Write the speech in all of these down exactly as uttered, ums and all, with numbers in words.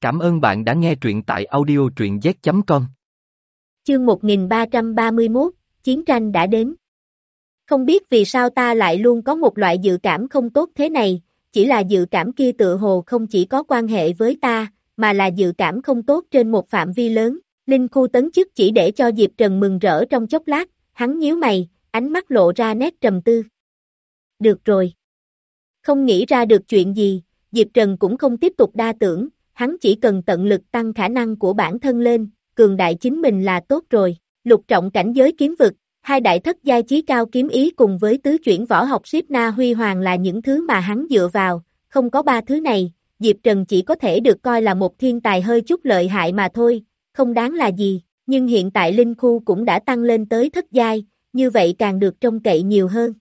Cảm ơn bạn đã nghe truyện tại audio truyện z chấm com. Chương một nghìn ba trăm ba mươi mốt, Chiến tranh đã đến. Không biết vì sao ta lại luôn có một loại dự cảm không tốt thế này, chỉ là dự cảm kia tựa hồ không chỉ có quan hệ với ta, mà là dự cảm không tốt trên một phạm vi lớn. Linh khu tấn chức chỉ để cho Diệp Trần mừng rỡ trong chốc lát, hắn nhíu mày, ánh mắt lộ ra nét trầm tư. Được rồi. Không nghĩ ra được chuyện gì, Diệp Trần cũng không tiếp tục đa tưởng, hắn chỉ cần tận lực tăng khả năng của bản thân lên, cường đại chính mình là tốt rồi. Lục trọng cảnh giới kiếm vực, hai đại thất giai chí cao kiếm ý cùng với tứ chuyển võ học Siết Na Huy Hoàng là những thứ mà hắn dựa vào, không có ba thứ này, Diệp Trần chỉ có thể được coi là một thiên tài hơi chút lợi hại mà thôi, không đáng là gì, nhưng hiện tại linh khu cũng đã tăng lên tới thất giai, như vậy càng được trông cậy nhiều hơn.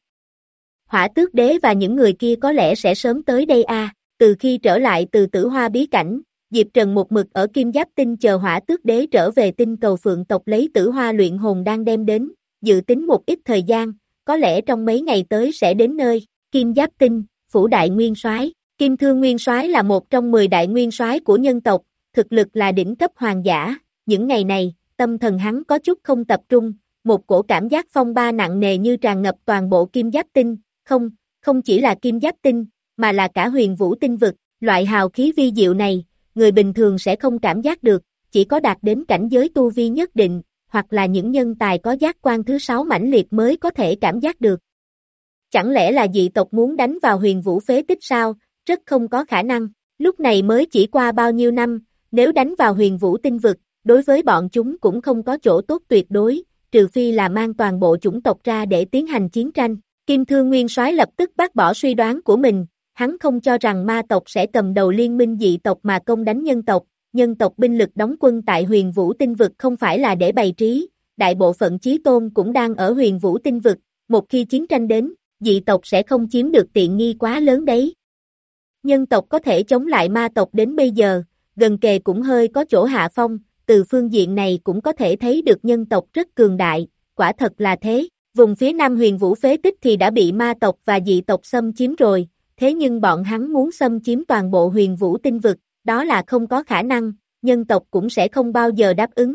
Hỏa Tước Đế và những người kia có lẽ sẽ sớm tới đây a. À. Từ khi trở lại từ Tử Hoa bí cảnh, Diệp Trần một mực ở Kim Giáp Tinh chờ Hỏa Tước Đế trở về tinh cầu Phượng tộc lấy Tử Hoa luyện hồn đang đem đến, dự tính một ít thời gian, có lẽ trong mấy ngày tới sẽ đến nơi. Kim Giáp Tinh, phủ đại nguyên soái, Kim Thương Nguyên soái là một trong mười đại nguyên soái của nhân tộc, thực lực là đỉnh cấp hoàng giả, những ngày này, tâm thần hắn có chút không tập trung, một cổ cảm giác phong ba nặng nề như tràn ngập toàn bộ Kim Giáp Tinh, không, không chỉ là Kim Giáp Tinh, mà là cả huyền vũ tinh vực, loại hào khí vi diệu này, người bình thường sẽ không cảm giác được, chỉ có đạt đến cảnh giới tu vi nhất định, hoặc là những nhân tài có giác quan thứ sáu mãnh liệt mới có thể cảm giác được. Chẳng lẽ là dị tộc muốn đánh vào huyền vũ phế tích sao? Rất không có khả năng, lúc này mới chỉ qua bao nhiêu năm, nếu đánh vào huyền vũ tinh vực, đối với bọn chúng cũng không có chỗ tốt tuyệt đối, trừ phi là mang toàn bộ chủng tộc ra để tiến hành chiến tranh. Kim Thương Nguyên soái lập tức bác bỏ suy đoán của mình, hắn không cho rằng ma tộc sẽ cầm đầu liên minh dị tộc mà công đánh nhân tộc, nhân tộc binh lực đóng quân tại huyền vũ tinh vực không phải là để bày trí, đại bộ phận chí tôn cũng đang ở huyền vũ tinh vực, một khi chiến tranh đến, dị tộc sẽ không chiếm được tiện nghi quá lớn đấy. Nhân tộc có thể chống lại ma tộc đến bây giờ, gần kề cũng hơi có chỗ hạ phong, từ phương diện này cũng có thể thấy được nhân tộc rất cường đại, quả thật là thế. Vùng phía nam huyền vũ phế tích thì đã bị ma tộc và dị tộc xâm chiếm rồi, thế nhưng bọn hắn muốn xâm chiếm toàn bộ huyền vũ tinh vực, đó là không có khả năng, nhân tộc cũng sẽ không bao giờ đáp ứng.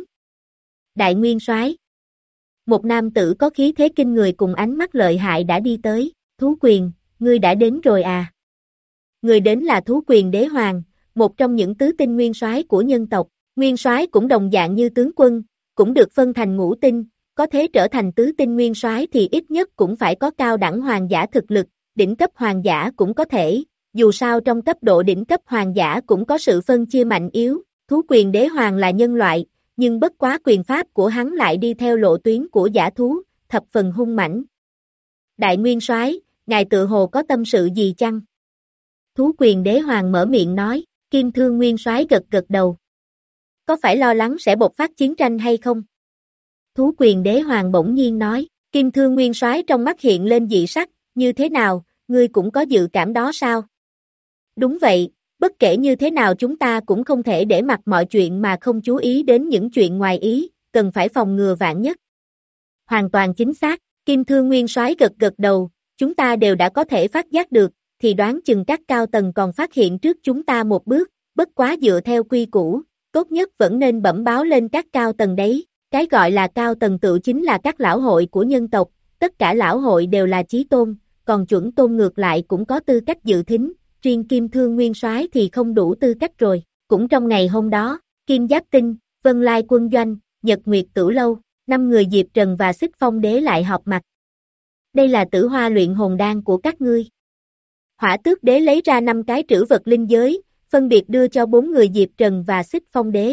Đại nguyên soái, một nam tử có khí thế kinh người cùng ánh mắt lợi hại đã đi tới, Thú Quyền, ngươi đã đến rồi à? Người đến là Thú Quyền Đế Hoàng, một trong những tứ tinh nguyên soái của nhân tộc, nguyên soái cũng đồng dạng như tướng quân, cũng được phân thành ngũ tinh. Có thể trở thành tứ tinh nguyên soái thì ít nhất cũng phải có cao đẳng hoàng giả thực lực, đỉnh cấp hoàng giả cũng có thể, dù sao trong cấp độ đỉnh cấp hoàng giả cũng có sự phân chia mạnh yếu, Thú Quyền Đế Hoàng là nhân loại, nhưng bất quá quyền pháp của hắn lại đi theo lộ tuyến của giả thú, thập phần hung mãnh. Đại nguyên soái, ngài tự hồ có tâm sự gì chăng? Thú Quyền Đế Hoàng mở miệng nói, Kim Thương Nguyên soái gật gật đầu. Có phải lo lắng sẽ bộc phát chiến tranh hay không? Thú Quyền Đế Hoàng bỗng nhiên nói, Kim Thương Nguyên soái trong mắt hiện lên dị sắc, như thế nào, ngươi cũng có dự cảm đó sao? Đúng vậy, bất kể như thế nào chúng ta cũng không thể để mặc mọi chuyện mà không chú ý đến những chuyện ngoài ý, cần phải phòng ngừa vạn nhất. Hoàn toàn chính xác, Kim Thương Nguyên soái gật gật đầu, chúng ta đều đã có thể phát giác được, thì đoán chừng các cao tầng còn phát hiện trước chúng ta một bước, bất quá dựa theo quy củ, tốt nhất vẫn nên bẩm báo lên các cao tầng đấy. Cái gọi là cao tầng tự chính là các lão hội của nhân tộc, tất cả lão hội đều là chí tôn, còn chuẩn tôn ngược lại cũng có tư cách dự thính, riêng Kim Thương Nguyên soái thì không đủ tư cách rồi. Cũng trong ngày hôm đó, Kim Giáp Tinh, Vân Lai Quân Doanh, Nhật Nguyệt Tử Lâu, năm người Diệp Trần và Xích Phong Đế lại họp mặt. Đây là Tử Hoa luyện hồn đan của các ngươi. Hỏa Tước Đế lấy ra năm cái trữ vật linh giới, phân biệt đưa cho bốn người Diệp Trần và Xích Phong Đế.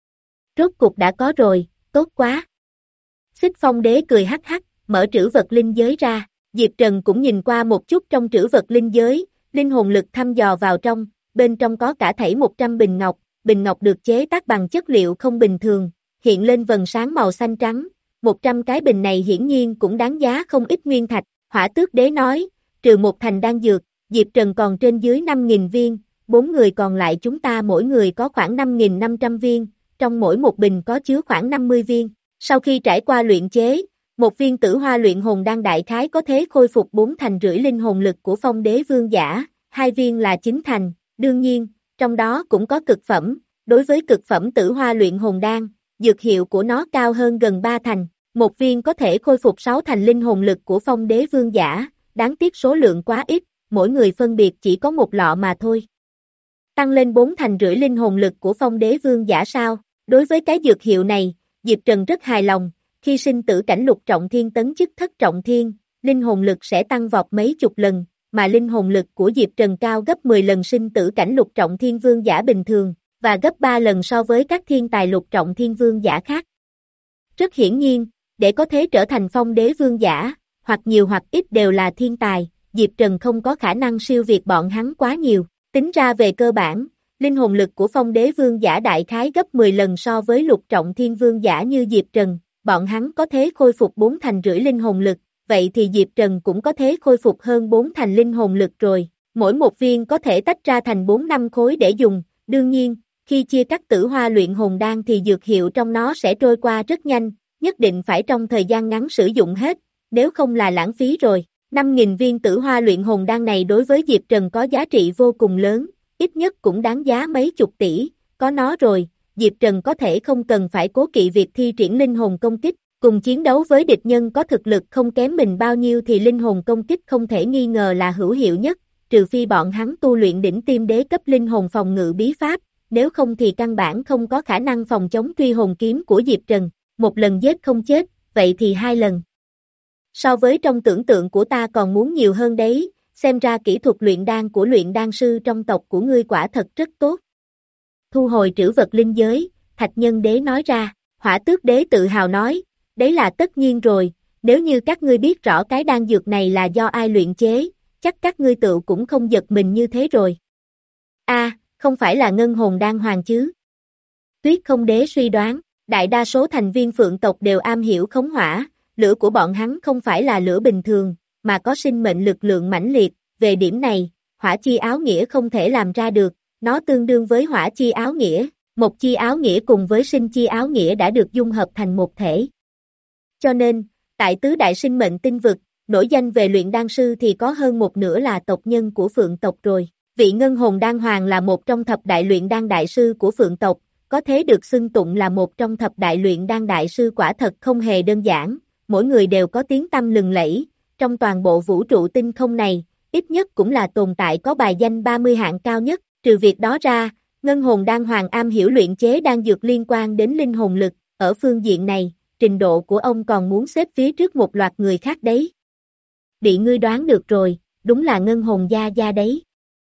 Rốt cục đã có rồi. Tốt quá. Xích Phong Đế cười hắc hắc, mở trữ vật linh giới ra, Diệp Trần cũng nhìn qua một chút trong trữ vật linh giới, linh hồn lực thăm dò vào trong, bên trong có cả thảy một trăm bình ngọc, bình ngọc được chế tác bằng chất liệu không bình thường, hiện lên vầng sáng màu xanh trắng, một trăm cái bình này hiển nhiên cũng đáng giá không ít nguyên thạch, Hỏa Tước Đế nói, trừ một thành đan dược, Diệp Trần còn trên dưới năm nghìn viên, bốn người còn lại chúng ta mỗi người có khoảng năm nghìn năm trăm viên. Trong mỗi một bình có chứa khoảng năm mươi viên. Sau khi trải qua luyện chế, một viên Tử Hoa luyện hồn đan đại khái có thể khôi phục bốn thành rưỡi linh hồn lực của Phong Đế vương giả, hai viên là chín thành, đương nhiên, trong đó cũng có cực phẩm, Đối với cực phẩm tử hoa luyện hồn đan, dược hiệu của nó cao hơn gần ba thành, một viên có thể khôi phục sáu thành linh hồn lực của phong đế vương giả, đáng tiếc số lượng quá ít, mỗi người phân biệt chỉ có một lọ mà thôi. Tăng lên bốn thành rưỡi linh hồn lực của phong đế vương giả sao? Đối với cái dược hiệu này, Diệp Trần rất hài lòng, khi sinh tử cảnh lục trọng thiên tấn chức thất trọng thiên, linh hồn lực sẽ tăng vọt mấy chục lần, mà linh hồn lực của Diệp Trần cao gấp mười lần sinh tử cảnh lục trọng thiên vương giả bình thường, và gấp ba lần so với các thiên tài lục trọng thiên vương giả khác. Rất hiển nhiên, để có thể trở thành phong đế vương giả, hoặc nhiều hoặc ít đều là thiên tài, Diệp Trần không có khả năng siêu việt bọn hắn quá nhiều. Tính ra về cơ bản, linh hồn lực của phong đế vương giả đại khái gấp mười lần so với lục trọng thiên vương giả như Diệp Trần, bọn hắn có thể khôi phục bốn thành rưỡi linh hồn lực, vậy thì Diệp Trần cũng có thể khôi phục hơn bốn thành linh hồn lực rồi, mỗi một viên có thể tách ra thành bốn năm khối để dùng, đương nhiên, khi chia cắt tử hoa luyện hồn đan thì dược hiệu trong nó sẽ trôi qua rất nhanh, nhất định phải trong thời gian ngắn sử dụng hết, nếu không là lãng phí rồi. năm nghìn viên tử hoa luyện hồn đan này đối với Diệp Trần có giá trị vô cùng lớn, ít nhất cũng đáng giá mấy chục tỷ, có nó rồi, Diệp Trần có thể không cần phải cố kỵ việc thi triển linh hồn công kích, cùng chiến đấu với địch nhân có thực lực không kém mình bao nhiêu thì linh hồn công kích không thể nghi ngờ là hữu hiệu nhất, trừ phi bọn hắn tu luyện đỉnh tiêm đế cấp linh hồn phòng ngự bí pháp, nếu không thì căn bản không có khả năng phòng chống truy hồn kiếm của Diệp Trần, một lần giết không chết, vậy thì hai lần. So với trong tưởng tượng của ta còn muốn nhiều hơn đấy, xem ra kỹ thuật luyện đan của luyện đan sư trong tộc của ngươi quả thật rất tốt. Thu hồi trữ vật linh giới, Thạch Nhân Đế nói ra, Hỏa Tước Đế tự hào nói, đấy là tất nhiên rồi, nếu như các ngươi biết rõ cái đan dược này là do ai luyện chế, chắc các ngươi tự cũng không giật mình như thế rồi. A, à, không phải là ngân hồn đan hoàng chứ? Tuyết Không Đế suy đoán, đại đa số thành viên Phượng tộc đều am hiểu khống hỏa, lửa của bọn hắn không phải là lửa bình thường, mà có sinh mệnh lực lượng mãnh liệt, về điểm này, hỏa chi áo nghĩa không thể làm ra được, nó tương đương với hỏa chi áo nghĩa, một chi áo nghĩa cùng với sinh chi áo nghĩa đã được dung hợp thành một thể. Cho nên, tại tứ đại sinh mệnh tinh vực, nổi danh về luyện đan sư thì có hơn một nửa là tộc nhân của Phượng tộc rồi. Vị Ngân Hồn Đan Hoàng là một trong thập đại luyện đan đại sư của Phượng tộc, có thế được xưng tụng là một trong thập đại luyện đan đại sư quả thật không hề đơn giản, mỗi người đều có tiếng tăm lừng lẫy, trong toàn bộ vũ trụ tinh không này, ít nhất cũng là tồn tại có bài danh ba mươi hạng cao nhất, trừ việc đó ra, Ngân Hồn Đan Hoàng am hiểu luyện chế đan dược liên quan đến linh hồn lực, ở phương diện này, trình độ của ông còn muốn xếp phía trước một loạt người khác đấy. Bị ngươi đoán được rồi, đúng là Ngân Hồn Gia Gia đấy.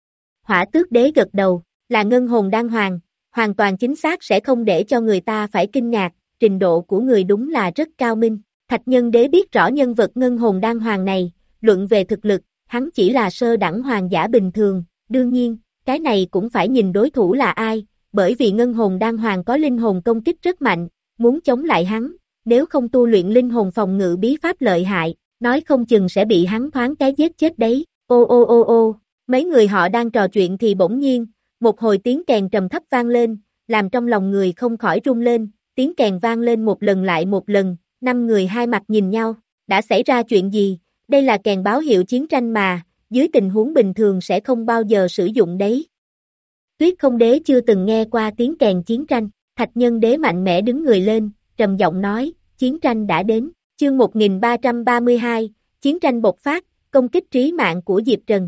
Hỏa Tước Đế gật đầu, là Ngân Hồn Đan Hoàng, hoàn toàn chính xác sẽ không để cho người ta phải kinh ngạc, trình độ của người đúng là rất cao minh. Thạch Nhân Đế biết rõ nhân vật Ngân Hồn Đan Hoàng này, luận về thực lực, hắn chỉ là sơ đẳng hoàng giả bình thường, đương nhiên, cái này cũng phải nhìn đối thủ là ai, bởi vì Ngân Hồn Đan Hoàng có linh hồn công kích rất mạnh, muốn chống lại hắn, nếu không tu luyện linh hồn phòng ngự bí pháp lợi hại, nói không chừng sẽ bị hắn thoáng cái giết chết đấy, ô ô ô ô, mấy người họ đang trò chuyện thì bỗng nhiên, một hồi tiếng kèn trầm thấp vang lên, làm trong lòng người không khỏi rung lên, tiếng kèn vang lên một lần lại một lần, năm người hai mặt nhìn nhau, đã xảy ra chuyện gì, đây là kèn báo hiệu chiến tranh mà, dưới tình huống bình thường sẽ không bao giờ sử dụng đấy. Tuyết Không Đế chưa từng nghe qua tiếng kèn chiến tranh, Thạch Nhân Đế mạnh mẽ đứng người lên, trầm giọng nói, chiến tranh đã đến, chương một nghìn ba trăm ba mươi hai, chiến tranh bộc phát, công kích trí mạng của Diệp Trần.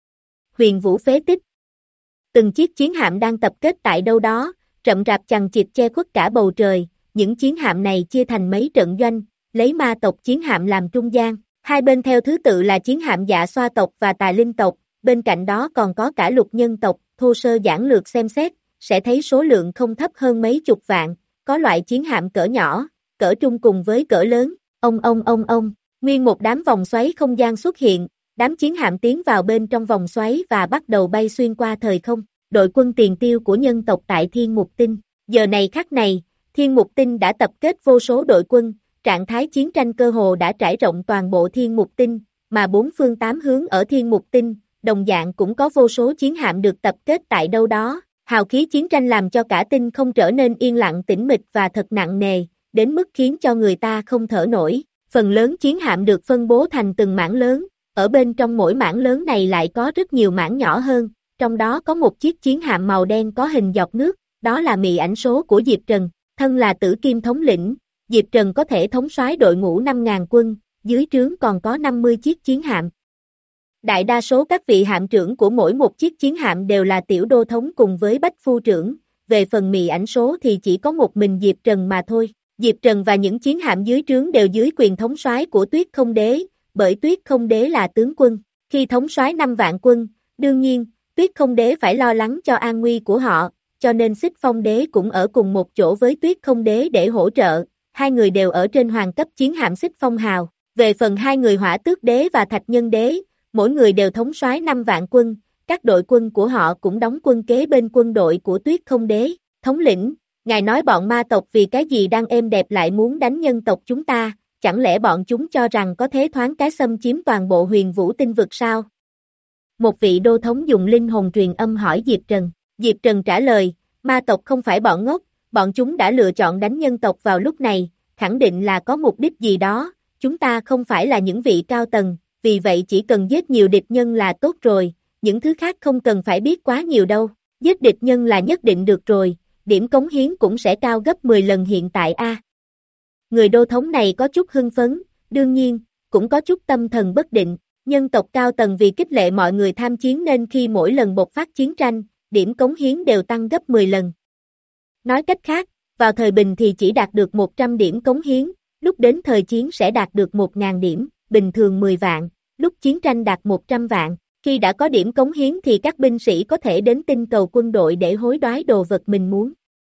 Huyền Vũ phế tích. Từng chiếc chiến hạm đang tập kết tại đâu đó, rậm rạp chằng chịt che khuất cả bầu trời, những chiến hạm này chia thành mấy trận doanh, lấy ma tộc chiến hạm làm trung gian, hai bên theo thứ tự là chiến hạm Dạ Xoa tộc và Tà Linh tộc, bên cạnh đó còn có cả Lục Nhân tộc, thô sơ giản lược xem xét, sẽ thấy số lượng không thấp hơn mấy chục vạn, có loại chiến hạm cỡ nhỏ, cỡ trung cùng với cỡ lớn, ông ông ông ông, nguyên một đám vòng xoáy không gian xuất hiện, đám chiến hạm tiến vào bên trong vòng xoáy và bắt đầu bay xuyên qua thời không, đội quân tiền tiêu của nhân tộc tại Thiên Mục Tinh, giờ này khắc này, Thiên Mục Tinh đã tập kết vô số đội quân, trạng thái chiến tranh cơ hồ đã trải rộng toàn bộ Thiên Mục Tinh, mà bốn phương tám hướng ở Thiên Mục Tinh, đồng dạng cũng có vô số chiến hạm được tập kết tại đâu đó, hào khí chiến tranh làm cho cả tinh không trở nên yên lặng tĩnh mịch và thật nặng nề, đến mức khiến cho người ta không thở nổi, phần lớn chiến hạm được phân bố thành từng mảng lớn, ở bên trong mỗi mảng lớn này lại có rất nhiều mảng nhỏ hơn, trong đó có một chiếc chiến hạm màu đen có hình giọt nước, đó là mị ảnh số của Diệp Trần, thân là tử kim thống lĩnh, Diệp Trần có thể thống soái đội ngũ năm ngàn quân, dưới trướng còn có năm mươi chiếc chiến hạm. Đại đa số các vị hạm trưởng của mỗi một chiếc chiến hạm đều là tiểu đô thống cùng với bách phu trưởng, về phần mị ảnh số thì chỉ có một mình Diệp Trần mà thôi. Diệp Trần và những chiến hạm dưới trướng đều dưới quyền thống soái của Tuyết Không Đế, bởi Tuyết Không Đế là tướng quân. Khi thống soái năm vạn quân, đương nhiên, Tuyết Không Đế phải lo lắng cho an nguy của họ, cho nên Xích Phong Đế cũng ở cùng một chỗ với Tuyết Không Đế để hỗ trợ. Hai người đều ở trên hoàng cấp chiến hạm Xích Phong Hào. Về phần hai người Hỏa Tước Đế và Thạch Nhân Đế, mỗi người đều thống soái năm vạn quân, các đội quân của họ cũng đóng quân kế bên quân đội của Tuyết Không Đế. Thống lĩnh, ngài nói bọn ma tộc vì cái gì đang êm đẹp lại muốn đánh nhân tộc chúng ta, chẳng lẽ bọn chúng cho rằng có thế thoáng cái xâm chiếm toàn bộ huyền vũ tinh vực sao? Một vị đô thống dùng linh hồn truyền âm hỏi Diệp Trần. Diệp Trần trả lời, ma tộc không phải bọn ngốc, bọn chúng đã lựa chọn đánh nhân tộc vào lúc này, khẳng định là có mục đích gì đó, chúng ta không phải là những vị cao tầng, vì vậy chỉ cần giết nhiều địch nhân là tốt rồi, những thứ khác không cần phải biết quá nhiều đâu, giết địch nhân là nhất định được rồi, điểm cống hiến cũng sẽ cao gấp mười lần hiện tại a. Người đô thống này có chút hưng phấn, đương nhiên, cũng có chút tâm thần bất định, nhân tộc cao tầng vì khích lệ mọi người tham chiến nên khi mỗi lần bộc phát chiến tranh, điểm cống hiến đều tăng gấp mười lần. Nói cách khác, vào thời bình thì chỉ đạt được một trăm điểm cống hiến, lúc đến thời chiến sẽ đạt được một nghìn điểm, bình thường mười vạn, lúc chiến tranh đạt một trăm vạn, khi đã có điểm cống hiến thì các binh sĩ có thể đến tinh cầu quân đội để hối đoái đồ vật mình muốn.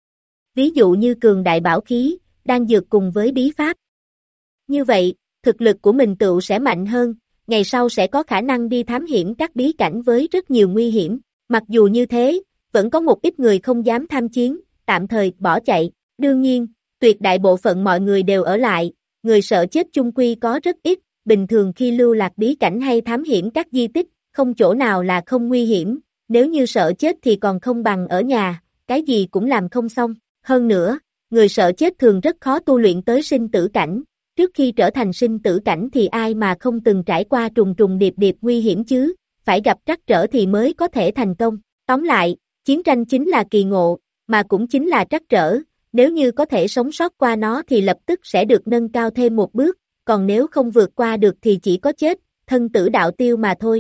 Ví dụ như cường đại bảo khí, đan dược cùng với bí pháp. Như vậy, thực lực của mình tựu sẽ mạnh hơn, ngày sau sẽ có khả năng đi thám hiểm các bí cảnh với rất nhiều nguy hiểm. Mặc dù như thế, vẫn có một ít người không dám tham chiến, tạm thời bỏ chạy. Đương nhiên, tuyệt đại bộ phận mọi người đều ở lại, người sợ chết chung quy có rất ít, bình thường khi lưu lạc bí cảnh hay thám hiểm các di tích, không chỗ nào là không nguy hiểm, nếu như sợ chết thì còn không bằng ở nhà, cái gì cũng làm không xong. Hơn nữa, người sợ chết thường rất khó tu luyện tới sinh tử cảnh, trước khi trở thành sinh tử cảnh thì ai mà không từng trải qua trùng trùng điệp điệp nguy hiểm chứ, phải gặp trắc trở thì mới có thể thành công. Tóm lại, chiến tranh chính là kỳ ngộ, mà cũng chính là trắc trở, nếu như có thể sống sót qua nó thì lập tức sẽ được nâng cao thêm một bước, còn nếu không vượt qua được thì chỉ có chết, thân tử đạo tiêu mà thôi.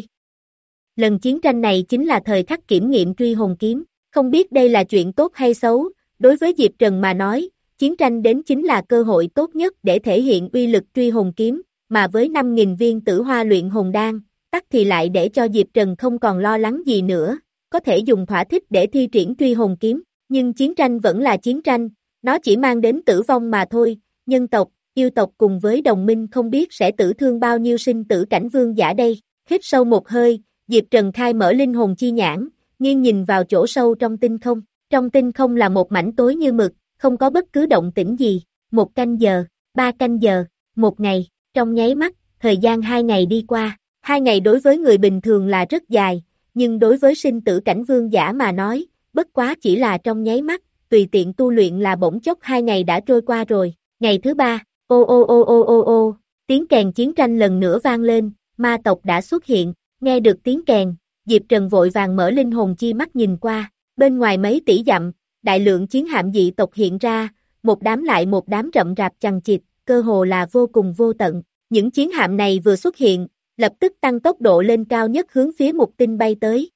Lần chiến tranh này chính là thời khắc kiểm nghiệm truy hồn kiếm, không biết đây là chuyện tốt hay xấu, đối với Diệp Trần mà nói, chiến tranh đến chính là cơ hội tốt nhất để thể hiện uy lực truy hồn kiếm, mà với năm nghìn viên tử hoa luyện hồn đan, tắc thì lại để cho Diệp Trần không còn lo lắng gì nữa, có thể dùng thỏa thích để thi triển truy hồn kiếm, nhưng chiến tranh vẫn là chiến tranh, nó chỉ mang đến tử vong mà thôi, nhân tộc, yêu tộc cùng với đồng minh không biết sẽ tử thương bao nhiêu sinh tử cảnh vương giả đây. Hít sâu một hơi, Diệp Trần khai mở linh hồn chi nhãn, nghiêng nhìn vào chỗ sâu trong tinh không, trong tinh không là một mảnh tối như mực, không có bất cứ động tĩnh gì, một canh giờ, ba canh giờ, một ngày, trong nháy mắt, thời gian hai ngày đi qua, hai ngày đối với người bình thường là rất dài, nhưng đối với sinh tử cảnh vương giả mà nói, bất quá chỉ là trong nháy mắt, tùy tiện tu luyện là bỗng chốc hai ngày đã trôi qua rồi, ngày thứ ba, ô ô ô ô ô ô, tiếng kèn chiến tranh lần nữa vang lên, ma tộc đã xuất hiện, nghe được tiếng kèn, Diệp Trần vội vàng mở linh hồn chi mắt nhìn qua, bên ngoài mấy tỷ dặm, đại lượng chiến hạm dị tộc hiện ra, một đám lại một đám rậm rạp chằng chịt, cơ hồ là vô cùng vô tận, những chiến hạm này vừa xuất hiện, lập tức tăng tốc độ lên cao nhất hướng phía mục tinh bay tới.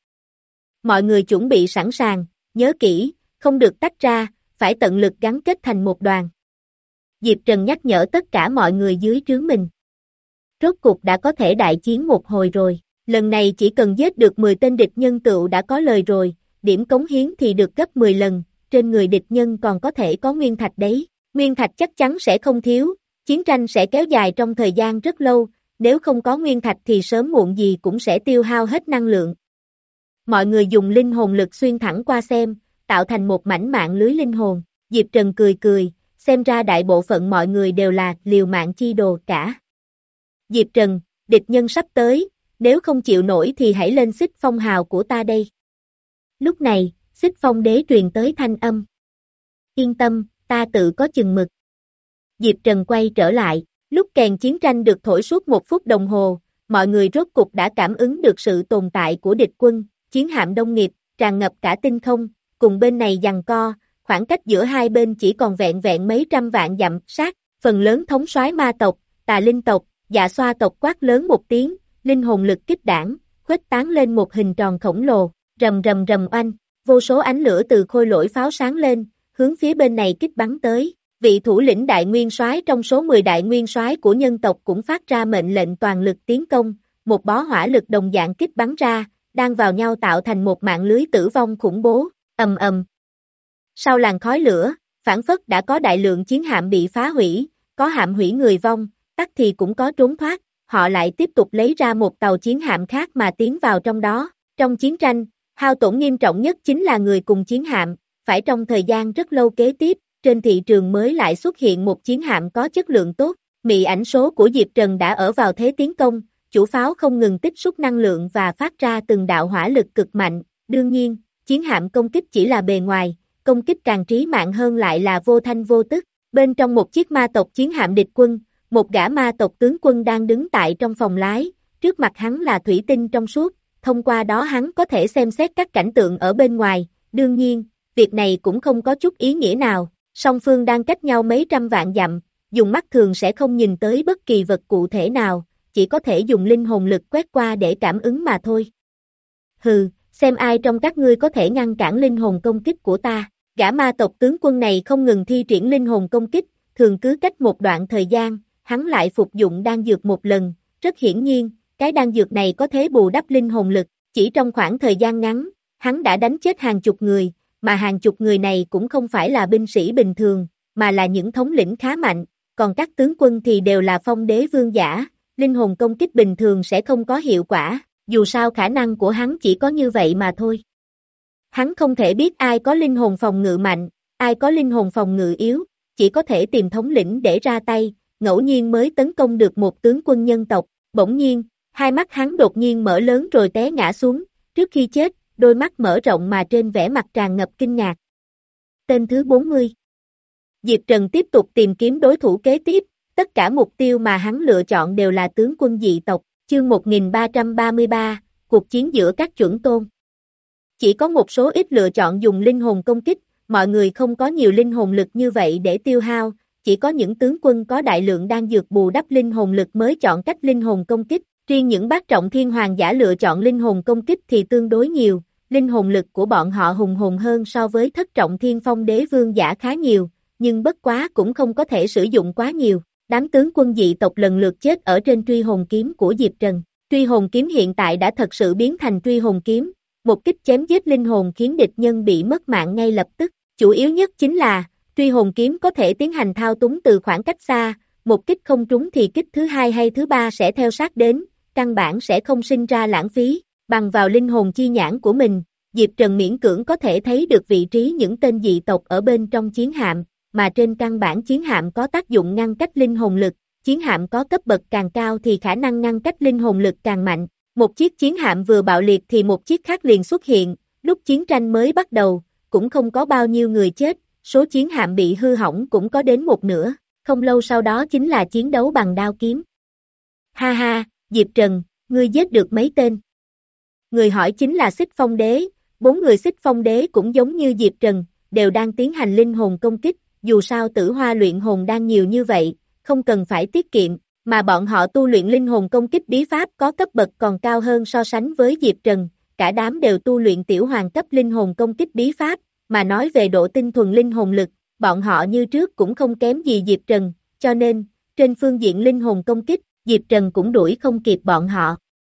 Mọi người chuẩn bị sẵn sàng, nhớ kỹ, không được tách ra, phải tận lực gắn kết thành một đoàn. Diệp Trần nhắc nhở tất cả mọi người dưới trướng mình. Rốt cục đã có thể đại chiến một hồi rồi, lần này chỉ cần giết được mười tên địch nhân tựu đã có lời rồi, điểm cống hiến thì được gấp mười lần, trên người địch nhân còn có thể có nguyên thạch đấy, nguyên thạch chắc chắn sẽ không thiếu, chiến tranh sẽ kéo dài trong thời gian rất lâu, nếu không có nguyên thạch thì sớm muộn gì cũng sẽ tiêu hao hết năng lượng. Mọi người dùng linh hồn lực xuyên thẳng qua xem, tạo thành một mảnh mạng lưới linh hồn, Diệp Trần cười cười, xem ra đại bộ phận mọi người đều là liều mạng chi đồ cả. Diệp Trần, địch nhân sắp tới, nếu không chịu nổi thì hãy lên Xích Phong hào của ta đây. Lúc này, Xích Phong đế truyền tới thanh âm. Yên tâm, ta tự có chừng mực. Diệp Trần quay trở lại, lúc kèn chiến tranh được thổi suốt một phút đồng hồ, mọi người rốt cục đã cảm ứng được sự tồn tại của địch quân, chiến hạm đông nghịt, tràn ngập cả tinh không, cùng bên này giằng co, khoảng cách giữa hai bên chỉ còn vẹn vẹn mấy trăm vạn dặm sát, phần lớn thống soái ma tộc, tà linh tộc, dạ xoa tộc quát lớn một tiếng, linh hồn lực kích đảng, khuếch tán lên một hình tròn khổng lồ, rầm rầm rầm oanh, vô số ánh lửa từ khôi lỗi pháo sáng lên, hướng phía bên này kích bắn tới. Vị thủ lĩnh đại nguyên soái trong số mười đại nguyên soái của nhân tộc cũng phát ra mệnh lệnh toàn lực tiến công, một bó hỏa lực đồng dạng kích bắn ra, đang vào nhau tạo thành một mạng lưới tử vong khủng bố, ầm ầm. Sau làn khói lửa, phảng phất đã có đại lượng chiến hạm bị phá hủy, có hạm hủy người vong, tắc thì cũng có trốn thoát, họ lại tiếp tục lấy ra một tàu chiến hạm khác mà tiến vào trong đó. Trong chiến tranh, hao tổn nghiêm trọng nhất chính là người cùng chiến hạm, phải trong thời gian rất lâu kế tiếp, trên thị trường mới lại xuất hiện một chiến hạm có chất lượng tốt. Mị ảnh số của Diệp Trần đã ở vào thế tiến công, chủ pháo không ngừng tích xúc năng lượng và phát ra từng đạo hỏa lực cực mạnh. Đương nhiên, chiến hạm công kích chỉ là bề ngoài, công kích càng trí mạng hơn lại là vô thanh vô tức. Bên trong một chiếc ma tộc chiến hạm địch quân, một gã ma tộc tướng quân đang đứng tại trong phòng lái, trước mặt hắn là thủy tinh trong suốt, thông qua đó hắn có thể xem xét các cảnh tượng ở bên ngoài. Đương nhiên, việc này cũng không có chút ý nghĩa nào, song phương đang cách nhau mấy trăm vạn dặm, dùng mắt thường sẽ không nhìn tới bất kỳ vật cụ thể nào, chỉ có thể dùng linh hồn lực quét qua để cảm ứng mà thôi. Hừ, xem ai trong các ngươi có thể ngăn cản linh hồn công kích của ta. Gã ma tộc tướng quân này không ngừng thi triển linh hồn công kích, thường cứ cách một đoạn thời gian, hắn lại phục dụng đan dược một lần, rất hiển nhiên, cái đan dược này có thể bù đắp linh hồn lực, chỉ trong khoảng thời gian ngắn, hắn đã đánh chết hàng chục người, mà hàng chục người này cũng không phải là binh sĩ bình thường, mà là những thống lĩnh khá mạnh, còn các tướng quân thì đều là phong đế vương giả, linh hồn công kích bình thường sẽ không có hiệu quả, dù sao khả năng của hắn chỉ có như vậy mà thôi. Hắn không thể biết ai có linh hồn phòng ngự mạnh, ai có linh hồn phòng ngự yếu, chỉ có thể tìm thống lĩnh để ra tay, ngẫu nhiên mới tấn công được một tướng quân nhân tộc. Bỗng nhiên, hai mắt hắn đột nhiên mở lớn rồi té ngã xuống, trước khi chết, đôi mắt mở rộng mà trên vẻ mặt tràn ngập kinh ngạc. Tên thứ bốn mươi. Diệp Trần tiếp tục tìm kiếm đối thủ kế tiếp, tất cả mục tiêu mà hắn lựa chọn đều là tướng quân dị tộc, chương một nghìn ba trăm ba mươi ba, cuộc chiến giữa các chuẩn tôn. Chỉ có một số ít lựa chọn dùng linh hồn công kích, mọi người không có nhiều linh hồn lực như vậy để tiêu hao, chỉ có những tướng quân có đại lượng đan dược bù đắp linh hồn lực mới chọn cách linh hồn công kích, riêng những bát trọng thiên hoàng giả lựa chọn linh hồn công kích thì tương đối nhiều, linh hồn lực của bọn họ hùng hồn hơn so với thất trọng thiên phong đế vương giả khá nhiều, nhưng bất quá cũng không có thể sử dụng quá nhiều. Đám tướng quân dị tộc lần lượt chết ở trên truy hồn kiếm của Diệp Trần. Truy hồn kiếm hiện tại đã thật sự biến thành truy hồn kiếm, một kích chém giết linh hồn khiến địch nhân bị mất mạng ngay lập tức. Chủ yếu nhất chính là, truy hồn kiếm có thể tiến hành thao túng từ khoảng cách xa, một kích không trúng thì kích thứ hai hay thứ ba sẽ theo sát đến, căn bản sẽ không sinh ra lãng phí. Bằng vào linh hồn chi nhãn của mình, Diệp Trần miễn cưỡng có thể thấy được vị trí những tên dị tộc ở bên trong chiến hạm, mà trên căn bản chiến hạm có tác dụng ngăn cách linh hồn lực, chiến hạm có cấp bậc càng cao thì khả năng ngăn cách linh hồn lực càng mạnh. Một chiếc chiến hạm vừa bạo liệt thì một chiếc khác liền xuất hiện, lúc chiến tranh mới bắt đầu, cũng không có bao nhiêu người chết, số chiến hạm bị hư hỏng cũng có đến một nửa, không lâu sau đó chính là chiến đấu bằng đao kiếm. Ha ha, Diệp Trần, ngươi giết được mấy tên? Người hỏi chính là Xích Phong Đế, bốn người Xích Phong Đế cũng giống như Diệp Trần, đều đang tiến hành linh hồn công kích, dù sao tử hoa luyện hồn đang nhiều như vậy, không cần phải tiết kiệm, mà bọn họ tu luyện linh hồn công kích bí pháp có cấp bậc còn cao hơn so sánh với Diệp Trần, cả đám đều tu luyện tiểu hoàng cấp linh hồn công kích bí pháp, mà nói về độ tinh thuần linh hồn lực, bọn họ như trước cũng không kém gì Diệp Trần, cho nên, trên phương diện linh hồn công kích, Diệp Trần cũng đuổi không kịp bọn họ.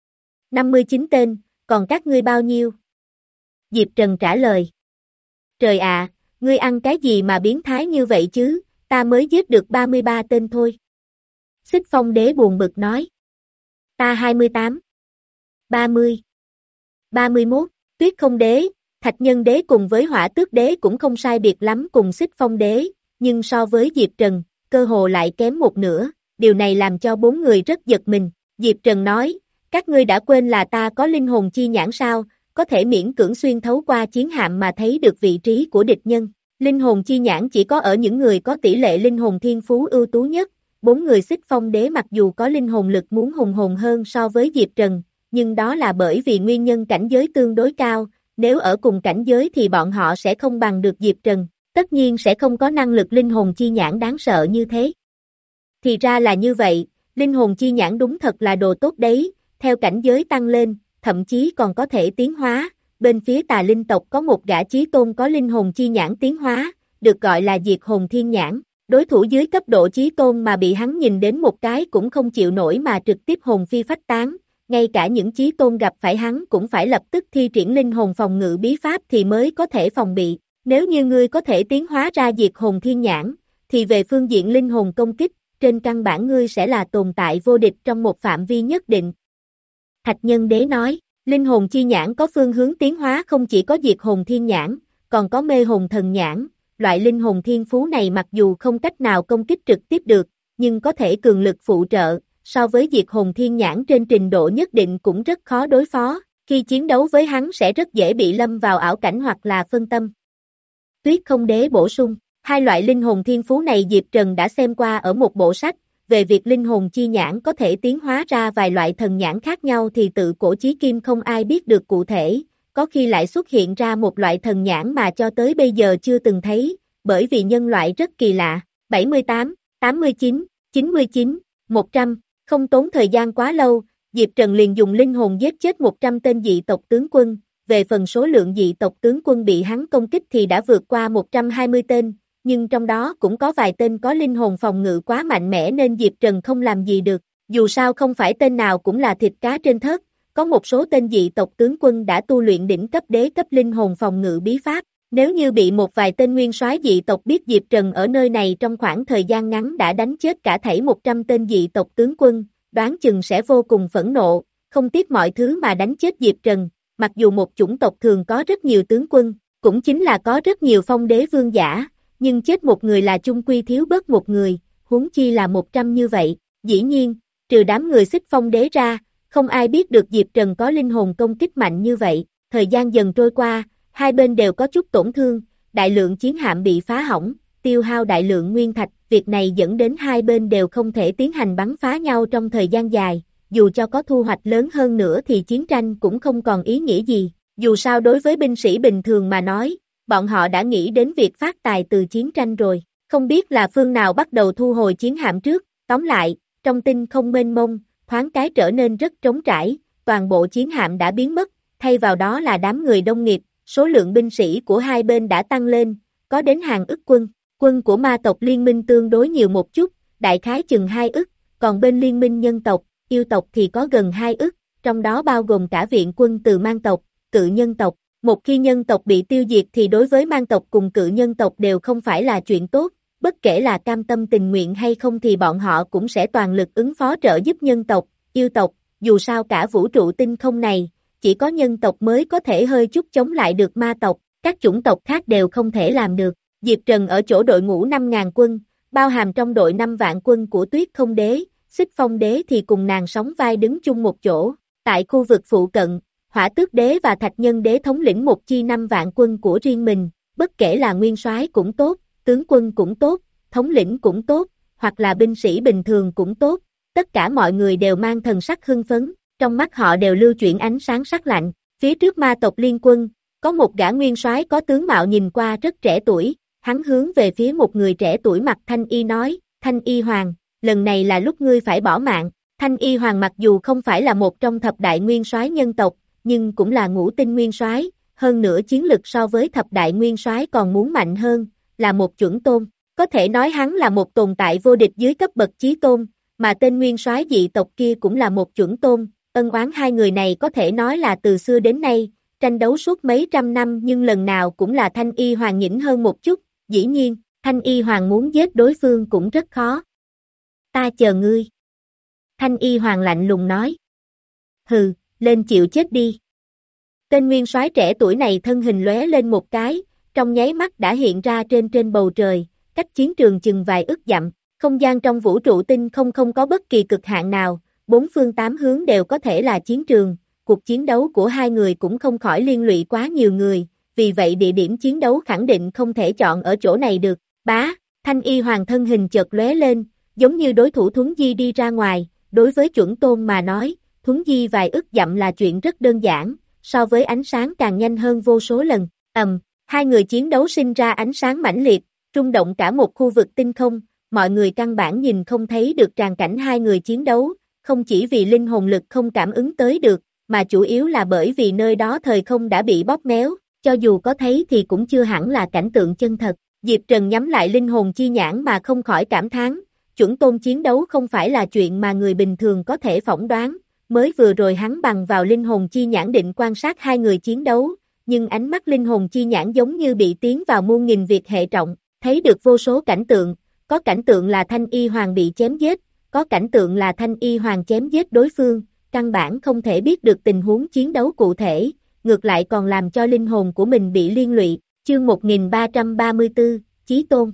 năm mươi chín tên, còn các ngươi bao nhiêu? Diệp Trần trả lời. Trời ạ, ngươi ăn cái gì mà biến thái như vậy chứ, ta mới giết được ba mươi ba tên thôi. Xích Phong Đế buồn bực nói. Ta hai mươi tám, ba mươi, ba mươi mốt, Tuyết Không Đế, Thạch Nhân Đế cùng với Hỏa Tước Đế cũng không sai biệt lắm cùng Xích Phong Đế, nhưng so với Diệp Trần, cơ hồ lại kém một nửa, điều này làm cho bốn người rất giật mình. Diệp Trần nói, các ngươi đã quên là ta có linh hồn chi nhãn sao, có thể miễn cưỡng xuyên thấu qua chiến hạm mà thấy được vị trí của địch nhân. Linh hồn chi nhãn chỉ có ở những người có tỷ lệ linh hồn thiên phú ưu tú nhất. Bốn người Xích Phong Đế mặc dù có linh hồn lực muốn hùng hồn hơn so với Diệp Trần, nhưng đó là bởi vì nguyên nhân cảnh giới tương đối cao, nếu ở cùng cảnh giới thì bọn họ sẽ không bằng được Diệp Trần. tất nhiên sẽ không có năng lực linh hồn chi nhãn đáng sợ như thế. Thì ra là như vậy, linh hồn chi nhãn đúng thật là đồ tốt đấy, theo cảnh giới tăng lên, thậm chí còn có thể tiến hóa, bên phía tà linh tộc có một gã chí tôn có linh hồn chi nhãn tiến hóa, được gọi là diệt hồn thiên nhãn, đối thủ dưới cấp độ chí tôn mà bị hắn nhìn đến một cái cũng không chịu nổi mà trực tiếp hồn phi phách tán, ngay cả những chí tôn gặp phải hắn cũng phải lập tức thi triển linh hồn phòng ngự bí pháp thì mới có thể phòng bị, nếu như ngươi có thể tiến hóa ra diệt hồn thiên nhãn, thì về phương diện linh hồn công kích, trên căn bản ngươi sẽ là tồn tại vô địch trong một phạm vi nhất định. Thạch Nhân Đế nói, linh hồn chi nhãn có phương hướng tiến hóa không chỉ có diệt hồn thiên nhãn, còn có mê hồn thần nhãn, loại linh hồn thiên phú này mặc dù không cách nào công kích trực tiếp được, nhưng có thể cường lực phụ trợ, so với diệt hồn thiên nhãn trên trình độ nhất định cũng rất khó đối phó, khi chiến đấu với hắn sẽ rất dễ bị lâm vào ảo cảnh hoặc là phân tâm. Tuyết Không Đế bổ sung, hai loại linh hồn thiên phú này Diệp Trần đã xem qua ở một bộ sách, về việc linh hồn chi nhãn có thể tiến hóa ra vài loại thần nhãn khác nhau thì tự cổ chí kim không ai biết được cụ thể, có khi lại xuất hiện ra một loại thần nhãn mà cho tới bây giờ chưa từng thấy, bởi vì nhân loại rất kỳ lạ, bảy mươi tám, tám mươi chín, chín mươi chín, một trăm, không tốn thời gian quá lâu, Diệp Trần liền dùng linh hồn giết chết một trăm tên dị tộc tướng quân, về phần số lượng dị tộc tướng quân bị hắn công kích thì đã vượt qua một trăm hai mươi tên, nhưng trong đó cũng có vài tên có linh hồn phòng ngự quá mạnh mẽ nên Diệp Trần không làm gì được, dù sao không phải tên nào cũng là thịt cá trên thớt, có một số tên dị tộc tướng quân đã tu luyện đỉnh cấp đế cấp linh hồn phòng ngự bí pháp, nếu như bị một vài tên nguyên soái dị tộc biết Diệp Trần ở nơi này trong khoảng thời gian ngắn đã đánh chết cả thảy một trăm tên dị tộc tướng quân, đoán chừng sẽ vô cùng phẫn nộ, không tiếc mọi thứ mà đánh chết Diệp Trần, mặc dù một chủng tộc thường có rất nhiều tướng quân, cũng chính là có rất nhiều phong đế vương giả, nhưng chết một người là chung quy thiếu bớt một người, huống chi là một trăm như vậy, dĩ nhiên, trừ đám người xích phong đế ra, không ai biết được Diệp Trần có linh hồn công kích mạnh như vậy, thời gian dần trôi qua, hai bên đều có chút tổn thương, đại lượng chiến hạm bị phá hỏng, tiêu hao đại lượng nguyên thạch, việc này dẫn đến hai bên đều không thể tiến hành bắn phá nhau trong thời gian dài, dù cho có thu hoạch lớn hơn nữa thì chiến tranh cũng không còn ý nghĩa gì, dù sao đối với binh sĩ bình thường mà nói, bọn họ đã nghĩ đến việc phát tài từ chiến tranh rồi, không biết là phương nào bắt đầu thu hồi chiến hạm trước, tóm lại, trong tinh không mênh mông, thoáng cái trở nên rất trống trải, toàn bộ chiến hạm đã biến mất, thay vào đó là đám người đông nghịt, số lượng binh sĩ của hai bên đã tăng lên, có đến hàng ức quân, quân của ma tộc liên minh tương đối nhiều một chút, đại khái chừng hai ức, còn bên liên minh nhân tộc, yêu tộc thì có gần hai ức, trong đó bao gồm cả viện quân từ mang tộc, cự nhân tộc. Một khi nhân tộc bị tiêu diệt thì đối với mang tộc cùng cự nhân tộc đều không phải là chuyện tốt, bất kể là cam tâm tình nguyện hay không thì bọn họ cũng sẽ toàn lực ứng phó trợ giúp nhân tộc, yêu tộc, dù sao cả vũ trụ tinh không này, chỉ có nhân tộc mới có thể hơi chút chống lại được ma tộc, các chủng tộc khác đều không thể làm được. Diệp Trần ở chỗ đội ngũ năm ngàn quân, bao hàm trong đội năm vạn quân của Tuyết Không Đế, Xích Phong Đế thì cùng nàng sóng vai đứng chung một chỗ, tại khu vực phụ cận. Hỏa Tước Đế và Thạch Nhân Đế thống lĩnh một chi năm vạn quân của riêng mình, bất kể là nguyên soái cũng tốt, tướng quân cũng tốt, thống lĩnh cũng tốt, hoặc là binh sĩ bình thường cũng tốt, tất cả mọi người đều mang thần sắc hưng phấn, trong mắt họ đều lưu chuyển ánh sáng sắc lạnh. Phía trước ma tộc liên quân, có một gã nguyên soái có tướng mạo nhìn qua rất trẻ tuổi, hắn hướng về phía một người trẻ tuổi mặc thanh y nói, Thanh Y Hoàng, lần này là lúc ngươi phải bỏ mạng. Thanh Y Hoàng mặc dù không phải là một trong thập đại nguyên soái nhân tộc, nhưng cũng là ngũ tinh nguyên soái, hơn nữa chiến lực so với thập đại nguyên soái còn muốn mạnh hơn, là một chuẩn tôn, có thể nói hắn là một tồn tại vô địch dưới cấp bậc chí tôn, mà tên nguyên soái dị tộc kia cũng là một chuẩn tôn, ân oán hai người này có thể nói là từ xưa đến nay, tranh đấu suốt mấy trăm năm nhưng lần nào cũng là Thanh Y Hoàng nhỉnh hơn một chút, dĩ nhiên, Thanh Y Hoàng muốn giết đối phương cũng rất khó. Ta chờ ngươi. Thanh Y Hoàng lạnh lùng nói. Hừ, lên chịu chết đi. Tên nguyên soái trẻ tuổi này thân hình lóe lên một cái, trong nháy mắt đã hiện ra trên trên bầu trời, cách chiến trường chừng vài ức dặm, không gian trong vũ trụ tinh không không có bất kỳ cực hạn nào, bốn phương tám hướng đều có thể là chiến trường, cuộc chiến đấu của hai người cũng không khỏi liên lụy quá nhiều người, vì vậy địa điểm chiến đấu khẳng định không thể chọn ở chỗ này được. Bá, Thanh Y Hoàng thân hình chợt lóe lên, giống như đối thủ Thuấn Di đi ra ngoài, đối với chuẩn tôn mà nói, Thuấn Di vài ức dặm là chuyện rất đơn giản, so với ánh sáng càng nhanh hơn vô số lần, ầm, Hai người chiến đấu sinh ra ánh sáng mãnh liệt, rung động cả một khu vực tinh không, mọi người căn bản nhìn không thấy được tràng cảnh hai người chiến đấu, không chỉ vì linh hồn lực không cảm ứng tới được, mà chủ yếu là bởi vì nơi đó thời không đã bị bóp méo, cho dù có thấy thì cũng chưa hẳn là cảnh tượng chân thật. Diệp Trần nhắm lại linh hồn chi nhãn mà không khỏi cảm thán, chuẩn tôn chiến đấu không phải là chuyện mà người bình thường có thể phỏng đoán, mới vừa rồi hắn bằng vào linh hồn chi nhãn định quan sát hai người chiến đấu, nhưng ánh mắt linh hồn chi nhãn giống như bị tiến vào muôn nghìn việc hệ trọng, thấy được vô số cảnh tượng, có cảnh tượng là Thanh Y Hoàng bị chém giết, có cảnh tượng là Thanh Y Hoàng chém giết đối phương, căn bản không thể biết được tình huống chiến đấu cụ thể, ngược lại còn làm cho linh hồn của mình bị liên lụy. Chương một nghìn ba trăm ba mươi tư, Chí Tôn.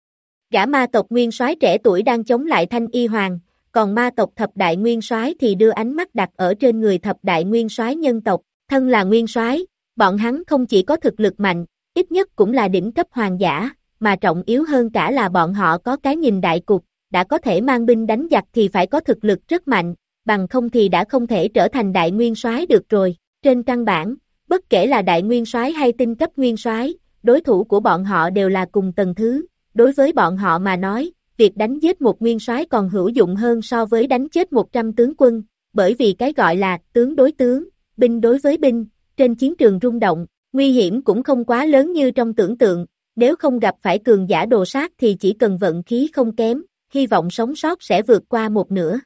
Gã ma tộc nguyên soái trẻ tuổi đang chống lại Thanh Y Hoàng, còn ma tộc thập đại nguyên soái thì đưa ánh mắt đặt ở trên người thập đại nguyên soái nhân tộc, thân là nguyên soái, bọn hắn không chỉ có thực lực mạnh, ít nhất cũng là đỉnh cấp hoàng giả, mà trọng yếu hơn cả là bọn họ có cái nhìn đại cục, đã có thể mang binh đánh giặc thì phải có thực lực rất mạnh, bằng không thì đã không thể trở thành đại nguyên soái được rồi. Trên căn bản, bất kể là đại nguyên soái hay tinh cấp nguyên soái, đối thủ của bọn họ đều là cùng tầng thứ, đối với bọn họ mà nói, việc đánh giết một nguyên soái còn hữu dụng hơn so với đánh chết một trăm tướng quân, bởi vì cái gọi là tướng đối tướng, binh đối với binh, trên chiến trường rung động, nguy hiểm cũng không quá lớn như trong tưởng tượng, nếu không gặp phải cường giả đồ sát thì chỉ cần vận khí không kém, hy vọng sống sót sẽ vượt qua một nửa.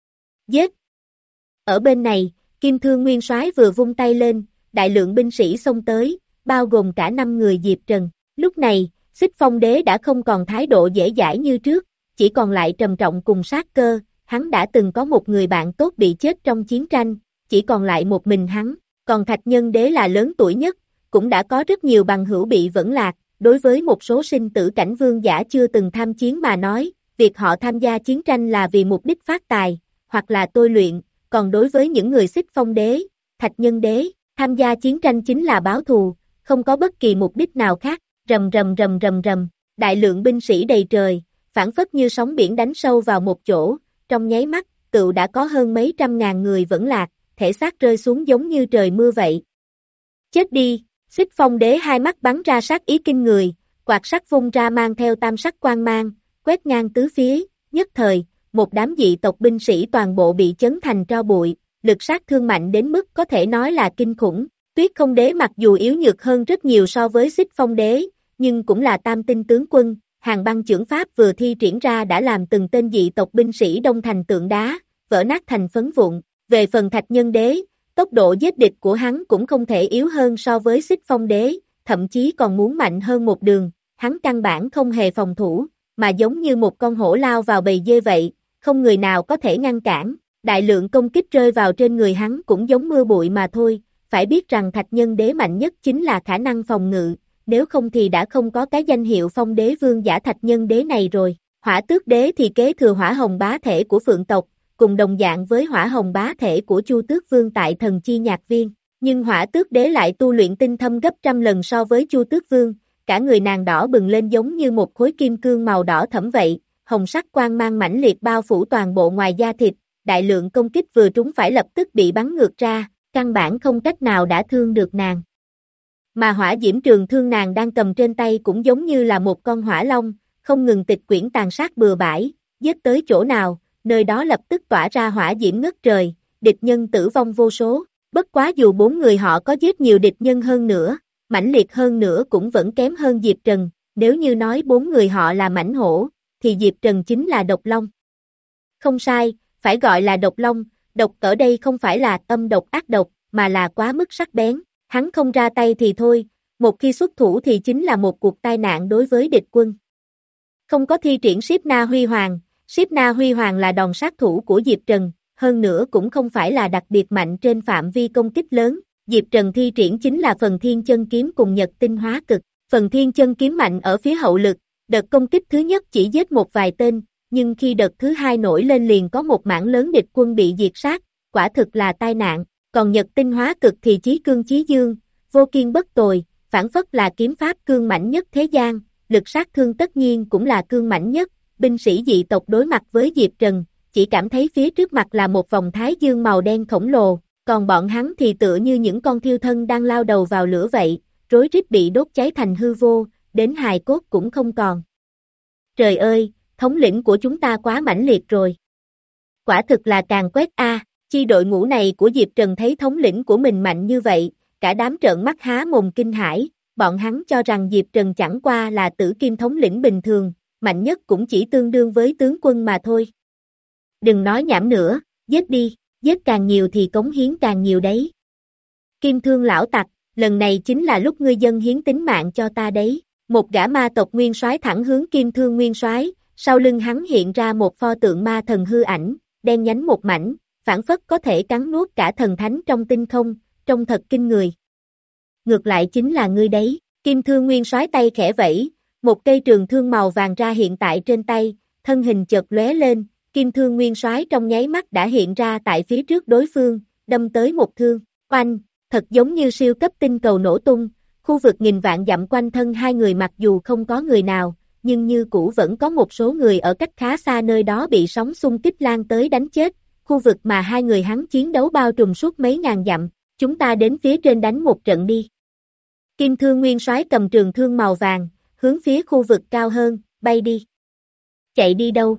Giết! Ở bên này, Kim Thương nguyên soái vừa vung tay lên, đại lượng binh sĩ xông tới, bao gồm cả năm người Diệp Trần. Lúc này, Xích Phong Đế đã không còn thái độ dễ dãi như trước, chỉ còn lại trầm trọng cùng sát cơ, hắn đã từng có một người bạn tốt bị chết trong chiến tranh, chỉ còn lại một mình hắn, còn Thạch Nhân Đế là lớn tuổi nhất, cũng đã có rất nhiều bằng hữu bị vẫn lạc, đối với một số sinh tử cảnh vương giả chưa từng tham chiến mà nói, việc họ tham gia chiến tranh là vì mục đích phát tài, hoặc là tôi luyện, còn đối với những người Xích Phong Đế, Thạch Nhân Đế, tham gia chiến tranh chính là báo thù, không có bất kỳ mục đích nào khác. Rầm rầm rầm rầm rầm, đại lượng binh sĩ đầy trời, phảng phất như sóng biển đánh sâu vào một chỗ, trong nháy mắt, tựu đã có hơn mấy trăm ngàn người vẫn lạc, thể xác rơi xuống giống như trời mưa vậy. Chết đi, Xích Phong Đế hai mắt bắn ra sát ý kinh người, quạt sắt vung ra mang theo tam sắc quang mang, quét ngang tứ phía, nhất thời, một đám dị tộc binh sĩ toàn bộ bị chấn thành tro bụi, lực sát thương mạnh đến mức có thể nói là kinh khủng. Tuyết Không Đế mặc dù yếu nhược hơn rất nhiều so với Xích Phong Đế, nhưng cũng là tam tinh tướng quân, Hàn Băng chưởng pháp vừa thi triển ra đã làm từng tên dị tộc binh sĩ đông thành tượng đá, vỡ nát thành phấn vụn. Về phần Thạch Nhân Đế, tốc độ giết địch của hắn cũng không thể yếu hơn so với Xích Phong Đế, thậm chí còn muốn mạnh hơn một đường, hắn căn bản không hề phòng thủ, mà giống như một con hổ lao vào bầy dê vậy, không người nào có thể ngăn cản, đại lượng công kích rơi vào trên người hắn cũng giống mưa bụi mà thôi. Phải biết rằng Thạch Nhân Đế mạnh nhất chính là khả năng phòng ngự, nếu không thì đã không có cái danh hiệu Phong Đế vương giả Thạch Nhân Đế này rồi. Hỏa Tước Đế thì kế thừa hỏa hồng bá thể của Phượng tộc, cùng đồng dạng với hỏa hồng bá thể của Chu Tước Vương tại Thần Chi Nhạc Viên, nhưng Hỏa Tước Đế lại tu luyện tinh thâm gấp trăm lần so với Chu Tước Vương, cả người nàng đỏ bừng lên giống như một khối kim cương màu đỏ thẫm vậy, hồng sắc quang mang mãnh liệt bao phủ toàn bộ ngoài da thịt, đại lượng công kích vừa trúng phải lập tức bị bắn ngược ra. Căn bản không cách nào đã thương được nàng. Mà hỏa diễm trường thương nàng đang cầm trên tay cũng giống như là một con hỏa long, không ngừng tịch quyển tàn sát bừa bãi, giết tới chỗ nào, nơi đó lập tức tỏa ra hỏa diễm ngất trời, địch nhân tử vong vô số. Bất quá dù bốn người họ có giết nhiều địch nhân hơn nữa, mãnh liệt hơn nữa cũng vẫn kém hơn Diệp Trần, nếu như nói bốn người họ là mãnh hổ, thì Diệp Trần chính là độc long. Không sai, phải gọi là độc long. Độc ở đây không phải là âm độc ác độc, mà là quá mức sắc bén, hắn không ra tay thì thôi, một khi xuất thủ thì chính là một cuộc tai nạn đối với địch quân. Không có thi triển Siếp Na Huy Hoàng, Siếp Na Huy Hoàng là đòn sát thủ của Diệp Trần, hơn nữa cũng không phải là đặc biệt mạnh trên phạm vi công kích lớn, Diệp Trần thi triển chính là phần thiên chân kiếm cùng nhật tinh hóa cực, phần thiên chân kiếm mạnh ở phía hậu lực, đợt công kích thứ nhất chỉ giết một vài tên, nhưng khi đợt thứ hai nổi lên liền có một mảng lớn địch quân bị diệt sát, quả thực là tai nạn, còn nhật tinh hóa cực thì chí cương chí dương, vô kiên bất tồi, phản phất là kiếm pháp cương mạnh nhất thế gian, lực sát thương tất nhiên cũng là cương mạnh nhất, binh sĩ dị tộc đối mặt với Diệp Trần, chỉ cảm thấy phía trước mặt là một vòng thái dương màu đen khổng lồ, còn bọn hắn thì tựa như những con thiêu thân đang lao đầu vào lửa vậy, rối rít bị đốt cháy thành hư vô, đến hài cốt cũng không còn. Trời ơi, thống lĩnh của chúng ta quá mãnh liệt rồi. Quả thực là càng quét a, chi đội ngũ này của Diệp Trần thấy thống lĩnh của mình mạnh như vậy, cả đám trợn mắt há mồm kinh hãi, bọn hắn cho rằng Diệp Trần chẳng qua là tử kim thống lĩnh bình thường, mạnh nhất cũng chỉ tương đương với tướng quân mà thôi. Đừng nói nhảm nữa, giết đi, giết càng nhiều thì cống hiến càng nhiều đấy. Kim Thương lão tặc, lần này chính là lúc ngươi dân hiến tính mạng cho ta đấy. Một gã ma tộc nguyên soái thẳng hướng Kim Thương nguyên soái, sau lưng hắn hiện ra một pho tượng ma thần hư ảnh, đen nhánh một mảnh, phảng phất có thể cắn nuốt cả thần thánh trong tinh không, trông thật kinh người. Ngược lại chính là ngươi đấy, Kim Thương nguyên soái tay khẽ vẫy, một cây trường thương màu vàng ra hiện tại trên tay, thân hình chợt lóe lên, Kim Thương nguyên soái trong nháy mắt đã hiện ra tại phía trước đối phương, đâm tới một thương, oanh, thật giống như siêu cấp tinh cầu nổ tung, khu vực nghìn vạn dặm quanh thân hai người mặc dù không có người nào, nhưng như cũ vẫn có một số người ở cách khá xa nơi đó bị sóng xung kích lan tới đánh chết, khu vực mà hai người hắn chiến đấu bao trùm suốt mấy ngàn dặm, chúng ta đến phía trên đánh một trận đi. Kim Thương nguyên soái cầm trường thương màu vàng, hướng phía khu vực cao hơn, bay đi. Chạy đi đâu?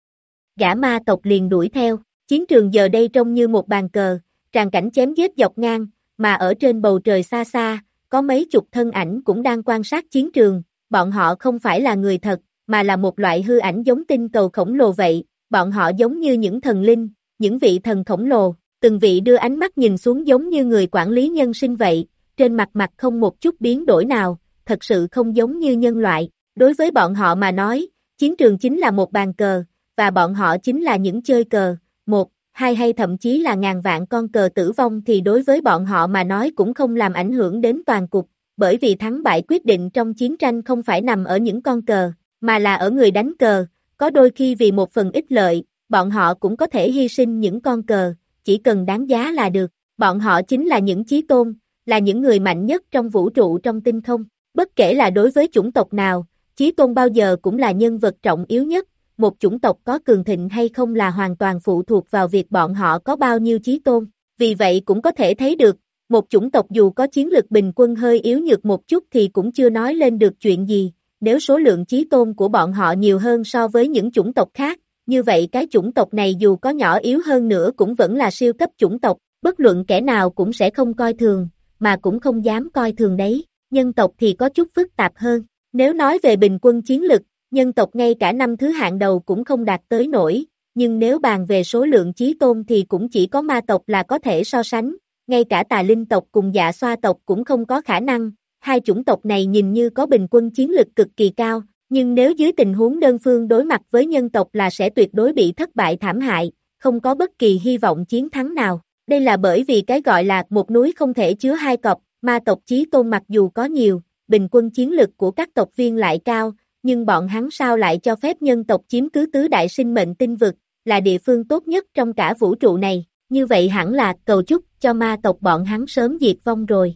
Gã ma tộc liền đuổi theo, chiến trường giờ đây trông như một bàn cờ, tràn cảnh chém giết dọc ngang, mà ở trên bầu trời xa xa, có mấy chục thân ảnh cũng đang quan sát chiến trường, bọn họ không phải là người thật, mà là một loại hư ảnh giống tinh cầu khổng lồ vậy, bọn họ giống như những thần linh, những vị thần khổng lồ, từng vị đưa ánh mắt nhìn xuống giống như người quản lý nhân sinh vậy, trên mặt mặt không một chút biến đổi nào, thật sự không giống như nhân loại, đối với bọn họ mà nói, chiến trường chính là một bàn cờ, và bọn họ chính là những chơi cờ, một, hai hay thậm chí là ngàn vạn con cờ tử vong thì đối với bọn họ mà nói cũng không làm ảnh hưởng đến toàn cục, bởi vì thắng bại quyết định trong chiến tranh không phải nằm ở những con cờ, mà là ở người đánh cờ, có đôi khi vì một phần ích lợi, bọn họ cũng có thể hy sinh những con cờ, chỉ cần đáng giá là được, bọn họ chính là những chí tôn, là những người mạnh nhất trong vũ trụ trong tinh không, bất kể là đối với chủng tộc nào, chí tôn bao giờ cũng là nhân vật trọng yếu nhất. Một chủng tộc có cường thịnh hay không là hoàn toàn phụ thuộc vào việc bọn họ có bao nhiêu chí tôn, vì vậy cũng có thể thấy được, một chủng tộc dù có chiến lực bình quân hơi yếu nhược một chút thì cũng chưa nói lên được chuyện gì, nếu số lượng chí tôn của bọn họ nhiều hơn so với những chủng tộc khác, như vậy cái chủng tộc này dù có nhỏ yếu hơn nữa cũng vẫn là siêu cấp chủng tộc, bất luận kẻ nào cũng sẽ không coi thường, mà cũng không dám coi thường đấy, nhân tộc thì có chút phức tạp hơn, nếu nói về bình quân chiến lực, nhân tộc ngay cả năm thứ hạng đầu cũng không đạt tới nổi, nhưng nếu bàn về số lượng chí tôn thì cũng chỉ có ma tộc là có thể so sánh, ngay cả tà linh tộc cùng dạ xoa tộc cũng không có khả năng, hai chủng tộc này nhìn như có bình quân chiến lực cực kỳ cao, nhưng nếu dưới tình huống đơn phương đối mặt với nhân tộc là sẽ tuyệt đối bị thất bại thảm hại, không có bất kỳ hy vọng chiến thắng nào, đây là bởi vì cái gọi là một núi không thể chứa hai cọp, ma tộc chí tôn mặc dù có nhiều, bình quân chiến lực của các tộc viên lại cao, nhưng bọn hắn sao lại cho phép nhân tộc chiếm cứ tứ đại sinh mệnh tinh vực, là địa phương tốt nhất trong cả vũ trụ này, như vậy hẳn là cầu chúc cho ma tộc bọn hắn sớm diệt vong rồi.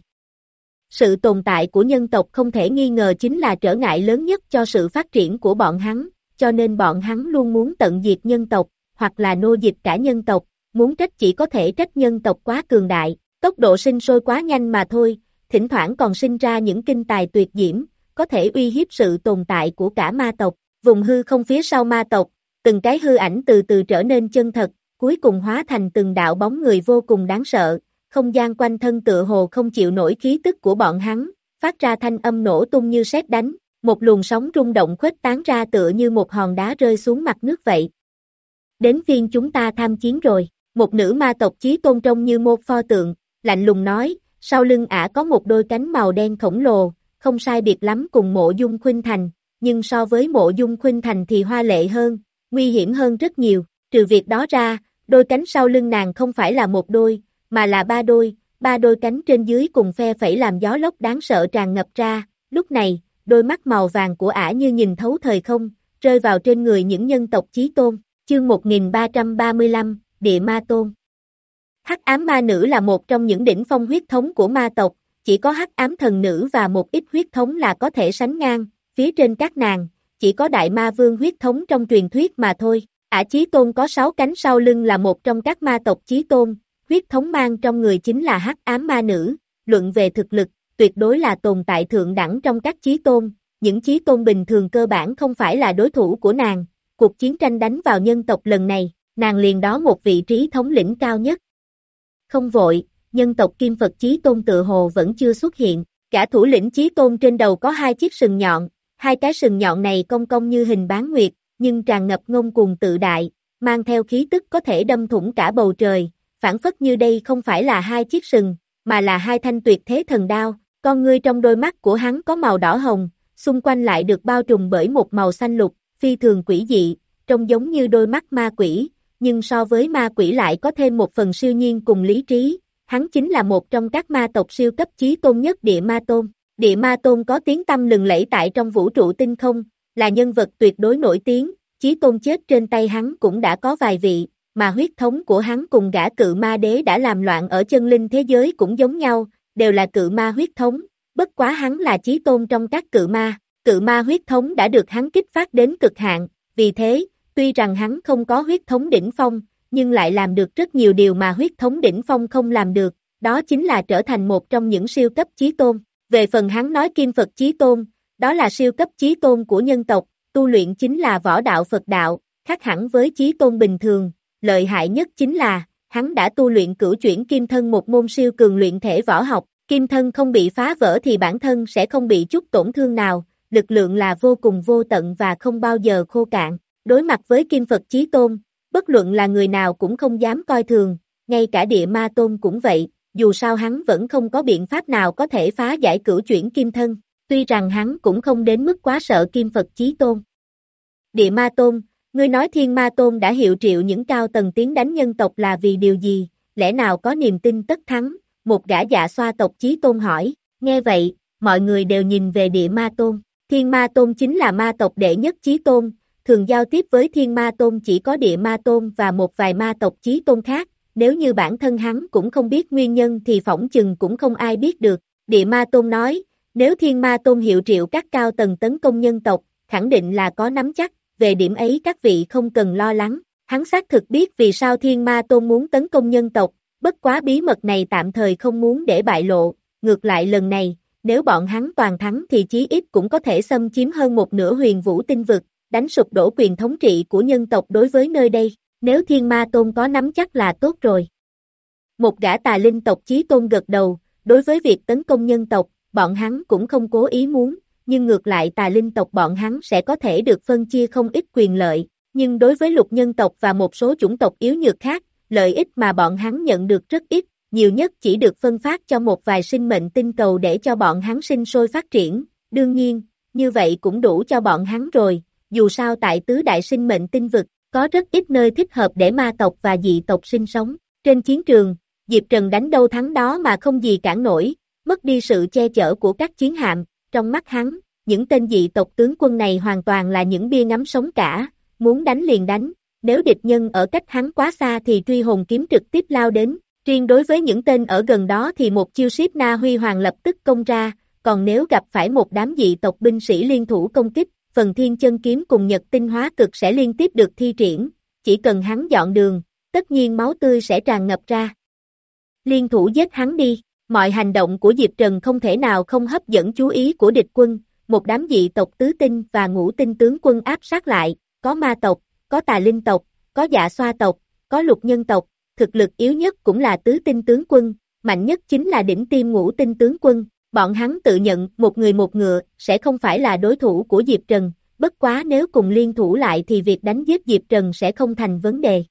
Sự tồn tại của nhân tộc không thể nghi ngờ chính là trở ngại lớn nhất cho sự phát triển của bọn hắn, cho nên bọn hắn luôn muốn tận diệt nhân tộc, hoặc là nô dịch cả nhân tộc, muốn trách chỉ có thể trách nhân tộc quá cường đại, tốc độ sinh sôi quá nhanh mà thôi, thỉnh thoảng còn sinh ra những kinh tài tuyệt diễm, có thể uy hiếp sự tồn tại của cả ma tộc, vùng hư không phía sau ma tộc, từng cái hư ảnh từ từ trở nên chân thật, cuối cùng hóa thành từng đạo bóng người vô cùng đáng sợ, không gian quanh thân tựa hồ không chịu nổi khí tức của bọn hắn, phát ra thanh âm nổ tung như sét đánh, một luồng sóng rung động khuếch tán ra tựa như một hòn đá rơi xuống mặt nước vậy. Đến phiên chúng ta tham chiến rồi, một nữ ma tộc chí tôn trông như một pho tượng, lạnh lùng nói, sau lưng ả có một đôi cánh màu đen khổng lồ, không sai biệt lắm cùng Mộ Dung Khuynh Thành, nhưng so với Mộ Dung Khuynh Thành thì hoa lệ hơn, nguy hiểm hơn rất nhiều, trừ việc đó ra, đôi cánh sau lưng nàng không phải là một đôi, mà là ba đôi, ba đôi cánh trên dưới cùng phe phẩy làm gió lốc đáng sợ tràn ngập ra, lúc này, đôi mắt màu vàng của ả như nhìn thấu thời không, rơi vào trên người những nhân tộc chí tôn, chương một nghìn ba trăm ba mươi lăm, Địa Ma Tôn. Hắc ám ma nữ là một trong những đỉnh phong huyết thống của ma tộc, chỉ có hắc ám thần nữ và một ít huyết thống là có thể sánh ngang, phía trên các nàng, chỉ có đại ma vương huyết thống trong truyền thuyết mà thôi. Ả chí tôn có sáu cánh sau lưng là một trong các ma tộc chí tôn, huyết thống mang trong người chính là hắc ám ma nữ, luận về thực lực, tuyệt đối là tồn tại thượng đẳng trong các chí tôn, những chí tôn bình thường cơ bản không phải là đối thủ của nàng, cuộc chiến tranh đánh vào nhân tộc lần này, nàng liền đó một vị trí thống lĩnh cao nhất. Không vội, nhân tộc Kim Phật Chí Tôn tự hồ vẫn chưa xuất hiện, cả thủ lĩnh Chí Tôn trên đầu có hai chiếc sừng nhọn, hai cái sừng nhọn này cong cong như hình bán nguyệt, nhưng tràn ngập ngông cuồng tự đại, mang theo khí tức có thể đâm thủng cả bầu trời, phản phất như đây không phải là hai chiếc sừng, mà là hai thanh tuyệt thế thần đao, con ngươi trong đôi mắt của hắn có màu đỏ hồng, xung quanh lại được bao trùm bởi một màu xanh lục, phi thường quỷ dị, trông giống như đôi mắt ma quỷ, nhưng so với ma quỷ lại có thêm một phần siêu nhiên cùng lý trí, hắn chính là một trong các ma tộc siêu cấp chí tôn nhất Địa Ma Tôn. Địa Ma Tôn có tiếng tăm lừng lẫy tại trong vũ trụ tinh không, là nhân vật tuyệt đối nổi tiếng, chí tôn chết trên tay hắn cũng đã có vài vị, mà huyết thống của hắn cùng gã cự ma đế đã làm loạn ở chân linh thế giới cũng giống nhau, đều là cự ma huyết thống, bất quá hắn là chí tôn trong các cự ma, cự ma huyết thống đã được hắn kích phát đến cực hạn, vì thế, tuy rằng hắn không có huyết thống đỉnh phong, nhưng lại làm được rất nhiều điều mà huyết thống đỉnh phong không làm được, đó chính là trở thành một trong những siêu cấp chí tôn. Về phần hắn nói Kim Phật Chí Tôn, đó là siêu cấp chí tôn của nhân tộc, tu luyện chính là võ đạo Phật đạo, khác hẳn với chí tôn bình thường, lợi hại nhất chính là, hắn đã tu luyện cửu chuyển kim thân một môn siêu cường luyện thể võ học, kim thân không bị phá vỡ thì bản thân sẽ không bị chút tổn thương nào, lực lượng là vô cùng vô tận và không bao giờ khô cạn, đối mặt với Kim Phật Chí Tôn, bất luận là người nào cũng không dám coi thường, ngay cả Địa Ma Tôn cũng vậy, dù sao hắn vẫn không có biện pháp nào có thể phá giải cửu chuyển kim thân, tuy rằng hắn cũng không đến mức quá sợ Kim Phật Chí Tôn. Địa Ma Tôn, ngươi nói Thiên Ma Tôn đã hiệu triệu những cao tầng tiến đánh nhân tộc là vì điều gì, lẽ nào có niềm tin tất thắng, một gã dạ xoa tộc Chí Tôn hỏi, nghe vậy, mọi người đều nhìn về Địa Ma Tôn, Thiên Ma Tôn chính là ma tộc đệ nhất Chí Tôn, thường giao tiếp với Thiên Ma Tôn chỉ có Địa Ma Tôn và một vài ma tộc Chí Tôn khác, nếu như bản thân hắn cũng không biết nguyên nhân thì phỏng chừng cũng không ai biết được, Địa Ma Tôn nói, nếu Thiên Ma Tôn hiệu triệu các cao tầng tấn công nhân tộc, khẳng định là có nắm chắc, về điểm ấy các vị không cần lo lắng, hắn xác thực biết vì sao Thiên Ma Tôn muốn tấn công nhân tộc, bất quá bí mật này tạm thời không muốn để bại lộ, ngược lại lần này, nếu bọn hắn toàn thắng thì chí ít cũng có thể xâm chiếm hơn một nửa huyền vũ tinh vực, đánh sụp đổ quyền thống trị của nhân tộc đối với nơi đây, nếu Thiên Ma Tôn có nắm chắc là tốt rồi. Một gã tà linh tộc Chí Tôn gật đầu, đối với việc tấn công nhân tộc, bọn hắn cũng không cố ý muốn, nhưng ngược lại tà linh tộc bọn hắn sẽ có thể được phân chia không ít quyền lợi, nhưng đối với lục nhân tộc và một số chủng tộc yếu nhược khác, lợi ích mà bọn hắn nhận được rất ít, nhiều nhất chỉ được phân phát cho một vài sinh mệnh tinh cầu để cho bọn hắn sinh sôi phát triển, đương nhiên, như vậy cũng đủ cho bọn hắn rồi, dù sao tại tứ đại sinh mệnh tinh vực, có rất ít nơi thích hợp để ma tộc và dị tộc sinh sống. Trên chiến trường, Diệp Trần đánh đâu thắng đó mà không gì cản nổi, mất đi sự che chở của các chiến hạm, trong mắt hắn, những tên dị tộc tướng quân này hoàn toàn là những bia ngắm sống cả, muốn đánh liền đánh, nếu địch nhân ở cách hắn quá xa thì truy hồn kiếm trực tiếp lao đến, riêng đối với những tên ở gần đó thì một chiêu Siết Na Huy Hoàng lập tức công ra, còn nếu gặp phải một đám dị tộc binh sĩ liên thủ công kích, phần thiên chân kiếm cùng nhật tinh hóa cực sẽ liên tiếp được thi triển, chỉ cần hắn dọn đường, tất nhiên máu tươi sẽ tràn ngập ra. Liên thủ giết hắn đi, mọi hành động của Diệp Trần không thể nào không hấp dẫn chú ý của địch quân, một đám dị tộc tứ tinh và ngũ tinh tướng quân áp sát lại, có ma tộc, có tà linh tộc, có dạ xoa tộc, có lục nhân tộc, thực lực yếu nhất cũng là tứ tinh tướng quân, mạnh nhất chính là đỉnh tiêm ngũ tinh tướng quân. Bọn hắn tự nhận một người một ngựa sẽ không phải là đối thủ của Diệp Trần, bất quá nếu cùng liên thủ lại thì việc đánh giết Diệp Trần sẽ không thành vấn đề.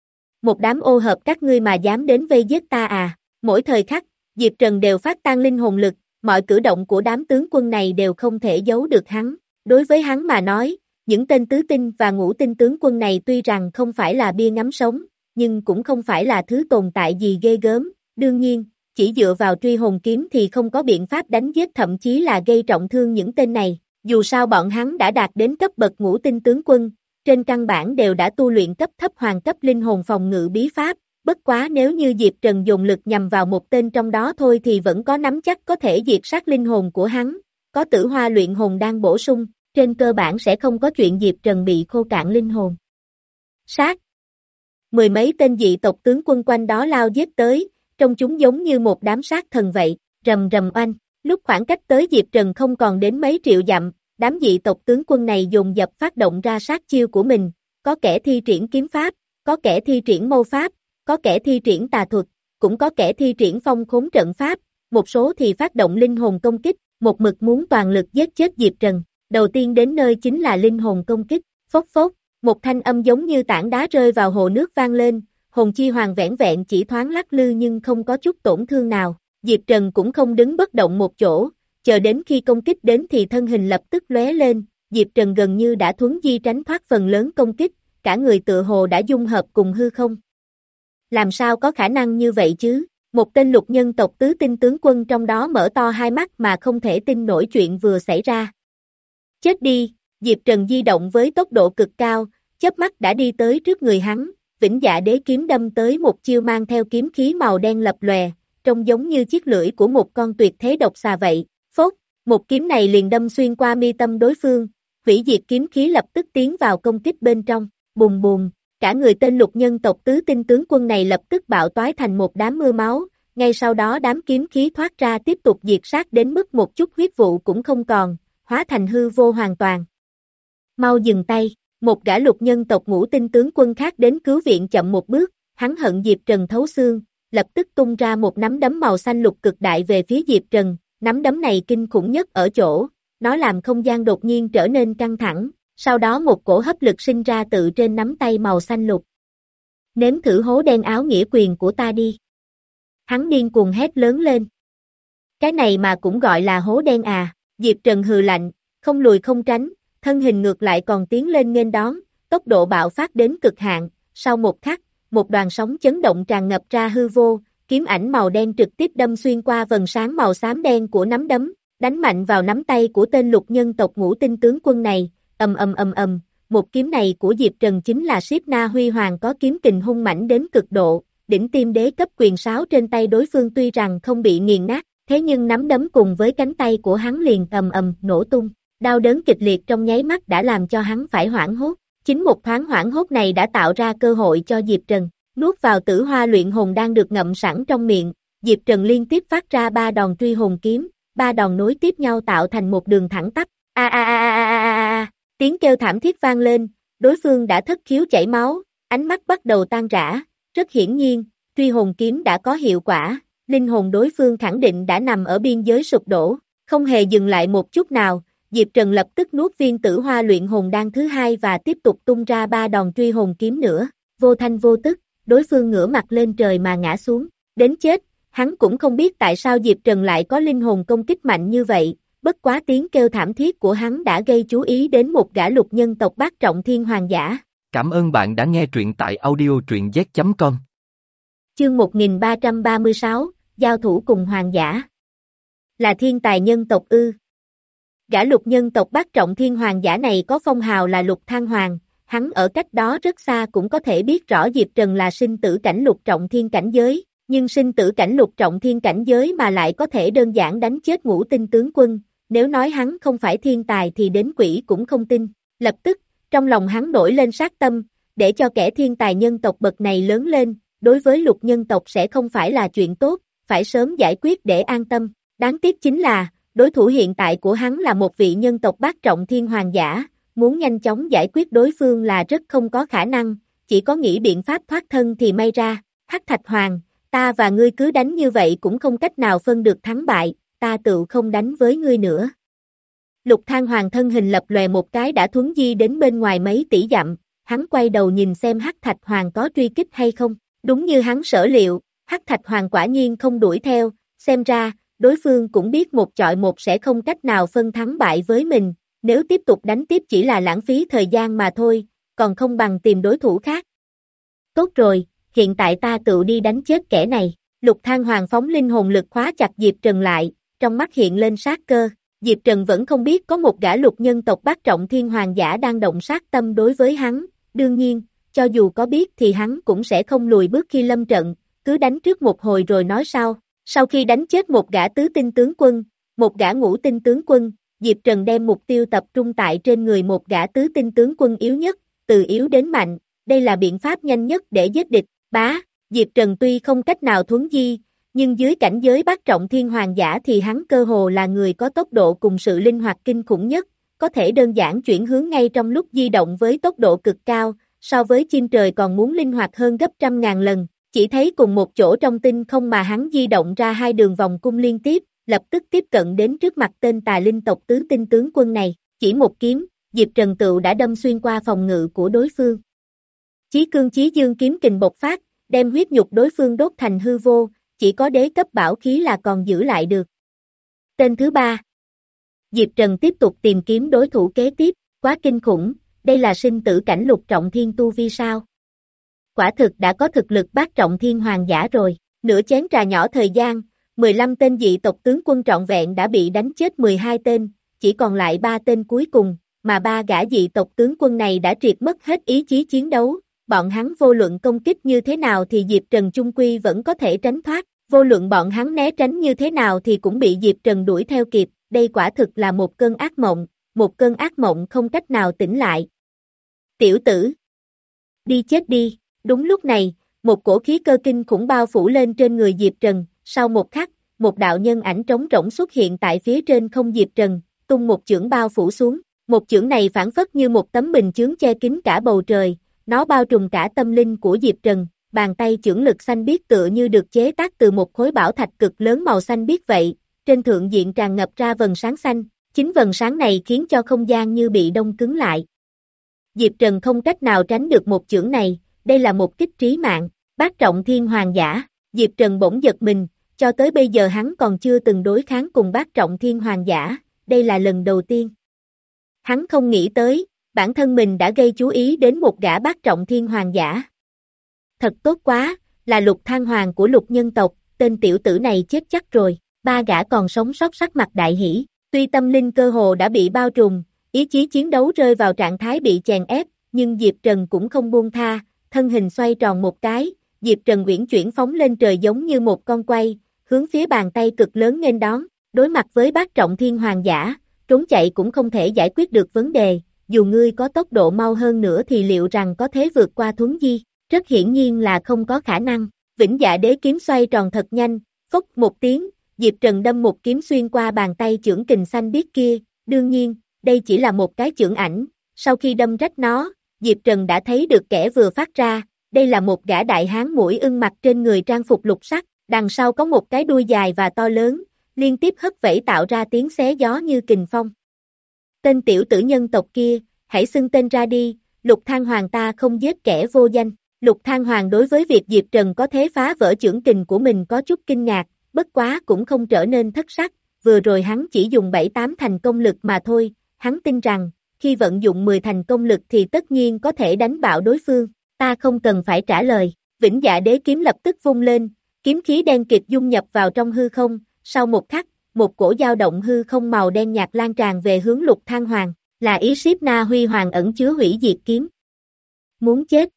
Một đám ô hợp các ngươi mà dám đến vây giết ta à, mỗi thời khắc, Diệp Trần đều phát tan linh hồn lực, mọi cử động của đám tướng quân này đều không thể giấu được hắn. Đối với hắn mà nói, những tên tứ tinh và ngũ tinh tướng quân này tuy rằng không phải là bia ngắm sống, nhưng cũng không phải là thứ tồn tại gì ghê gớm, đương nhiên, chỉ dựa vào truy hồn kiếm thì không có biện pháp đánh giết thậm chí là gây trọng thương những tên này, dù sao bọn hắn đã đạt đến cấp bậc ngũ tinh tướng quân, trên căn bản đều đã tu luyện cấp thấp hoàng cấp linh hồn phòng ngự bí pháp, bất quá nếu như Diệp Trần dùng lực nhằm vào một tên trong đó thôi thì vẫn có nắm chắc có thể diệt sát linh hồn của hắn, có tử hoa luyện hồn đang bổ sung, trên cơ bản sẽ không có chuyện Diệp Trần bị khô cạn linh hồn. Sát! Mười mấy tên dị tộc tướng quân quanh đó lao giết tới, trông chúng giống như một đám sát thần vậy, rầm rầm oanh, Lúc khoảng cách tới Diệp Trần không còn đến mấy triệu dặm, đám dị tộc tướng quân này dồn dập phát động ra sát chiêu của mình, có kẻ thi triển kiếm pháp, có kẻ thi triển mâu pháp, có kẻ thi triển tà thuật, cũng có kẻ thi triển phong khốn trận pháp, một số thì phát động linh hồn công kích, một mực muốn toàn lực giết chết Diệp Trần. Đầu tiên đến nơi chính là linh hồn công kích, phốc phốc, một thanh âm giống như tảng đá rơi vào hồ nước vang lên, hồn chi hoàng vẻn vẹn chỉ thoáng lắc lư nhưng không có chút tổn thương nào. Diệp Trần cũng không đứng bất động một chỗ, chờ đến khi công kích đến thì thân hình lập tức lóe lên, Diệp Trần gần như đã thuấn di tránh thoát phần lớn công kích, cả người tựa hồ đã dung hợp cùng hư không. Làm sao có khả năng như vậy chứ? Một tên lục nhân tộc tứ tinh tướng quân trong đó mở to hai mắt mà không thể tin nổi chuyện vừa xảy ra. Chết đi, Diệp Trần di động với tốc độ cực cao, chớp mắt đã đi tới trước người hắn, Vĩnh Dạ Đế kiếm đâm tới một chiêu mang theo kiếm khí màu đen lập lòe, trông giống như chiếc lưỡi của một con tuyệt thế độc xà vậy. Phốt, một kiếm này liền đâm xuyên qua mi tâm đối phương, hủy diệt kiếm khí lập tức tiến vào công kích bên trong, bùm bùm, cả người tên lục nhân tộc tứ tinh tướng quân này lập tức bạo toái thành một đám mưa máu, ngay sau đó đám kiếm khí thoát ra tiếp tục diệt sát đến mức một chút huyết vụ cũng không còn, hóa thành hư vô hoàn toàn. Mau dừng tay, một gã lục nhân tộc ngũ tinh tướng quân khác đến cứu viện chậm một bước, hắn hận Diệp Trần thấu xương, lập tức tung ra một nắm đấm màu xanh lục cực đại về phía Diệp Trần, nắm đấm này kinh khủng nhất ở chỗ, nó làm không gian đột nhiên trở nên căng thẳng, sau đó một cổ hấp lực sinh ra tự trên nắm tay màu xanh lục. Nếm thử hố đen áo nghĩa quyền của ta đi. Hắn điên cuồng hét lớn lên. Cái này mà cũng gọi là hố đen à, Diệp Trần hừ lạnh, không lùi không tránh, thân hình ngược lại còn tiến lên nghênh đón, tốc độ bạo phát đến cực hạn, sau một khắc, một đoàn sóng chấn động tràn ngập ra hư vô, kiếm ảnh màu đen trực tiếp đâm xuyên qua vầng sáng màu xám đen của nắm đấm, đánh mạnh vào nắm tay của tên lục nhân tộc ngũ tinh tướng quân này, ầm ầm ầm ầm, một kiếm này của Diệp Trần chính là Siết Na Huy Hoàng có kiếm kình hung mãnh đến cực độ, đỉnh tiêm đế cấp quyền sáo trên tay đối phương tuy rằng không bị nghiền nát, thế nhưng nắm đấm cùng với cánh tay của hắn liền ầm ầm nổ tung, đau đớn kịch liệt trong nháy mắt đã làm cho hắn phải hoảng hốt, chính một thoáng hoảng hốt này đã tạo ra cơ hội cho Diệp Trần, nuốt vào tử hoa luyện hồn đang được ngậm sẵn trong miệng, Diệp Trần liên tiếp phát ra ba đòn truy hồn kiếm, ba đòn nối tiếp nhau tạo thành một đường thẳng tắp, a a a a a a a, tiếng kêu thảm thiết vang lên, đối phương đã thất khiếu chảy máu, ánh mắt bắt đầu tan rã, rất hiển nhiên, truy hồn kiếm đã có hiệu quả, linh hồn đối phương khẳng định đã nằm ở biên giới sụp đổ, không hề dừng lại một chút nào, Diệp Trần lập tức nuốt viên tử hoa luyện hồn đan thứ hai và tiếp tục tung ra ba đòn truy hồn kiếm nữa, vô thanh vô tức, đối phương ngửa mặt lên trời mà ngã xuống, đến chết, hắn cũng không biết tại sao Diệp Trần lại có linh hồn công kích mạnh như vậy, bất quá tiếng kêu thảm thiết của hắn đã gây chú ý đến một gã lục nhân tộc bát trọng thiên hoàng giả. Cảm ơn bạn đã nghe truyện tại audio truyện z chấm com. Chương một nghìn ba trăm ba mươi sáu, giao thủ cùng hoàng giả. Là thiên tài nhân tộc ư? Gã lục nhân tộc bát trọng thiên hoàng giả này có phong hào là lục thang hoàng, hắn ở cách đó rất xa cũng có thể biết rõ Diệp Trần là sinh tử cảnh lục trọng thiên cảnh giới, nhưng sinh tử cảnh lục trọng thiên cảnh giới mà lại có thể đơn giản đánh chết ngũ tinh tướng quân, nếu nói hắn không phải thiên tài thì đến quỷ cũng không tin, lập tức, trong lòng hắn nổi lên sát tâm, để cho kẻ thiên tài nhân tộc bậc này lớn lên, đối với lục nhân tộc sẽ không phải là chuyện tốt, phải sớm giải quyết để an tâm, đáng tiếc chính là, đối thủ hiện tại của hắn là một vị nhân tộc bát trọng thiên hoàng giả, muốn nhanh chóng giải quyết đối phương là rất không có khả năng, chỉ có nghĩ biện pháp thoát thân thì may ra, Hắc Thạch Hoàng, ta và ngươi cứ đánh như vậy cũng không cách nào phân được thắng bại, ta tự không đánh với ngươi nữa. Lục Thang Hoàng thân hình lập lòe một cái đã thuấn di đến bên ngoài mấy tỷ dặm, hắn quay đầu nhìn xem Hắc Thạch Hoàng có truy kích hay không, đúng như hắn sở liệu, Hắc Thạch Hoàng quả nhiên không đuổi theo, xem ra, đối phương cũng biết một chọi một sẽ không cách nào phân thắng bại với mình, nếu tiếp tục đánh tiếp chỉ là lãng phí thời gian mà thôi, còn không bằng tìm đối thủ khác. Tốt rồi, hiện tại ta tự đi đánh chết kẻ này, Lục Thang Hoàng phóng linh hồn lực khóa chặt Diệp Trần lại, trong mắt hiện lên sát cơ, Diệp Trần vẫn không biết có một gã lục nhân tộc bát trọng thiên hoàng giả đang động sát tâm đối với hắn, đương nhiên, cho dù có biết thì hắn cũng sẽ không lùi bước khi lâm trận, cứ đánh trước một hồi rồi nói sau. Sau khi đánh chết một gã tứ tinh tướng quân, một gã ngũ tinh tướng quân, Diệp Trần đem mục tiêu tập trung tại trên người một gã tứ tinh tướng quân yếu nhất, từ yếu đến mạnh, đây là biện pháp nhanh nhất để giết địch, bá, Diệp Trần tuy không cách nào thuấn di, nhưng dưới cảnh giới bát trọng thiên hoàng giả thì hắn cơ hồ là người có tốc độ cùng sự linh hoạt kinh khủng nhất, có thể đơn giản chuyển hướng ngay trong lúc di động với tốc độ cực cao, so với chim trời còn muốn linh hoạt hơn gấp trăm ngàn lần, chỉ thấy cùng một chỗ trong tinh không mà hắn di động ra hai đường vòng cung liên tiếp, lập tức tiếp cận đến trước mặt tên tà linh tộc tứ tinh tướng quân này, chỉ một kiếm, Diệp Trần Tựu đã đâm xuyên qua phòng ngự của đối phương. Chí cương chí dương kiếm kình bộc phát, đem huyết nhục đối phương đốt thành hư vô, chỉ có đế cấp bảo khí là còn giữ lại được. Tên thứ ba. Diệp Trần tiếp tục tìm kiếm đối thủ kế tiếp, quá kinh khủng, đây là sinh tử cảnh lục trọng thiên tu vi sao? Quả thực đã có thực lực bát trọng thiên hoàng giả rồi, nửa chén trà nhỏ thời gian, mười lăm tên dị tộc tướng quân trọn vẹn đã bị đánh chết mười hai tên, chỉ còn lại ba tên cuối cùng, mà ba gã dị tộc tướng quân này đã triệt mất hết ý chí chiến đấu, bọn hắn vô luận công kích như thế nào thì Diệp Trần chung quy vẫn có thể tránh thoát, vô luận bọn hắn né tránh như thế nào thì cũng bị Diệp Trần đuổi theo kịp, đây quả thực là một cơn ác mộng, một cơn ác mộng không cách nào tỉnh lại. Tiểu tử! Đi chết đi! Đúng lúc này, một cổ khí cơ kinh khủng bao phủ lên trên người Diệp Trần, sau một khắc, một đạo nhân ảnh trống rỗng xuất hiện tại phía trên không Diệp Trần, tung một chưởng bao phủ xuống, một chưởng này phản phất như một tấm bình chướng che kín cả bầu trời, nó bao trùm cả tâm linh của Diệp Trần, bàn tay chưởng lực xanh biếc tựa như được chế tác từ một khối bảo thạch cực lớn màu xanh biếc vậy, trên thượng diện tràn ngập ra vầng sáng xanh, chính vầng sáng này khiến cho không gian như bị đông cứng lại. Diệp Trần không cách nào tránh được một chưởng này, đây là một kích trí mạng, bát trọng thiên hoàng giả, Diệp Trần bỗng giật mình, cho tới bây giờ hắn còn chưa từng đối kháng cùng bát trọng thiên hoàng giả, đây là lần đầu tiên. Hắn không nghĩ tới, bản thân mình đã gây chú ý đến một gã bát trọng thiên hoàng giả. Thật tốt quá, là Lục Thang Hoàng của Lục nhân tộc, tên tiểu tử này chết chắc rồi, ba gã còn sống sót sắc mặt đại hỷ, tuy tâm linh cơ hồ đã bị bao trùm, ý chí chiến đấu rơi vào trạng thái bị chèn ép, nhưng Diệp Trần cũng không buông tha, thân hình xoay tròn một cái, Diệp Trần uyển chuyển phóng lên trời giống như một con quay, hướng phía bàn tay cực lớn nghênh đón, đối mặt với bát trọng thiên hoàng giả, trốn chạy cũng không thể giải quyết được vấn đề, dù ngươi có tốc độ mau hơn nữa thì liệu rằng có thể vượt qua Thuấn Di, rất hiển nhiên là không có khả năng, Vĩnh Dạ Đế kiếm xoay tròn thật nhanh, phốc một tiếng, Diệp Trần đâm một kiếm xuyên qua bàn tay chưởng kình xanh biếc kia, đương nhiên, đây chỉ là một cái chưởng ảnh, sau khi đâm rách nó, Diệp Trần đã thấy được kẻ vừa phát ra, đây là một gã đại hán mũi ưng mặc trên người trang phục lục sắc, đằng sau có một cái đuôi dài và to lớn, liên tiếp hất vẫy tạo ra tiếng xé gió như kình phong. Tên tiểu tử nhân tộc kia, hãy xưng tên ra đi, Lục Thang Hoàng ta không giết kẻ vô danh. Lục Thang Hoàng đối với việc Diệp Trần có thế phá vỡ chưởng kình của mình có chút kinh ngạc, bất quá cũng không trở nên thất sắc, vừa rồi hắn chỉ dùng bảy tám thành công lực mà thôi, hắn tin rằng, khi vận dụng mười thành công lực thì tất nhiên có thể đánh bạo đối phương, ta không cần phải trả lời, Vĩnh Dạ Đế kiếm lập tức vung lên, kiếm khí đen kịt dung nhập vào trong hư không, sau một khắc, một cổ dao động hư không màu đen nhạt lan tràn về hướng Lục Thang Hoàng, là ý Siếp Na Huy Hoàng ẩn chứa hủy diệt kiếm. Muốn chết.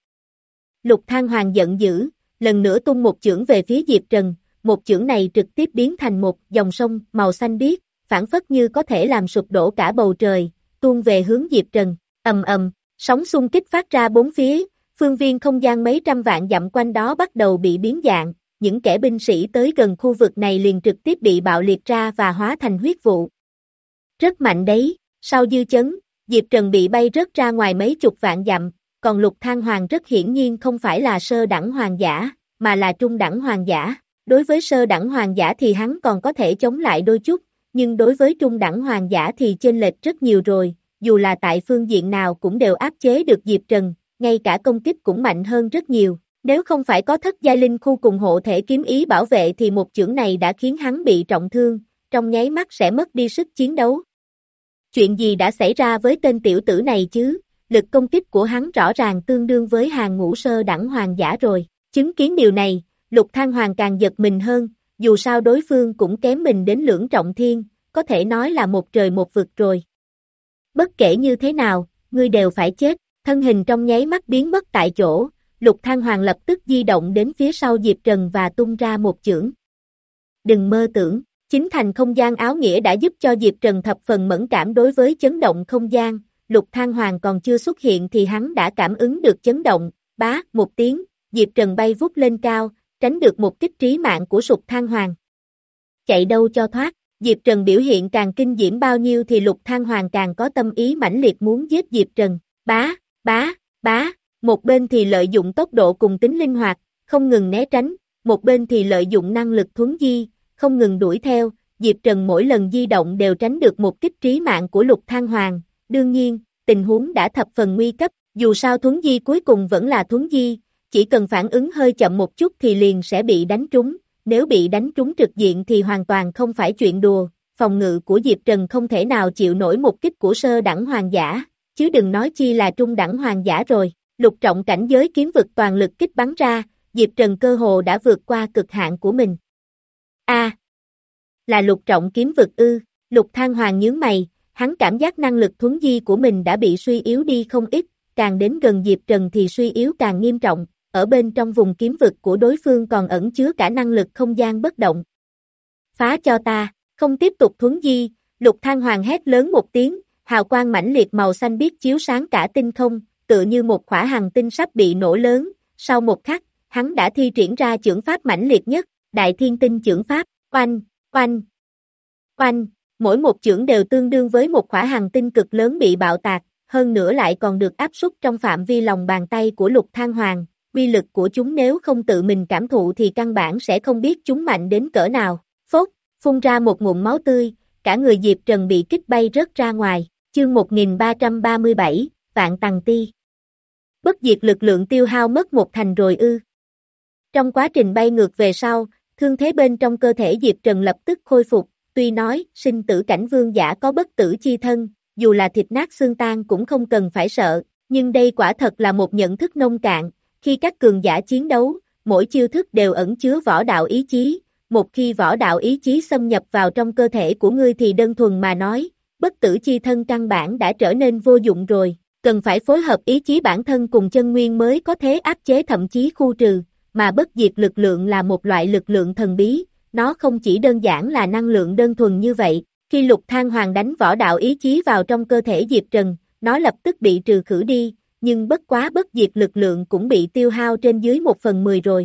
Lục Thang Hoàng giận dữ, lần nữa tung một chưởng về phía Diệp Trần, một chưởng này trực tiếp biến thành một dòng sông màu xanh biếc, phản phất như có thể làm sụp đổ cả bầu trời, tuôn về hướng Diệp Trần, ầm ầm, sóng xung kích phát ra bốn phía, phương viên không gian mấy trăm vạn dặm quanh đó bắt đầu bị biến dạng, những kẻ binh sĩ tới gần khu vực này liền trực tiếp bị bạo liệt ra và hóa thành huyết vụ. Rất mạnh đấy, sau dư chấn, Diệp Trần bị bay rớt ra ngoài mấy chục vạn dặm, còn Lục Thang Hoàng rất hiển nhiên không phải là sơ đẳng hoàng giả, mà là trung đẳng hoàng giả. Đối với sơ đẳng hoàng giả thì hắn còn có thể chống lại đôi chút, nhưng đối với trung đẳng hoàng giả thì chênh lệch rất nhiều rồi, dù là tại phương diện nào cũng đều áp chế được Diệp Trần, ngay cả công kích cũng mạnh hơn rất nhiều. Nếu không phải có thất giai linh khu cùng hộ thể kiếm ý bảo vệ thì một chưởng này đã khiến hắn bị trọng thương, trong nháy mắt sẽ mất đi sức chiến đấu. Chuyện gì đã xảy ra với tên tiểu tử này chứ? Lực công kích của hắn rõ ràng tương đương với hàng ngũ sơ đẳng hoàng giả rồi. Chứng kiến điều này, Lục Thang Hoàng càng giật mình hơn, dù sao đối phương cũng kém mình đến lưỡng trọng thiên, có thể nói là một trời một vực rồi. Bất kể như thế nào, ngươi đều phải chết, thân hình trong nháy mắt biến mất tại chỗ, Lục Thang Hoàng lập tức di động đến phía sau Diệp Trần và tung ra một chưởng. Đừng mơ tưởng, chính thành không gian áo nghĩa đã giúp cho Diệp Trần thập phần mẫn cảm đối với chấn động không gian, Lục Thang Hoàng còn chưa xuất hiện thì hắn đã cảm ứng được chấn động, bá, một tiếng, Diệp Trần bay vút lên cao, tránh được một kích trí mạng của Sục Than Hoàng. Chạy đâu cho thoát, Diệp Trần biểu hiện càng kinh diễm bao nhiêu thì Lục Than Hoàng càng có tâm ý mãnh liệt muốn giết Diệp Trần, bá, bá, bá, một bên thì lợi dụng tốc độ cùng tính linh hoạt, không ngừng né tránh, một bên thì lợi dụng năng lực thuấn di, không ngừng đuổi theo, Diệp Trần mỗi lần di động đều tránh được một kích trí mạng của Lục Than Hoàng, đương nhiên, tình huống đã thập phần nguy cấp, dù sao thuấn di cuối cùng vẫn là thuấn di, chỉ cần phản ứng hơi chậm một chút thì liền sẽ bị đánh trúng, nếu bị đánh trúng trực diện thì hoàn toàn không phải chuyện đùa, phòng ngự của Diệp Trần không thể nào chịu nổi một kích của sơ đẳng hoàng giả, chứ đừng nói chi là trung đẳng hoàng giả rồi, lục trọng cảnh giới kiếm vực toàn lực kích bắn ra, Diệp Trần cơ hồ đã vượt qua cực hạn của mình. A, à, là lục trọng kiếm vực ư, Lục Than Hoàng nhướng mày, hắn cảm giác năng lực thuấn di của mình đã bị suy yếu đi không ít, càng đến gần Diệp Trần thì suy yếu càng nghiêm trọng, ở bên trong vùng kiếm vực của đối phương còn ẩn chứa cả năng lực không gian bất động. Phá cho ta, không tiếp tục thuấn di, Lục Than Hoàng hét lớn một tiếng, hào quang mãnh liệt màu xanh biếc chiếu sáng cả tinh không, tựa như một quả hành tinh sắp bị nổ lớn, sau một khắc, hắn đã thi triển ra chưởng pháp mãnh liệt nhất, Đại Thiên Tinh chưởng pháp, oanh, oanh, oanh, mỗi một chưởng đều tương đương với một quả hành tinh cực lớn bị bạo tạc, hơn nữa lại còn được áp suất trong phạm vi lòng bàn tay của Lục Than Hoàng, uy lực của chúng nếu không tự mình cảm thụ thì căn bản sẽ không biết chúng mạnh đến cỡ nào, phốt, phun ra một ngụm máu tươi, cả người Diệp Trần bị kích bay rớt ra ngoài, chương một nghìn ba trăm ba mươi bảy, Vạn Tằng Ti. Bất diệt lực lượng tiêu hao mất một thành rồi ư. Trong quá trình bay ngược về sau, thương thế bên trong cơ thể Diệp Trần lập tức khôi phục, tuy nói, sinh tử cảnh vương giả có bất tử chi thân, dù là thịt nát xương tan cũng không cần phải sợ, nhưng đây quả thật là một nhận thức nông cạn, khi các cường giả chiến đấu, mỗi chiêu thức đều ẩn chứa võ đạo ý chí, một khi võ đạo ý chí xâm nhập vào trong cơ thể của ngươi thì đơn thuần mà nói, bất tử chi thân căn bản đã trở nên vô dụng rồi, cần phải phối hợp ý chí bản thân cùng chân nguyên mới có thể áp chế thậm chí khu trừ, mà bất diệt lực lượng là một loại lực lượng thần bí, nó không chỉ đơn giản là năng lượng đơn thuần như vậy, khi Lục Than Hoàng đánh võ đạo ý chí vào trong cơ thể Diệp Trần, nó lập tức bị trừ khử đi, nhưng bất quá bất diệt lực lượng cũng bị tiêu hao trên dưới một phần mười rồi.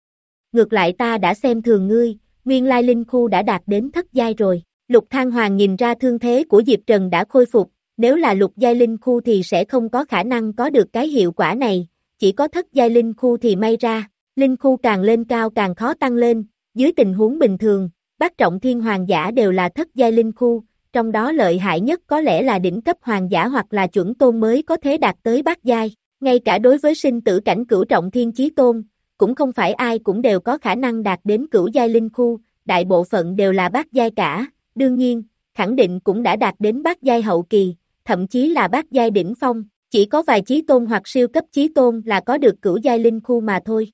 Ngược lại ta đã xem thường ngươi, nguyên lai linh khu đã đạt đến thất giai rồi, Lục Than Hoàng nhìn ra thương thế của Diệp Trần đã khôi phục, nếu là lục giai linh khu thì sẽ không có khả năng có được cái hiệu quả này, chỉ có thất giai linh khu thì may ra, linh khu càng lên cao càng khó tăng lên, dưới tình huống bình thường, bát trọng thiên hoàng giả đều là thất giai linh khu, trong đó lợi hại nhất có lẽ là đỉnh cấp hoàng giả hoặc là chuẩn tôn mới có thể đạt tới bát giai, ngay cả đối với sinh tử cảnh cửu trọng thiên chí tôn, cũng không phải ai cũng đều có khả năng đạt đến cửu giai linh khu, đại bộ phận đều là bát giai cả, đương nhiên, khẳng định cũng đã đạt đến bát giai hậu kỳ, thậm chí là bát giai đỉnh phong, chỉ có vài chí tôn hoặc siêu cấp chí tôn là có được cửu giai linh khu mà thôi.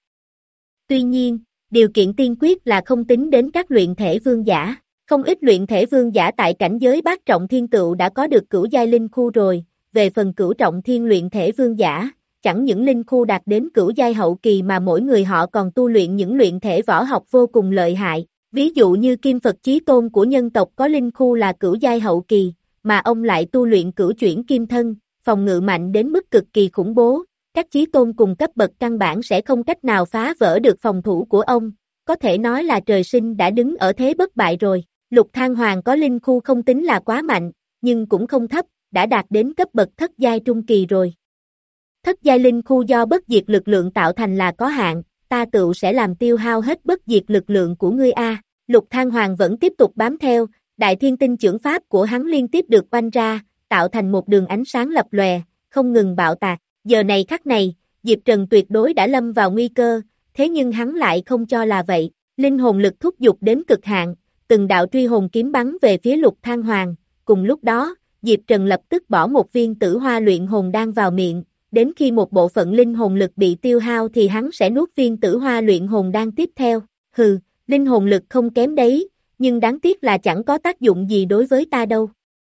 Tuy nhiên, điều kiện tiên quyết là không tính đến các luyện thể vương giả, không ít luyện thể vương giả tại cảnh giới bát trọng thiên tựu đã có được cửu giai linh khu rồi, về phần cửu trọng thiên luyện thể vương giả, chẳng những linh khu đạt đến cửu giai hậu kỳ mà mỗi người họ còn tu luyện những luyện thể võ học vô cùng lợi hại, ví dụ như Kim Phật Chí Tôn của nhân tộc có linh khu là cửu giai hậu kỳ, mà ông lại tu luyện cửu chuyển kim thân, phòng ngự mạnh đến mức cực kỳ khủng bố, các chí tôn cùng cấp bậc căn bản sẽ không cách nào phá vỡ được phòng thủ của ông, có thể nói là trời sinh đã đứng ở thế bất bại rồi. Lục Than Hoàng có linh khu không tính là quá mạnh, nhưng cũng không thấp, đã đạt đến cấp bậc thất giai trung kỳ rồi. Thất giai linh khu do bất diệt lực lượng tạo thành là có hạn, ta tựu sẽ làm tiêu hao hết bất diệt lực lượng của ngươi a. Lục Than Hoàng vẫn tiếp tục bám theo, Đại Thiên Tinh chưởng pháp của hắn liên tiếp được oanh ra, tạo thành một đường ánh sáng lập lòe, không ngừng bạo tạc. Giờ này khắc này, Diệp Trần tuyệt đối đã lâm vào nguy cơ, thế nhưng hắn lại không cho là vậy, linh hồn lực thúc giục đến cực hạn, từng đạo truy hồn kiếm bắn về phía Lục Than Hoàng, cùng lúc đó, Diệp Trần lập tức bỏ một viên tử hoa luyện hồn đan vào miệng, đến khi một bộ phận linh hồn lực bị tiêu hao thì hắn sẽ nuốt viên tử hoa luyện hồn đan tiếp theo, hừ, linh hồn lực không kém đấy, nhưng đáng tiếc là chẳng có tác dụng gì đối với ta đâu.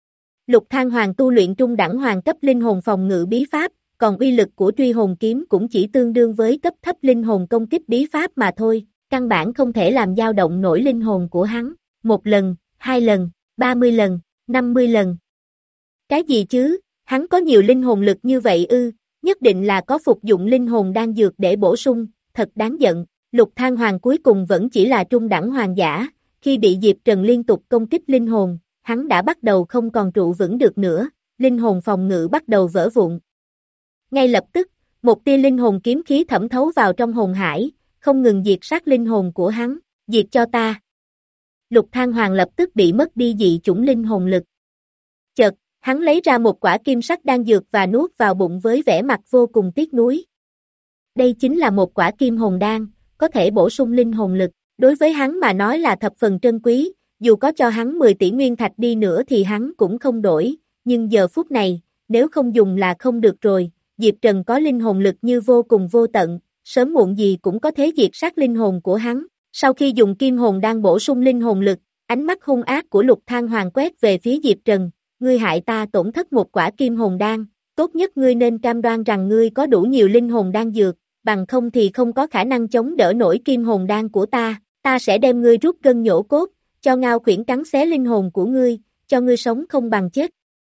Lục Than Hoàng tu luyện trung đẳng hoàng cấp linh hồn phòng ngự bí pháp, còn uy lực của truy hồn kiếm cũng chỉ tương đương với cấp thấp linh hồn công kích bí pháp mà thôi, căn bản không thể làm dao động nổi linh hồn của hắn, một lần, hai lần, ba mươi lần, năm mươi lần. Cái gì chứ, hắn có nhiều linh hồn lực như vậy ư, nhất định là có phục dụng linh hồn đan dược để bổ sung, thật đáng giận, Lục Thang Hoàng cuối cùng vẫn chỉ là trung đẳng hoàng giả, khi bị Diệp Trần liên tục công kích linh hồn, hắn đã bắt đầu không còn trụ vững được nữa, linh hồn phòng ngự bắt đầu vỡ vụn. Ngay lập tức, một tia linh hồn kiếm khí thẩm thấu vào trong hồn hải, không ngừng diệt sát linh hồn của hắn, diệt cho ta. Lục Thang Hoàng lập tức bị mất đi dị chủng linh hồn lực. Chợt, hắn lấy ra một quả kim sắc đan dược và nuốt vào bụng với vẻ mặt vô cùng tiếc nuối. Đây chính là một quả kim hồn đan, có thể bổ sung linh hồn lực, đối với hắn mà nói là thập phần trân quý, dù có cho hắn mười tỷ nguyên thạch đi nữa thì hắn cũng không đổi, nhưng giờ phút này, nếu không dùng là không được rồi, Diệp Trần có linh hồn lực như vô cùng vô tận, sớm muộn gì cũng có thể diệt sát linh hồn của hắn. Sau khi dùng kim hồn đan bổ sung linh hồn lực, ánh mắt hung ác của Lục Thang Hoàng quét về phía Diệp Trần, ngươi hại ta tổn thất một quả kim hồn đan, tốt nhất ngươi nên cam đoan rằng ngươi có đủ nhiều linh hồn đan dược, bằng không thì không có khả năng chống đỡ nổi kim hồn đan của ta, ta sẽ đem ngươi rút gân nhổ cốt, cho Ngao Khuyển cắn xé linh hồn của ngươi, cho ngươi sống không bằng chết.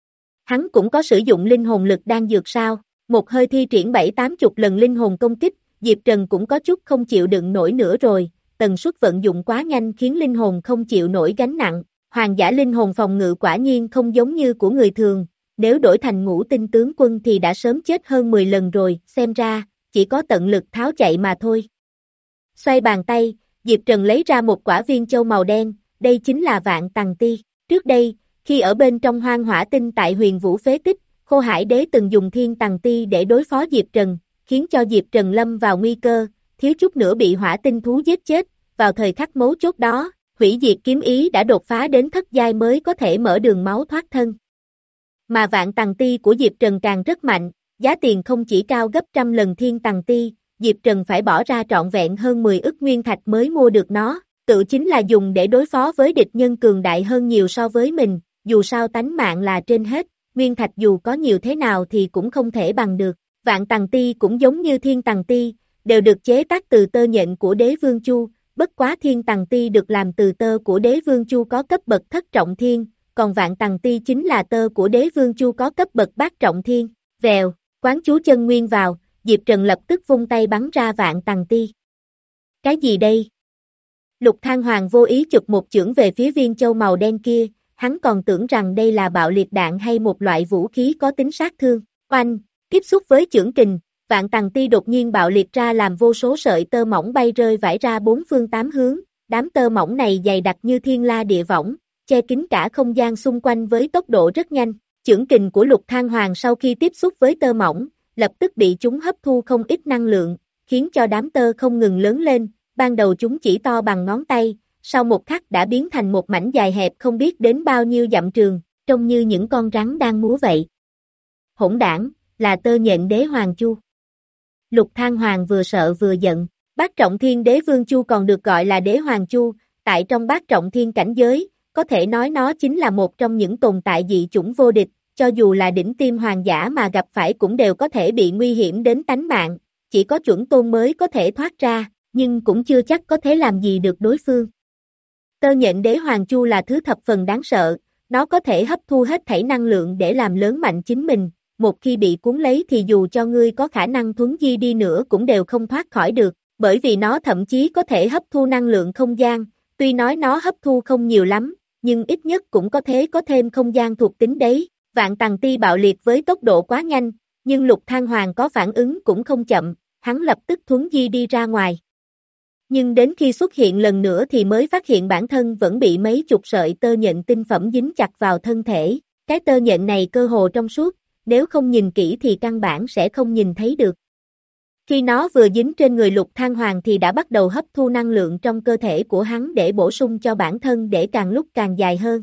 Hắn cũng có sử dụng linh hồn lực đan dược sao, một hơi thi triển bảy tám chục lần linh hồn công kích, Diệp Trần cũng có chút không chịu đựng nổi nữa rồi, tần suất vận dụng quá nhanh khiến linh hồn không chịu nổi gánh nặng, hoàng giả linh hồn phòng ngự quả nhiên không giống như của người thường, nếu đổi thành ngũ tinh tướng quân thì đã sớm chết hơn mười lần rồi, xem ra, chỉ có tận lực tháo chạy mà thôi. Xoay bàn tay, Diệp Trần lấy ra một quả viên châu màu đen, đây chính là Vạn Tằng Ti. Trước đây, khi ở bên trong Hoang Hỏa Tinh tại Huyền Vũ Phế Tích, Khô Hải Đế từng dùng Thiên Tằng Ti để đối phó Diệp Trần, khiến cho Diệp Trần lâm vào nguy cơ, thiếu chút nữa bị hỏa tinh thú giết chết, vào thời khắc mấu chốt đó, hủy diệt kiếm ý đã đột phá đến thất giai mới có thể mở đường máu thoát thân. Mà Vạn Tằng Ti của Diệp Trần càng rất mạnh, giá tiền không chỉ cao gấp trăm lần Thiên Tằng Ti, Diệp Trần phải bỏ ra trọn vẹn hơn mười ức nguyên thạch mới mua được nó, tự chính là dùng để đối phó với địch nhân cường đại hơn nhiều so với mình, dù sao tánh mạng là trên hết, nguyên thạch dù có nhiều thế nào thì cũng không thể bằng được. Vạn Tằng Ti cũng giống như Thiên Tằng Ti, đều được chế tác từ tơ nhện của Đế Vương Chu, bất quá Thiên Tằng Ti được làm từ tơ của Đế Vương Chu có cấp bậc thất trọng thiên, còn Vạn Tằng Ti chính là tơ của Đế Vương Chu có cấp bậc bát trọng thiên. Vèo, quán chú chân nguyên vào, Diệp Trần lập tức vung tay bắn ra Vạn Tằng Ti. Cái gì đây? Lục Thang Hoàng vô ý chụp một chưởng về phía viên châu màu đen kia, hắn còn tưởng rằng đây là bạo liệt đạn hay một loại vũ khí có tính sát thương. Oanh, tiếp xúc với chưởng kình, Vạn Tằng Ti đột nhiên bạo liệt ra làm vô số sợi tơ mỏng bay rơi vãi ra bốn phương tám hướng, đám tơ mỏng này dày đặc như thiên la địa võng, che kín cả không gian xung quanh với tốc độ rất nhanh. Chưởng kình của Lục Thang Hoàng sau khi tiếp xúc với tơ mỏng, lập tức bị chúng hấp thu không ít năng lượng, khiến cho đám tơ không ngừng lớn lên, ban đầu chúng chỉ to bằng ngón tay, sau một khắc đã biến thành một mảnh dài hẹp không biết đến bao nhiêu dặm trường, trông như những con rắn đang múa vậy. Hỗn đảng, là tơ nhện Đế Hoàng Chu. Lục Thang Hoàng vừa sợ vừa giận, bát trọng thiên Đế Vương Chu còn được gọi là Đế Hoàng Chu, tại trong bát trọng thiên cảnh giới, có thể nói nó chính là một trong những tồn tại dị chủng vô địch, cho dù là đỉnh tiêm hoàng giả mà gặp phải cũng đều có thể bị nguy hiểm đến tánh mạng, chỉ có chuẩn tôn mới có thể thoát ra, nhưng cũng chưa chắc có thể làm gì được đối phương. Tơ nhện Đế Hoàng Chu là thứ thập phần đáng sợ, nó có thể hấp thu hết thảy năng lượng để làm lớn mạnh chính mình, một khi bị cuốn lấy thì dù cho ngươi có khả năng thuấn di đi nữa cũng đều không thoát khỏi được, bởi vì nó thậm chí có thể hấp thu năng lượng không gian, tuy nói nó hấp thu không nhiều lắm, nhưng ít nhất cũng có thể có thêm không gian thuộc tính đấy. Vạn Tằng Ti bạo liệt với tốc độ quá nhanh, nhưng Lục Thang Hoàng có phản ứng cũng không chậm, hắn lập tức thuấn di đi ra ngoài. Nhưng đến khi xuất hiện lần nữa thì mới phát hiện bản thân vẫn bị mấy chục sợi tơ nhện tinh phẩm dính chặt vào thân thể, cái tơ nhện này cơ hồ trong suốt, nếu không nhìn kỹ thì căn bản sẽ không nhìn thấy được. Khi nó vừa dính trên người Lục Thang Hoàng thì đã bắt đầu hấp thu năng lượng trong cơ thể của hắn để bổ sung cho bản thân để càng lúc càng dài hơn.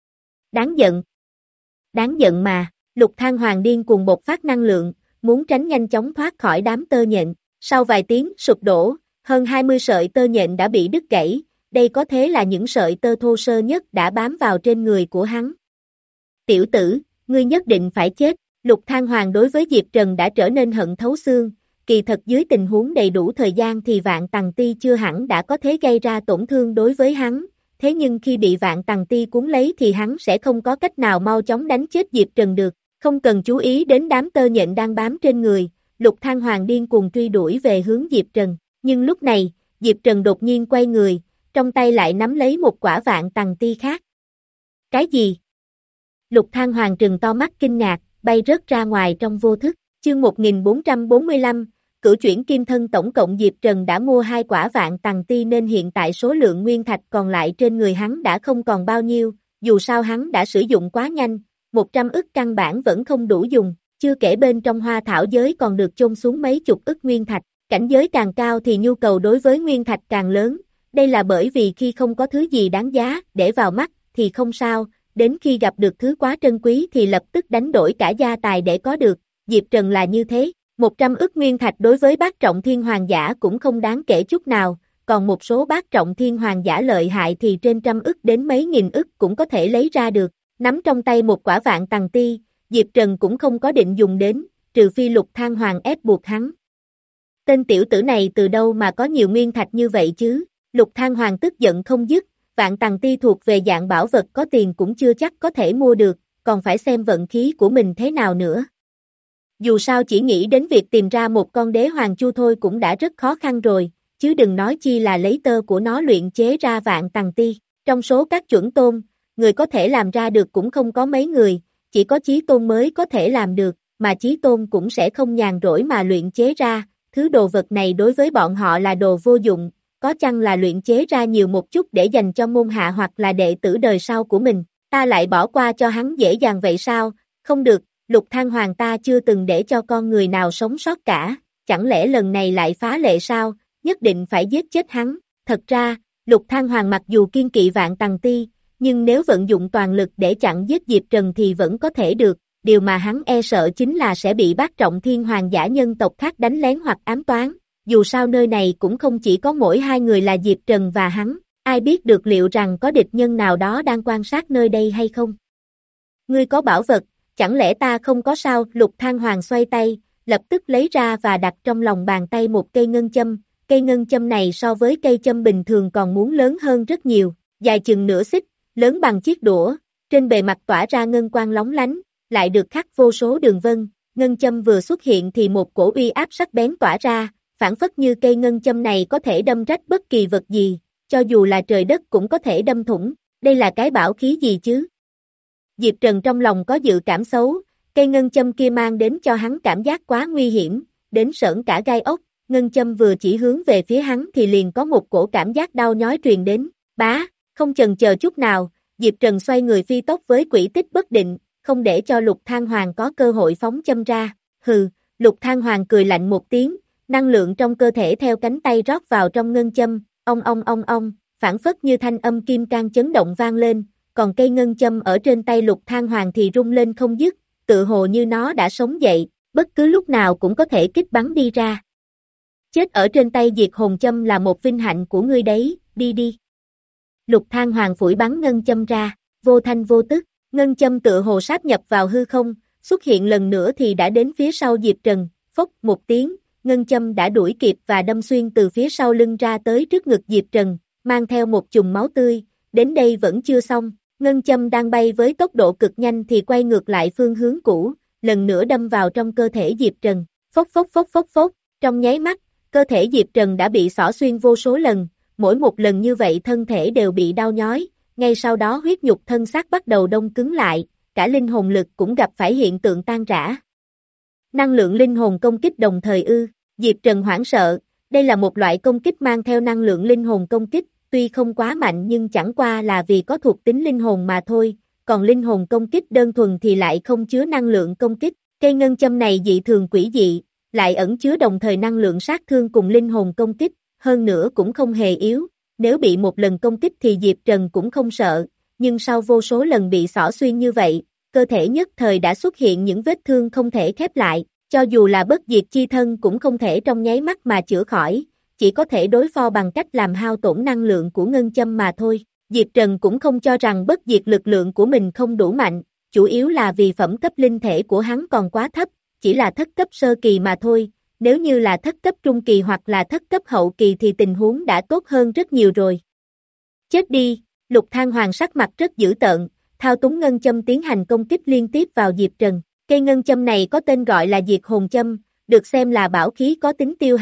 Đáng giận. Đáng giận mà, Lục Thang Hoàng điên cuồng bộc phát năng lượng, muốn tránh nhanh chóng thoát khỏi đám tơ nhện. Sau vài tiếng sụp đổ, hơn hai mươi sợi tơ nhện đã bị đứt gãy, đây có thể là những sợi tơ thô sơ nhất đã bám vào trên người của hắn. Tiểu tử, ngươi nhất định phải chết, Lục Thang Hoàng đối với Diệp Trần đã trở nên hận thấu xương, kỳ thật dưới tình huống đầy đủ thời gian thì Vạn Tằng Ti chưa hẳn đã có thể gây ra tổn thương đối với hắn, thế nhưng khi bị Vạn Tằng Ti cuốn lấy thì hắn sẽ không có cách nào mau chóng đánh chết Diệp Trần được, không cần chú ý đến đám tơ nhện đang bám trên người, Lục Thang Hoàng điên cuồng truy đuổi về hướng Diệp Trần, nhưng lúc này, Diệp Trần đột nhiên quay người, trong tay lại nắm lấy một quả vạn tằng ti khác. Cái gì? Lục Thang Hoàng trừng to mắt kinh ngạc, bay rớt ra ngoài trong vô thức. Chương một nghìn bốn trăm bốn mươi lăm, cửu chuyển kim thân. Tổng cộng Diệp Trần đã mua hai quả vạn tằng ti nên hiện tại số lượng nguyên thạch còn lại trên người hắn đã không còn bao nhiêu, dù sao hắn đã sử dụng quá nhanh, một trăm ức căn bản vẫn không đủ dùng, chưa kể bên trong hoa thảo giới còn được chôn xuống mấy chục ức nguyên thạch, cảnh giới càng cao thì nhu cầu đối với nguyên thạch càng lớn, đây là bởi vì khi không có thứ gì đáng giá để vào mắt thì không sao, đến khi gặp được thứ quá trân quý thì lập tức đánh đổi cả gia tài để có được. Diệp Trần là như thế, một trăm ức nguyên thạch đối với bát trọng thiên hoàng giả cũng không đáng kể chút nào, còn một số bát trọng thiên hoàng giả lợi hại thì trên trăm ức đến mấy nghìn ức cũng có thể lấy ra được. Nắm trong tay một quả vạn tằng ti, Diệp Trần cũng không có định dùng đến, trừ phi Lục Thang Hoàng ép buộc hắn. Tên tiểu tử này từ đâu mà có nhiều nguyên thạch như vậy chứ? Lục Thang Hoàng tức giận không dứt, vạn tằng ti thuộc về dạng bảo vật có tiền cũng chưa chắc có thể mua được, còn phải xem vận khí của mình thế nào nữa. Dù sao chỉ nghĩ đến việc tìm ra một con đế hoàng chu thôi cũng đã rất khó khăn rồi, chứ đừng nói chi là lấy tơ của nó luyện chế ra vạn tằng ti. Trong số các chuẩn tôn, người có thể làm ra được cũng không có mấy người, chỉ có chí tôn mới có thể làm được, mà chí tôn cũng sẽ không nhàn rỗi mà luyện chế ra, thứ đồ vật này đối với bọn họ là đồ vô dụng, có chăng là luyện chế ra nhiều một chút để dành cho môn hạ hoặc là đệ tử đời sau của mình, ta lại bỏ qua cho hắn dễ dàng vậy sao? Không được, Lục Thang Hoàng ta chưa từng để cho con người nào sống sót cả, chẳng lẽ lần này lại phá lệ sao? Nhất định phải giết chết hắn. Thật ra, Lục Thang Hoàng mặc dù kiên kỵ vạn tằng ti, nhưng nếu vận dụng toàn lực để chặn giết Diệp Trần thì vẫn có thể được, điều mà hắn e sợ chính là sẽ bị bát trọng thiên hoàng giả nhân tộc khác đánh lén hoặc ám toán. Dù sao nơi này cũng không chỉ có mỗi hai người là Diệp Trần và hắn, ai biết được liệu rằng có địch nhân nào đó đang quan sát nơi đây hay không. Ngươi có bảo vật, chẳng lẽ ta không có sao? Lục Thang Hoàng xoay tay, lập tức lấy ra và đặt trong lòng bàn tay một cây ngân châm, cây ngân châm này so với cây châm bình thường còn muốn lớn hơn rất nhiều, dài chừng nửa xích, lớn bằng chiếc đũa, trên bề mặt tỏa ra ngân quang lóng lánh, lại được khắc vô số đường vân, ngân châm vừa xuất hiện thì một cổ uy áp sắc bén tỏa ra, phản phất như cây ngân châm này có thể đâm rách bất kỳ vật gì, cho dù là trời đất cũng có thể đâm thủng, đây là cái bảo khí gì chứ? Diệp Trần trong lòng có dự cảm xấu, cây ngân châm kia mang đến cho hắn cảm giác quá nguy hiểm, đến sởn cả gai ốc, ngân châm vừa chỉ hướng về phía hắn thì liền có một cổ cảm giác đau nhói truyền đến, bá, không chần chờ chút nào, Diệp Trần xoay người phi tốc với quỹ tích bất định, không để cho Lục Thang Hoàng có cơ hội phóng châm ra, hừ, Lục Thang Hoàng cười lạnh một tiếng, năng lượng trong cơ thể theo cánh tay rót vào trong ngân châm, ong ong ong ong, phản phất như thanh âm kim cang chấn động vang lên, còn cây ngân châm ở trên tay Lục Thang Hoàng thì rung lên không dứt, tự hồ như nó đã sống dậy, bất cứ lúc nào cũng có thể kích bắn đi ra. Chết ở trên tay diệt hồn châm là một vinh hạnh của ngươi đấy, đi đi. Lục Thang Hoàng phủi bắn ngân châm ra, vô thanh vô tức, ngân châm tự hồ sáp nhập vào hư không, xuất hiện lần nữa thì đã đến phía sau Diệp Trần, phốc một tiếng, ngân châm đã đuổi kịp và đâm xuyên từ phía sau lưng ra tới trước ngực Diệp Trần, mang theo một chùm máu tươi, đến đây vẫn chưa xong, ngân châm đang bay với tốc độ cực nhanh thì quay ngược lại phương hướng cũ, lần nữa đâm vào trong cơ thể Diệp Trần, phốc phốc phốc phốc phốc, trong nháy mắt, cơ thể Diệp Trần đã bị xỏ xuyên vô số lần, mỗi một lần như vậy thân thể đều bị đau nhói, ngay sau đó huyết nhục thân xác bắt đầu đông cứng lại, cả linh hồn lực cũng gặp phải hiện tượng tan rã. Năng lượng linh hồn công kích đồng thời ư, Diệp Trần hoảng sợ, đây là một loại công kích mang theo năng lượng linh hồn công kích, tuy không quá mạnh nhưng chẳng qua là vì có thuộc tính linh hồn mà thôi, còn linh hồn công kích đơn thuần thì lại không chứa năng lượng công kích, cây ngân châm này dị thường quỷ dị, lại ẩn chứa đồng thời năng lượng sát thương cùng linh hồn công kích, hơn nữa cũng không hề yếu, nếu bị một lần công kích thì Diệp Trần cũng không sợ, nhưng sau vô số lần bị xỏ xuyên như vậy, cơ thể nhất thời đã xuất hiện những vết thương không thể khép lại, cho dù là bất diệt chi thân cũng không thể trong nháy mắt mà chữa khỏi, chỉ có thể đối phó bằng cách làm hao tổn năng lượng của ngân châm mà thôi. Diệp Trần cũng không cho rằng bất diệt lực lượng của mình không đủ mạnh, chủ yếu là vì phẩm cấp linh thể của hắn còn quá thấp, chỉ là thất cấp sơ kỳ mà thôi, nếu như là thất cấp trung kỳ hoặc là thất cấp hậu kỳ thì tình huống đã tốt hơn rất nhiều rồi. Chết đi, Lục Thang Hoàng sắc mặt rất dữ tợn, thao túng ngân châm tiến hành công kích liên tiếp vào Diệp Trần. Cây ngân châm này có tên gọi là diệt hồn châm, được xem là bảo khí có tính tiêu hao,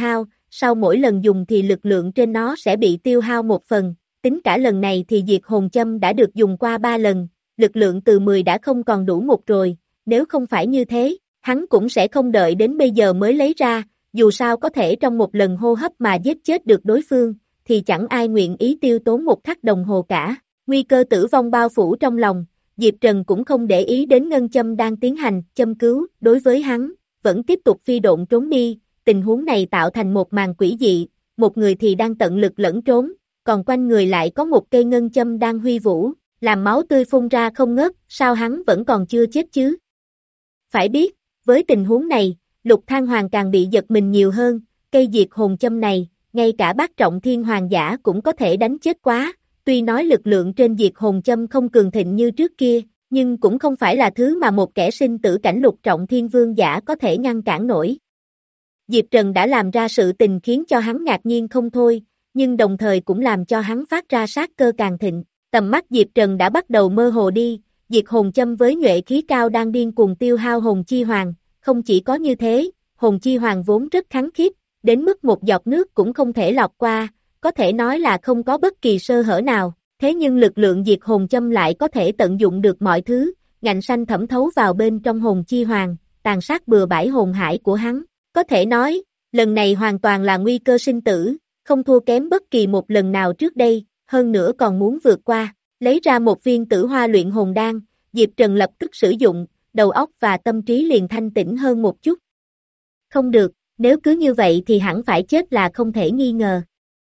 sau mỗi lần dùng thì lực lượng trên nó sẽ bị tiêu hao một phần, tính cả lần này thì diệt hồn châm đã được dùng qua ba lần, lực lượng từ mười đã không còn đủ một rồi, nếu không phải như thế, hắn cũng sẽ không đợi đến bây giờ mới lấy ra, dù sao có thể trong một lần hô hấp mà giết chết được đối phương, thì chẳng ai nguyện ý tiêu tốn một khắc đồng hồ cả, nguy cơ tử vong bao phủ trong lòng, Diệp Trần cũng không để ý đến ngân châm đang tiến hành, châm cứu, đối với hắn, vẫn tiếp tục phi độn trốn đi, tình huống này tạo thành một màn quỷ dị, một người thì đang tận lực lẫn trốn, còn quanh người lại có một cây ngân châm đang huy vũ, làm máu tươi phun ra không ngớt, sao hắn vẫn còn chưa chết chứ? Phải biết, với tình huống này, Lục Thang Hoàng càng bị giật mình nhiều hơn, cây diệt hồn châm này, ngay cả bát trọng thiên hoàng giả cũng có thể đánh chết quá, tuy nói lực lượng trên diệt hồn châm không cường thịnh như trước kia, nhưng cũng không phải là thứ mà một kẻ sinh tử cảnh lục trọng thiên vương giả có thể ngăn cản nổi. Diệp Trần đã làm ra sự tình khiến cho hắn ngạc nhiên không thôi, nhưng đồng thời cũng làm cho hắn phát ra sát cơ càng thịnh, tầm mắt Diệp Trần đã bắt đầu mơ hồ đi, diệt hồn châm với nhuệ khí cao đang điên cuồng tiêu hao hồn chi hoàng, không chỉ có như thế, hồn chi hoàng vốn rất kháng khiếp, đến mức một giọt nước cũng không thể lọt qua, có thể nói là không có bất kỳ sơ hở nào, thế nhưng lực lượng diệt hồn châm lại có thể tận dụng được mọi thứ, ngạnh xanh thẩm thấu vào bên trong hồn chi hoàng, tàn sát bừa bãi hồn hải của hắn, có thể nói, lần này hoàn toàn là nguy cơ sinh tử, không thua kém bất kỳ một lần nào trước đây, hơn nữa còn muốn vượt qua, lấy ra một viên tử hoa luyện hồn đan, Diệp Trần lập tức sử dụng, đầu óc và tâm trí liền thanh tĩnh hơn một chút. Không được, nếu cứ như vậy thì hẳn phải chết là không thể nghi ngờ.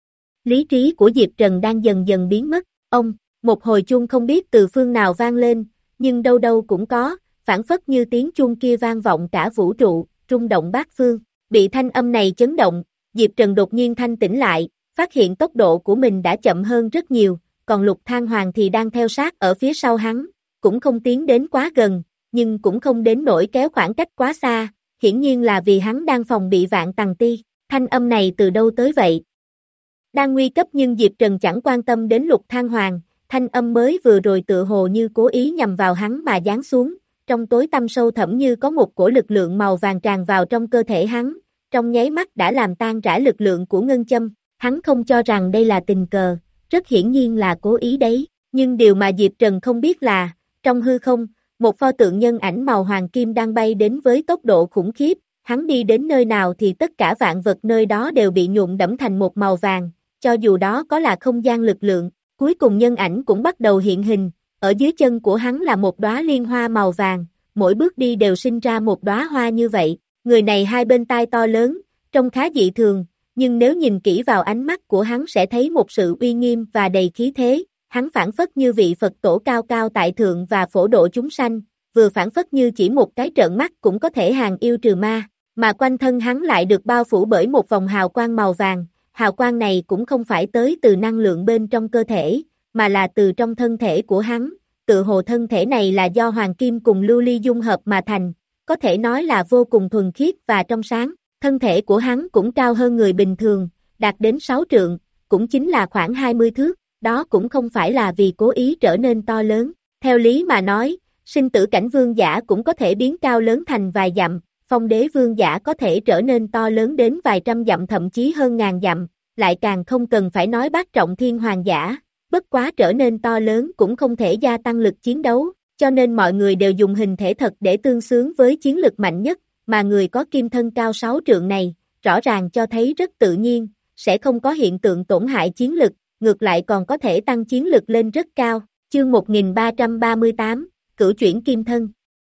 Lý trí của Diệp Trần đang dần dần biến mất, ông, một hồi chuông không biết từ phương nào vang lên, nhưng đâu đâu cũng có, phản phất như tiếng chuông kia vang vọng cả vũ trụ, rung động bát phương, bị thanh âm này chấn động, Diệp Trần đột nhiên thanh tỉnh lại, phát hiện tốc độ của mình đã chậm hơn rất nhiều, còn Lục Thang Hoàng thì đang theo sát ở phía sau hắn, cũng không tiến đến quá gần, nhưng cũng không đến nỗi kéo khoảng cách quá xa, hiển nhiên là vì hắn đang phòng bị Vạn Tằng Ti, thanh âm này từ đâu tới vậy? Đang nguy cấp nhưng Diệp Trần chẳng quan tâm đến Lục Thang Hoàng, thanh âm mới vừa rồi tựa hồ như cố ý nhằm vào hắn mà giáng xuống, trong tối tăm sâu thẳm như có một cổ lực lượng màu vàng tràn vào trong cơ thể hắn, trong nháy mắt đã làm tan rã lực lượng của ngân châm, hắn không cho rằng đây là tình cờ, rất hiển nhiên là cố ý đấy, nhưng điều mà Diệp Trần không biết là, trong hư không, một pho tượng nhân ảnh màu hoàng kim đang bay đến với tốc độ khủng khiếp, hắn đi đến nơi nào thì tất cả vạn vật nơi đó đều bị nhuộm đẫm thành một màu vàng, cho dù đó có là không gian lực lượng, cuối cùng nhân ảnh cũng bắt đầu hiện hình, ở dưới chân của hắn là một đóa liên hoa màu vàng, mỗi bước đi đều sinh ra một đóa hoa như vậy, người này hai bên tai to lớn, trông khá dị thường, nhưng nếu nhìn kỹ vào ánh mắt của hắn sẽ thấy một sự uy nghiêm và đầy khí thế, hắn phản phất như vị Phật tổ cao cao tại thượng và phổ độ chúng sanh, vừa phản phất như chỉ một cái trợn mắt cũng có thể hàng yêu trừ ma, mà quanh thân hắn lại được bao phủ bởi một vòng hào quang màu vàng, hào quang này cũng không phải tới từ năng lượng bên trong cơ thể, mà là từ trong thân thể của hắn, tự hồ thân thể này là do hoàng kim cùng lưu ly dung hợp mà thành, có thể nói là vô cùng thuần khiết và trong sáng, thân thể của hắn cũng cao hơn người bình thường, đạt đến sáu trượng, cũng chính là khoảng hai mươi thước, đó cũng không phải là vì cố ý trở nên to lớn, theo lý mà nói, sinh tử cảnh vương giả cũng có thể biến cao lớn thành vài dặm, phong đế vương giả có thể trở nên to lớn đến vài trăm dặm thậm chí hơn ngàn dặm, lại càng không cần phải nói bát trọng thiên hoàng giả, bất quá trở nên to lớn cũng không thể gia tăng lực chiến đấu, cho nên mọi người đều dùng hình thể thật để tương xứng với chiến lực mạnh nhất, mà người có kim thân cao sáu trượng này, rõ ràng cho thấy rất tự nhiên, sẽ không có hiện tượng tổn hại chiến lực, ngược lại còn có thể tăng chiến lực lên rất cao, chương một nghìn ba trăm ba mươi tám, cửu chuyển kim thân.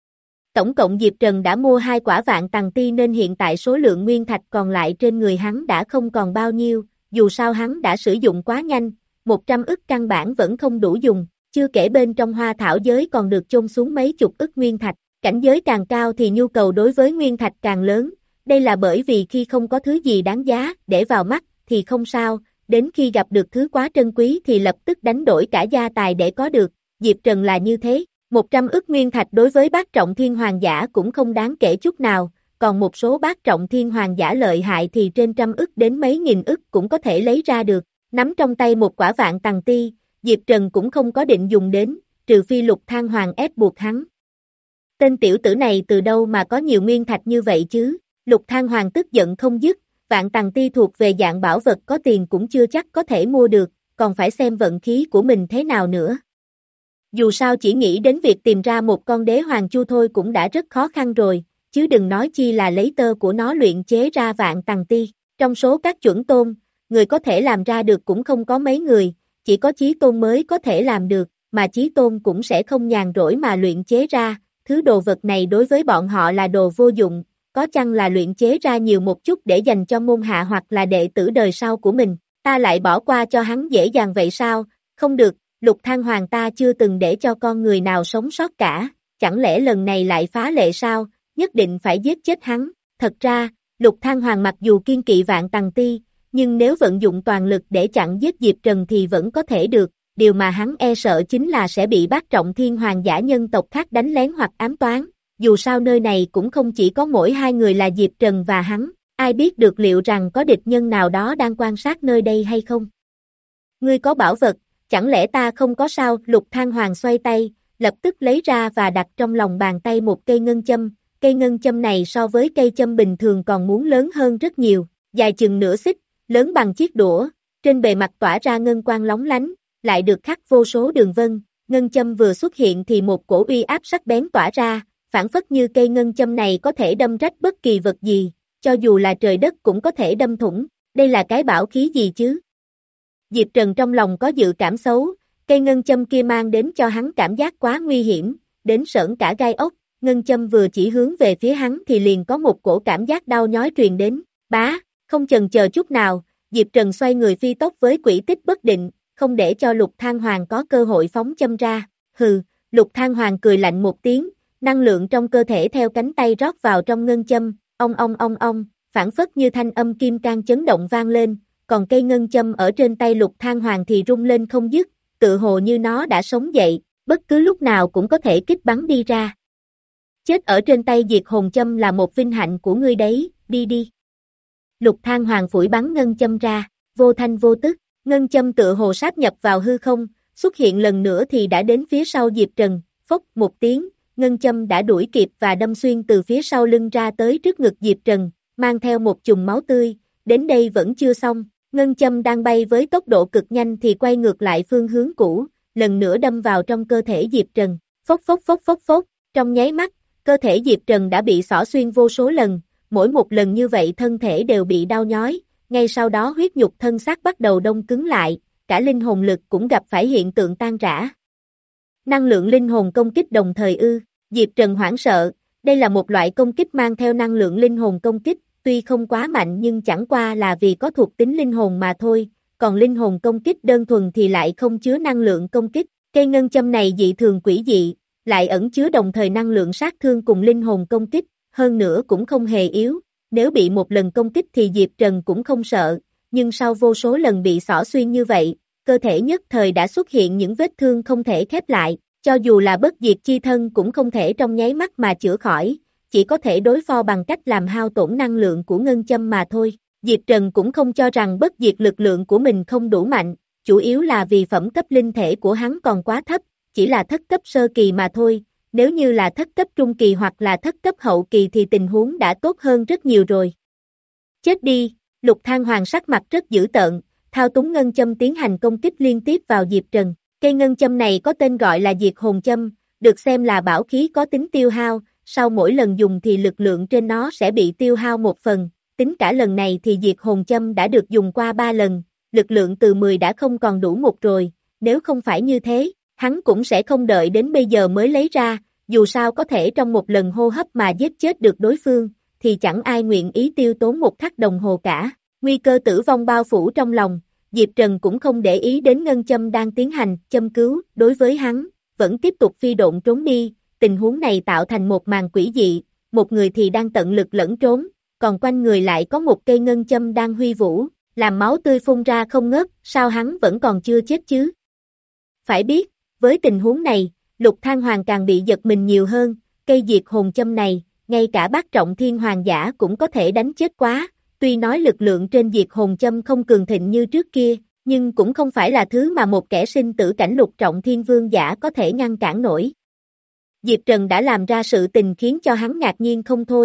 Tổng cộng Diệp Trần đã mua hai quả Vạn Tằng Ti nên hiện tại số lượng nguyên thạch còn lại trên người hắn đã không còn bao nhiêu, dù sao hắn đã sử dụng quá nhanh, một trăm ức căn bản vẫn không đủ dùng, chưa kể bên trong hoa thảo giới còn được chôn xuống mấy chục ức nguyên thạch, cảnh giới càng cao thì nhu cầu đối với nguyên thạch càng lớn, đây là bởi vì khi không có thứ gì đáng giá để vào mắt thì không sao, đến khi gặp được thứ quá trân quý thì lập tức đánh đổi cả gia tài để có được, Diệp Trần là như thế, một trăm ức nguyên thạch đối với bát trọng thiên hoàng giả cũng không đáng kể chút nào, còn một số bát trọng thiên hoàng giả lợi hại thì trên trăm ức đến mấy nghìn ức cũng có thể lấy ra được, nắm trong tay một quả Vạn Tằng Ti, Diệp Trần cũng không có định dùng đến, trừ phi Lục Thang Hoàng ép buộc hắn. Tên tiểu tử này từ đâu mà có nhiều nguyên thạch như vậy chứ, Lục Thang Hoàng tức giận không dứt, Vạn tằng ti thuộc về dạng bảo vật có tiền cũng chưa chắc có thể mua được, còn phải xem vận khí của mình thế nào nữa. Dù sao chỉ nghĩ đến việc tìm ra một con đế hoàng chu thôi cũng đã rất khó khăn rồi, chứ đừng nói chi là lấy tơ của nó luyện chế ra vạn tằng ti. Trong số các chuẩn tôn, người có thể làm ra được cũng không có mấy người, chỉ có chí tôn mới có thể làm được, mà chí tôn cũng sẽ không nhàn rỗi mà luyện chế ra, thứ đồ vật này đối với bọn họ là đồ vô dụng, có chăng là luyện chế ra nhiều một chút để dành cho môn hạ hoặc là đệ tử đời sau của mình, ta lại bỏ qua cho hắn dễ dàng vậy sao, không được, Lục Thang Hoàng ta chưa từng để cho con người nào sống sót cả, chẳng lẽ lần này lại phá lệ sao, nhất định phải giết chết hắn, thật ra, Lục Thang Hoàng mặc dù kiên kỵ vạn tằng ti, nhưng nếu vận dụng toàn lực để chặn giết Diệp Trần thì vẫn có thể được, điều mà hắn e sợ chính là sẽ bị bát trọng thiên hoàng giả nhân tộc khác đánh lén hoặc ám toán, dù sao nơi này cũng không chỉ có mỗi hai người là Diệp Trần và hắn, ai biết được liệu rằng có địch nhân nào đó đang quan sát nơi đây hay không. Ngươi có bảo vật, chẳng lẽ ta không có sao, Lục Thang Hoàng xoay tay, lập tức lấy ra và đặt trong lòng bàn tay một cây ngân châm, cây ngân châm này so với cây châm bình thường còn muốn lớn hơn rất nhiều, dài chừng nửa xích, lớn bằng chiếc đũa, trên bề mặt tỏa ra ngân quang lóng lánh, lại được khắc vô số đường vân, ngân châm vừa xuất hiện thì một cổ uy áp sắc bén tỏa ra, phản phất như cây ngân châm này có thể đâm rách bất kỳ vật gì, cho dù là trời đất cũng có thể đâm thủng, đây là cái bảo khí gì chứ? Diệp Trần trong lòng có dự cảm xấu, cây ngân châm kia mang đến cho hắn cảm giác quá nguy hiểm, đến sởn cả gai ốc, ngân châm vừa chỉ hướng về phía hắn thì liền có một cổ cảm giác đau nhói truyền đến, bá, không chần chờ chút nào, Diệp Trần xoay người phi tốc với quỹ tích bất định, không để cho Lục Thang Hoàng có cơ hội phóng châm ra, hừ, Lục Thang Hoàng cười lạnh một tiếng, năng lượng trong cơ thể theo cánh tay rót vào trong ngân châm, ong ong ong ong, phản phất như thanh âm kim cang chấn động vang lên, còn cây ngân châm ở trên tay Lục Thang Hoàng thì rung lên không dứt, tự hồ như nó đã sống dậy, bất cứ lúc nào cũng có thể kích bắn đi ra. Chết ở trên tay diệt hồn châm là một vinh hạnh của ngươi đấy, đi đi. Lục Thang Hoàng phủi bắn ngân châm ra, vô thanh vô tức, ngân châm tự hồ sáp nhập vào hư không, xuất hiện lần nữa thì đã đến phía sau Diệp Trần, phốc một tiếng, ngân châm đã đuổi kịp và đâm xuyên từ phía sau lưng ra tới trước ngực Diệp Trần, mang theo một chùm máu tươi, đến đây vẫn chưa xong, ngân châm đang bay với tốc độ cực nhanh thì quay ngược lại phương hướng cũ, lần nữa đâm vào trong cơ thể Diệp Trần, phốc phốc phốc phốc phốc, trong nháy mắt, cơ thể Diệp Trần đã bị xỏ xuyên vô số lần, mỗi một lần như vậy thân thể đều bị đau nhói, ngay sau đó huyết nhục thân xác bắt đầu đông cứng lại, cả linh hồn lực cũng gặp phải hiện tượng tan rã. Năng lượng linh hồn công kích đồng thời ư, Diệp Trần hoảng sợ, đây là một loại công kích mang theo năng lượng linh hồn công kích, tuy không quá mạnh nhưng chẳng qua là vì có thuộc tính linh hồn mà thôi, còn linh hồn công kích đơn thuần thì lại không chứa năng lượng công kích, cây ngân châm này dị thường quỷ dị, lại ẩn chứa đồng thời năng lượng sát thương cùng linh hồn công kích, hơn nữa cũng không hề yếu, nếu bị một lần công kích thì Diệp Trần cũng không sợ, nhưng sau vô số lần bị xỏ xuyên như vậy, cơ thể nhất thời đã xuất hiện những vết thương không thể khép lại, cho dù là bất diệt chi thân cũng không thể trong nháy mắt mà chữa khỏi, chỉ có thể đối phó bằng cách làm hao tổn năng lượng của ngân châm mà thôi. Diệp Trần cũng không cho rằng bất diệt lực lượng của mình không đủ mạnh, chủ yếu là vì phẩm cấp linh thể của hắn còn quá thấp, chỉ là thất cấp sơ kỳ mà thôi, nếu như là thất cấp trung kỳ hoặc là thất cấp hậu kỳ thì tình huống đã tốt hơn rất nhiều rồi. Chết đi, Lục Thang Hoàng sắc mặt rất dữ tợn, thao túng ngân châm tiến hành công kích liên tiếp vào Diệp Trần. Cây ngân châm này có tên gọi là diệt hồn châm, được xem là bảo khí có tính tiêu hao, sau mỗi lần dùng thì lực lượng trên nó sẽ bị tiêu hao một phần, tính cả lần này thì diệt hồn châm đã được dùng qua ba lần, lực lượng từ mười đã không còn đủ một rồi, nếu không phải như thế, hắn cũng sẽ không đợi đến bây giờ mới lấy ra, dù sao có thể trong một lần hô hấp mà giết chết được đối phương, thì chẳng ai nguyện ý tiêu tốn một khắc đồng hồ cả, nguy cơ tử vong bao phủ trong lòng, Diệp Trần cũng không để ý đến ngân châm đang tiến hành châm cứu, đối với hắn, vẫn tiếp tục phi độn trốn đi, tình huống này tạo thành một màn quỷ dị, một người thì đang tận lực lẫn trốn, còn quanh người lại có một cây ngân châm đang huy vũ, làm máu tươi phun ra không ngớt, sao hắn vẫn còn chưa chết chứ? Phải biết, với tình huống này, Lục Thang Hoàng càng bị giật mình nhiều hơn, cây diệt hồn châm này, ngay cả bát trọng thiên hoàng giả cũng có thể đánh chết quá, tuy nói lực lượng trên diệt hồn châm không cường thịnh như trước kia, nhưng cũng không phải là thứ mà một kẻ sinh tử cảnh lục trọng thiên vương giả có thể ngăn cản nổi. Diệp Trần đã làm ra sự tình khiến cho hắn ngạc nhiên không thôi,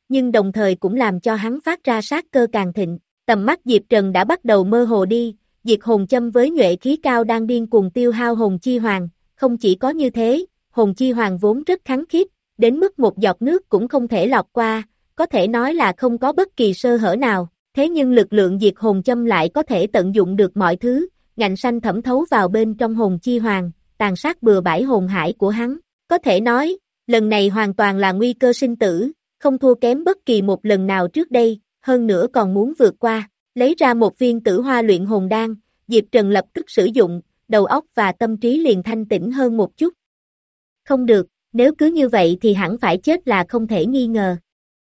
nhưng đồng thời cũng làm cho hắn phát ra sát cơ càng thịnh. Tầm mắt Diệp Trần đã bắt đầu mơ hồ đi, diệt hồn châm với nhuệ khí cao đang điên cuồng tiêu hao hồn chi hoàng, không chỉ có như thế, hồn chi hoàng vốn rất kháng khít, đến mức một giọt nước cũng không thể lọt qua, có thể nói là không có bất kỳ sơ hở nào, thế nhưng lực lượng diệt hồn châm lại có thể tận dụng được mọi thứ, ngạnh xanh thẩm thấu vào bên trong hồn chi hoàng, tàn sát bừa bãi hồn hải của hắn, có thể nói, lần này hoàn toàn là nguy cơ sinh tử, không thua kém bất kỳ một lần nào trước đây, hơn nữa còn muốn vượt qua, lấy ra một viên tử hoa luyện hồn đan, Diệp Trần lập tức sử dụng, đầu óc và tâm trí liền thanh tĩnh hơn một chút. Không được, nếu cứ như vậy thì hẳn phải chết là không thể nghi ngờ.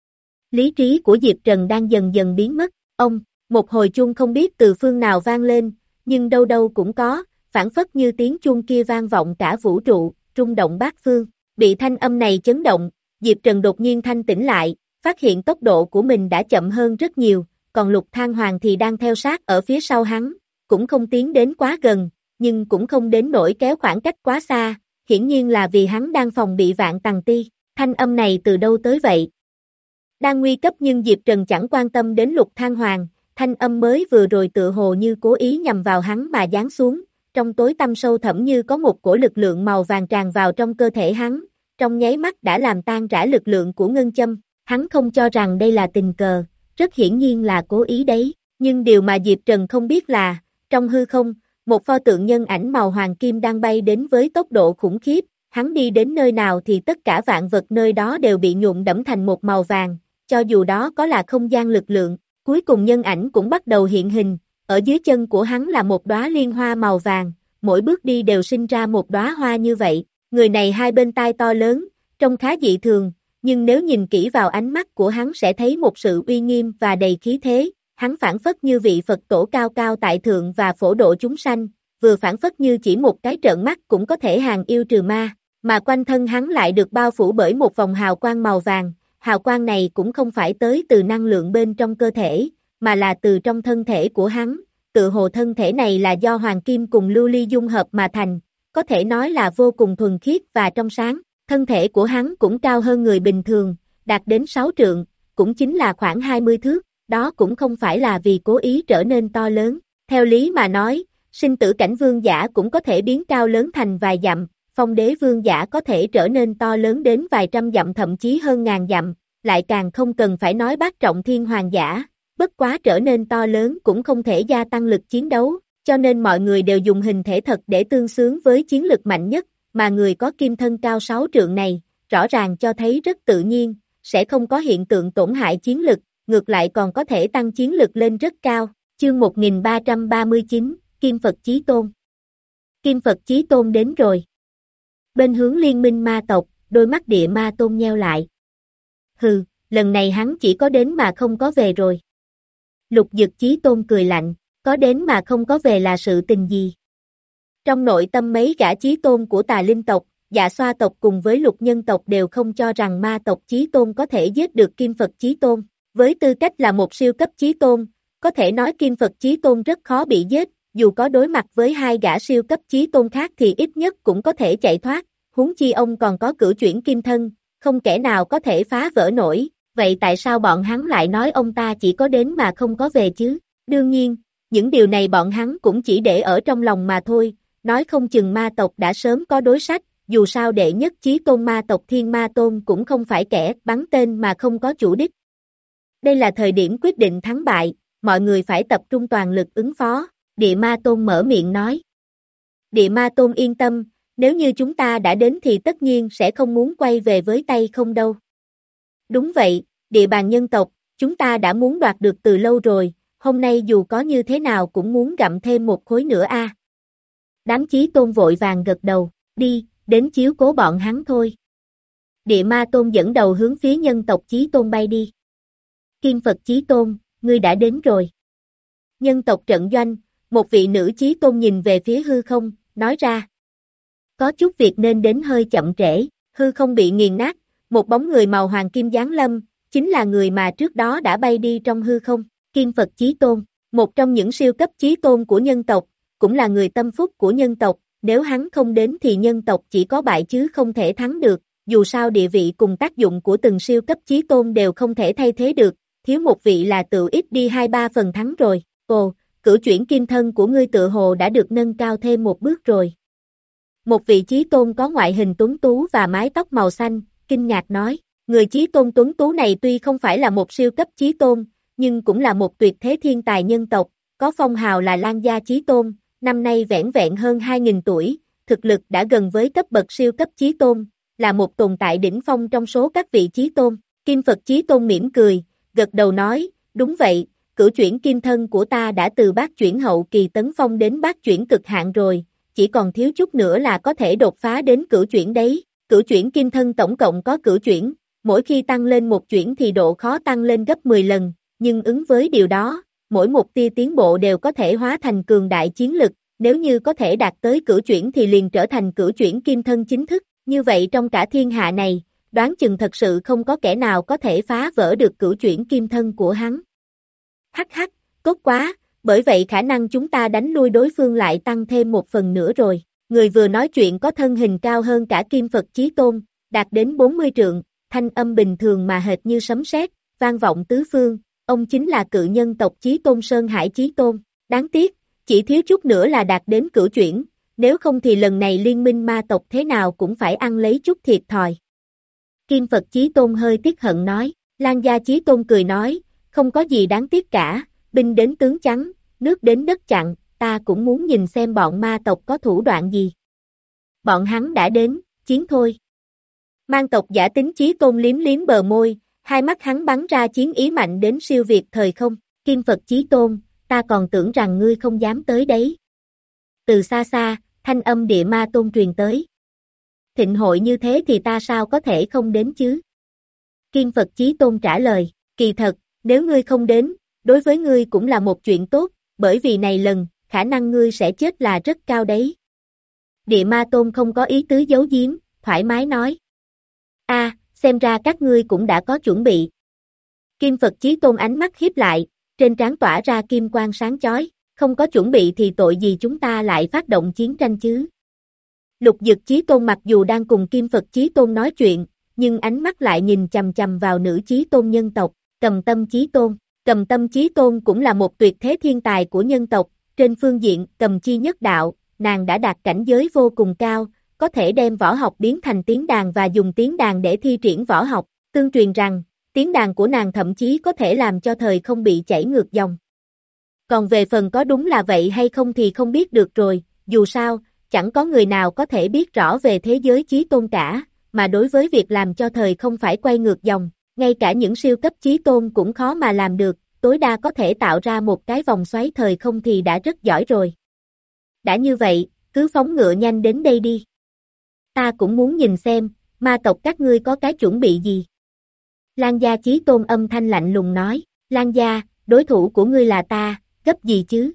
Lý trí của Diệp Trần đang dần dần biến mất, ông, một hồi chuông không biết từ phương nào vang lên, nhưng đâu đâu cũng có, phản phất như tiếng chuông kia vang vọng cả vũ trụ, rung động bát phương, bị thanh âm này chấn động, Diệp Trần đột nhiên thanh tỉnh lại, phát hiện tốc độ của mình đã chậm hơn rất nhiều, còn Lục Thang Hoàng thì đang theo sát ở phía sau hắn, cũng không tiến đến quá gần, nhưng cũng không đến nỗi kéo khoảng cách quá xa, hiển nhiên là vì hắn đang phòng bị Vạn Tằng Ti, thanh âm này từ đâu tới vậy? Đang nguy cấp nhưng Diệp Trần chẳng quan tâm đến Lục Thang Hoàng, thanh âm mới vừa rồi tựa hồ như cố ý nhằm vào hắn mà giáng xuống, trong tối tăm sâu thẳm như có một cổ lực lượng màu vàng tràn vào trong cơ thể hắn, trong nháy mắt đã làm tan rã lực lượng của ngân châm, hắn không cho rằng đây là tình cờ, rất hiển nhiên là cố ý đấy, nhưng điều mà Diệp Trần không biết là, trong hư không, một pho tượng nhân ảnh màu hoàng kim đang bay đến với tốc độ khủng khiếp, hắn đi đến nơi nào thì tất cả vạn vật nơi đó đều bị nhuộm đẫm thành một màu vàng, cho dù đó có là không gian lực lượng, cuối cùng nhân ảnh cũng bắt đầu hiện hình, ở dưới chân của hắn là một đóa liên hoa màu vàng, mỗi bước đi đều sinh ra một đóa hoa như vậy, người này hai bên tai to lớn, trông khá dị thường, nhưng nếu nhìn kỹ vào ánh mắt của hắn sẽ thấy một sự uy nghiêm và đầy khí thế, hắn phản phất như vị Phật tổ cao cao tại thượng và phổ độ chúng sanh, vừa phản phất như chỉ một cái trợn mắt cũng có thể hàng yêu trừ ma, mà quanh thân hắn lại được bao phủ bởi một vòng hào quang màu vàng, hào quang này cũng không phải tới từ năng lượng bên trong cơ thể, mà là từ trong thân thể của hắn, tự hồ thân thể này là do hoàng kim cùng lưu ly dung hợp mà thành, có thể nói là vô cùng thuần khiết và trong sáng, thân thể của hắn cũng cao hơn người bình thường, đạt đến sáu trượng, cũng chính là khoảng hai mươi thước, đó cũng không phải là vì cố ý trở nên to lớn, theo lý mà nói, sinh tử cảnh vương giả cũng có thể biến cao lớn thành vài dặm, phong đế vương giả có thể trở nên to lớn đến vài trăm dặm thậm chí hơn ngàn dặm, lại càng không cần phải nói bát trọng thiên hoàng giả, bất quá trở nên to lớn cũng không thể gia tăng lực chiến đấu, cho nên mọi người đều dùng hình thể thật để tương xứng với chiến lực mạnh nhất, mà người có kim thân cao sáu trượng này, rõ ràng cho thấy rất tự nhiên, sẽ không có hiện tượng tổn hại chiến lực, ngược lại còn có thể tăng chiến lực lên rất cao. Chương một nghìn ba trăm ba mươi chín, Kim Phật Chí Tôn. Kim Phật Chí Tôn đến rồi. Bên hướng liên minh ma tộc, đôi mắt địa ma tôn nheo lại. Hừ, lần này hắn chỉ có đến mà không có về rồi. Lục Dực Chí Tôn cười lạnh, có đến mà không có về là sự tình gì? Trong nội tâm mấy gã chí tôn của Tà Linh tộc, Dạ Xoa tộc cùng với Lục Nhân tộc đều không cho rằng ma tộc chí tôn có thể giết được Kim Phật Chí Tôn. Với tư cách là một siêu cấp chí tôn, có thể nói Kim Phật Chí Tôn rất khó bị giết, dù có đối mặt với hai gã siêu cấp chí tôn khác thì ít nhất cũng có thể chạy thoát, huống chi ông còn có cửu chuyển kim thân, không kẻ nào có thể phá vỡ nổi, vậy tại sao bọn hắn lại nói ông ta chỉ có đến mà không có về chứ? Đương nhiên, những điều này bọn hắn cũng chỉ để ở trong lòng mà thôi, nói không chừng ma tộc đã sớm có đối sách, dù sao đệ nhất chí tôn ma tộc Thiên Ma Tôn cũng không phải kẻ bắn tên mà không có chủ đích. Đây là thời điểm quyết định thắng bại, mọi người phải tập trung toàn lực ứng phó, Địa Ma Tôn mở miệng nói. Địa Ma Tôn yên tâm, nếu như chúng ta đã đến thì tất nhiên sẽ không muốn quay về với tay không đâu. Đúng vậy, địa bàn nhân tộc, chúng ta đã muốn đoạt được từ lâu rồi, hôm nay dù có như thế nào cũng muốn gặm thêm một khối nữa a. Đám chí tôn vội vàng gật đầu, đi, đến chiếu cố bọn hắn thôi. Địa Ma Tôn dẫn đầu hướng phía nhân tộc chí tôn bay đi. Kim Phật Chí Tôn, ngươi đã đến rồi. Nhân tộc trận doanh, một vị nữ chí tôn nhìn về phía hư không, nói ra. Có chút việc nên đến hơi chậm trễ, hư không bị nghiền nát, một bóng người màu hoàng kim giáng lâm, chính là người mà trước đó đã bay đi trong hư không, Kim Phật Chí Tôn, một trong những siêu cấp chí tôn của nhân tộc, cũng là người tâm phúc của nhân tộc, nếu hắn không đến thì nhân tộc chỉ có bại chứ không thể thắng được, dù sao địa vị cùng tác dụng của từng siêu cấp chí tôn đều không thể thay thế được, thiếu một vị là tự ít đi hai ba phần thắng rồi. Ồ, cửu chuyển kim thân của ngươi tự hồ đã được nâng cao thêm một bước rồi. Một vị chí tôn có ngoại hình tuấn tú và mái tóc màu xanh, kinh ngạc nói, người chí tôn tuấn tú này tuy không phải là một siêu cấp chí tôn, nhưng cũng là một tuyệt thế thiên tài nhân tộc, có phong hào là Lan gia chí tôn, năm nay vẻn vẹn hơn hai nghìn tuổi, thực lực đã gần với cấp bậc siêu cấp chí tôn, là một tồn tại đỉnh phong trong số các vị chí tôn. Kim Phật chí tôn mỉm cười, gật đầu nói, đúng vậy, cửu chuyển kim thân của ta đã từ bát chuyển hậu kỳ tấn phong đến bát chuyển cực hạn rồi, chỉ còn thiếu chút nữa là có thể đột phá đến cửu chuyển đấy. Cửu chuyển kim thân tổng cộng có cửu chuyển, mỗi khi tăng lên một chuyển thì độ khó tăng lên gấp mười lần, nhưng ứng với điều đó, mỗi một tia tiến bộ đều có thể hóa thành cường đại chiến lực, nếu như có thể đạt tới cửu chuyển thì liền trở thành cửu chuyển kim thân chính thức, như vậy trong cả thiên hạ này, đoán chừng thật sự không có kẻ nào có thể phá vỡ được cửu chuyển kim thân của hắn. Hắc hắc, tốt quá, bởi vậy khả năng chúng ta đánh lui đối phương lại tăng thêm một phần nữa rồi. Người vừa nói chuyện có thân hình cao hơn cả Kim Phật Chí Tôn, đạt đến bốn mươi trượng, thanh âm bình thường mà hệt như sấm sét, vang vọng tứ phương, ông chính là cự nhân tộc Chí Tôn Sơn Hải Chí Tôn. Đáng tiếc, chỉ thiếu chút nữa là đạt đến cửu chuyển, nếu không thì lần này liên minh ma tộc thế nào cũng phải ăn lấy chút thiệt thòi. Kim Phật Chí Tôn hơi tiếc hận nói, Lan gia Chí Tôn cười nói, không có gì đáng tiếc cả, binh đến tướng trắng, nước đến đất chặn, ta cũng muốn nhìn xem bọn ma tộc có thủ đoạn gì. Bọn hắn đã đến, chiến thôi. Mang tộc giả tính Chí Tôn liếm liếm bờ môi, hai mắt hắn bắn ra chiến ý mạnh đến siêu việt thời không. Kim Phật Chí Tôn, ta còn tưởng rằng ngươi không dám tới đấy. Từ xa xa, thanh âm địa ma tôn truyền tới. Thịnh hội như thế thì ta sao có thể không đến chứ? Kim Phật Chí Tôn trả lời, kỳ thật, nếu ngươi không đến, đối với ngươi cũng là một chuyện tốt, bởi vì này lần, khả năng ngươi sẽ chết là rất cao đấy. Địa ma tôn không có ý tứ giấu giếm, thoải mái nói. A, à, xem ra các ngươi cũng đã có chuẩn bị. Kim Phật Chí Tôn ánh mắt hiếp lại, trên trán tỏa ra kim quang sáng chói, không có chuẩn bị thì tội gì chúng ta lại phát động chiến tranh chứ. Lục Dực Chí Tôn mặc dù đang cùng Kim Phật Chí Tôn nói chuyện, nhưng ánh mắt lại nhìn chằm chằm vào nữ Chí Tôn nhân tộc, Cầm Tâm Chí Tôn. Cầm Tâm Chí Tôn cũng là một tuyệt thế thiên tài của nhân tộc, trên phương diện cầm chi nhất đạo, nàng đã đạt cảnh giới vô cùng cao, có thể đem võ học biến thành tiếng đàn và dùng tiếng đàn để thi triển võ học, tương truyền rằng, tiếng đàn của nàng thậm chí có thể làm cho thời không bị chảy ngược dòng. Còn về phần có đúng là vậy hay không thì không biết được rồi, dù sao, chẳng có người nào có thể biết rõ về thế giới Chí Tôn cả, mà đối với việc làm cho thời không phải quay ngược dòng, ngay cả những siêu cấp Chí Tôn cũng khó mà làm được, tối đa có thể tạo ra một cái vòng xoáy thời không thì đã rất giỏi rồi. Đã như vậy, cứ phóng ngựa nhanh đến đây đi. Ta cũng muốn nhìn xem, ma tộc các ngươi có cái chuẩn bị gì. Lan gia Chí Tôn âm thanh lạnh lùng nói, Lan gia, đối thủ của ngươi là ta, gấp gì chứ?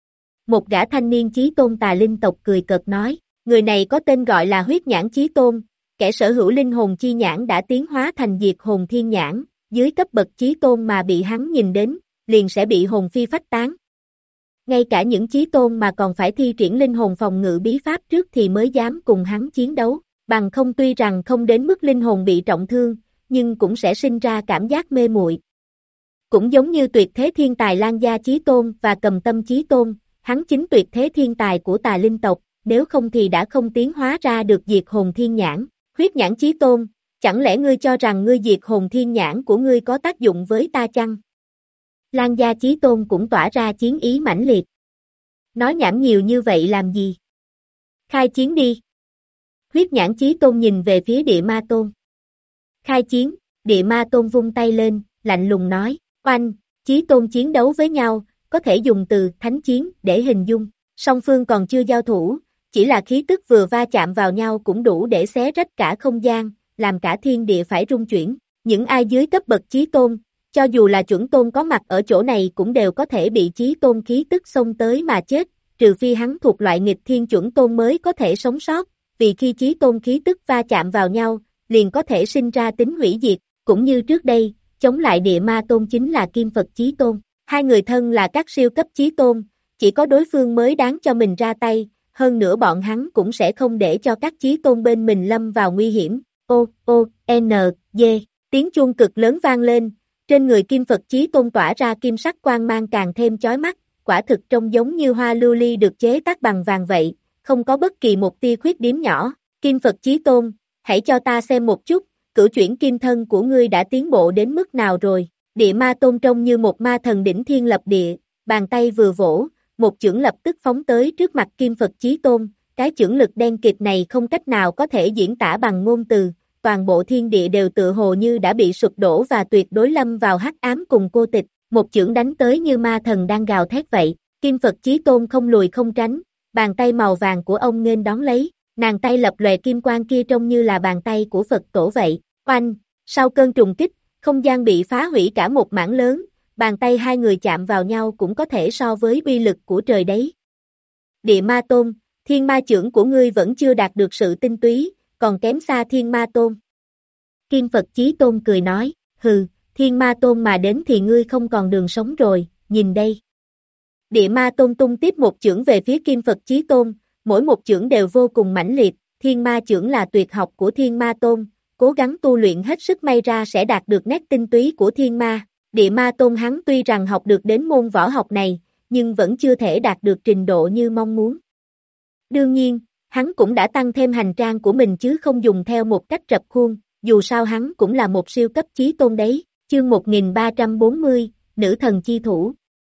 Một gã thanh niên Chí Tôn tà linh tộc cười cợt nói, người này có tên gọi là Huyết Nhãn Chí Tôn, kẻ sở hữu linh hồn chi nhãn đã tiến hóa thành diệt hồn thiên nhãn, dưới cấp bậc Chí Tôn mà bị hắn nhìn đến, liền sẽ bị hồn phi phách tán. Ngay cả những Chí Tôn mà còn phải thi triển linh hồn phòng ngự bí pháp trước thì mới dám cùng hắn chiến đấu, bằng không tuy rằng không đến mức linh hồn bị trọng thương, nhưng cũng sẽ sinh ra cảm giác mê muội. Cũng giống như tuyệt thế thiên tài Lan gia Chí Tôn và Cầm Tâm Chí Tôn, hắn chính tuyệt thế thiên tài của tà linh tộc, nếu không thì đã không tiến hóa ra được diệt hồn thiên nhãn. Huyết Nhãn Chí Tôn, chẳng lẽ ngươi cho rằng ngươi diệt hồn thiên nhãn của ngươi có tác dụng với ta chăng? Lan gia Chí Tôn cũng tỏa ra chiến ý mãnh liệt. Nói nhảm nhiều như vậy làm gì? Khai chiến đi. Huyết Nhãn Chí Tôn nhìn về phía Địa Ma Tôn. Khai chiến, Địa Ma Tôn vung tay lên, lạnh lùng nói, oanh, Chí Tôn chiến đấu với nhau, có thể dùng từ thánh chiến để hình dung, song phương còn chưa giao thủ, chỉ là khí tức vừa va chạm vào nhau cũng đủ để xé rách cả không gian, làm cả thiên địa phải rung chuyển, những ai dưới cấp bậc Chí Tôn, cho dù là chuẩn tôn có mặt ở chỗ này cũng đều có thể bị Chí Tôn khí tức xông tới mà chết, trừ phi hắn thuộc loại nghịch thiên chuẩn tôn mới có thể sống sót, vì khi Chí Tôn khí tức va chạm vào nhau, liền có thể sinh ra tính hủy diệt, cũng như trước đây, chống lại Địa Ma Tôn chính là Kim Phật Chí Tôn, hai người thân là các siêu cấp Chí Tôn, chỉ có đối phương mới đáng cho mình ra tay, hơn nữa bọn hắn cũng sẽ không để cho các Chí Tôn bên mình lâm vào nguy hiểm. O, O, N, G, tiếng chuông cực lớn vang lên, trên người Kim Phật Chí Tôn tỏa ra kim sắc quang mang càng thêm chói mắt, quả thực trông giống như hoa lưu ly được chế tác bằng vàng vậy, không có bất kỳ một tia khuyết điểm nhỏ. Kim Phật Chí Tôn, hãy cho ta xem một chút, cửu chuyển kim thân của ngươi đã tiến bộ đến mức nào rồi. Địa Ma Tôn trông như một ma thần đỉnh thiên lập địa, bàn tay vừa vỗ, một chưởng lập tức phóng tới trước mặt Kim Phật Chí Tôn, cái chưởng lực đen kịt này không cách nào có thể diễn tả bằng ngôn từ, toàn bộ thiên địa đều tự hồ như đã bị sụp đổ và tuyệt đối lâm vào hắc ám cùng cô tịch, một chưởng đánh tới như ma thần đang gào thét vậy. Kim Phật Chí Tôn không lùi không tránh, bàn tay màu vàng của ông nghênh đón lấy, nàng tay lập lòe kim quang kia trông như là bàn tay của Phật tổ vậy. Oanh, sau cơn trùng kích, không gian bị phá hủy cả một mảng lớn, bàn tay hai người chạm vào nhau cũng có thể so với uy lực của trời đấy. Địa Ma Tôn, thiên ma chưởng của ngươi vẫn chưa đạt được sự tinh túy, còn kém xa thiên ma tôn. Kim Phật Chí Tôn cười nói, hừ, thiên ma tôn mà đến thì ngươi không còn đường sống rồi, nhìn đây. Địa Ma Tôn tung tiếp một chưởng về phía Kim Phật Chí Tôn, mỗi một chưởng đều vô cùng mãnh liệt, thiên ma chưởng là tuyệt học của thiên ma tôn, cố gắng tu luyện hết sức may ra sẽ đạt được nét tinh túy của thiên ma. Địa Ma Tôn hắn tuy rằng học được đến môn võ học này, nhưng vẫn chưa thể đạt được trình độ như mong muốn. Đương nhiên, hắn cũng đã tăng thêm hành trang của mình chứ không dùng theo một cách rập khuôn, dù sao hắn cũng là một siêu cấp chí tôn đấy. Chương một nghìn ba trăm bốn mươi, Nữ thần chi thủ.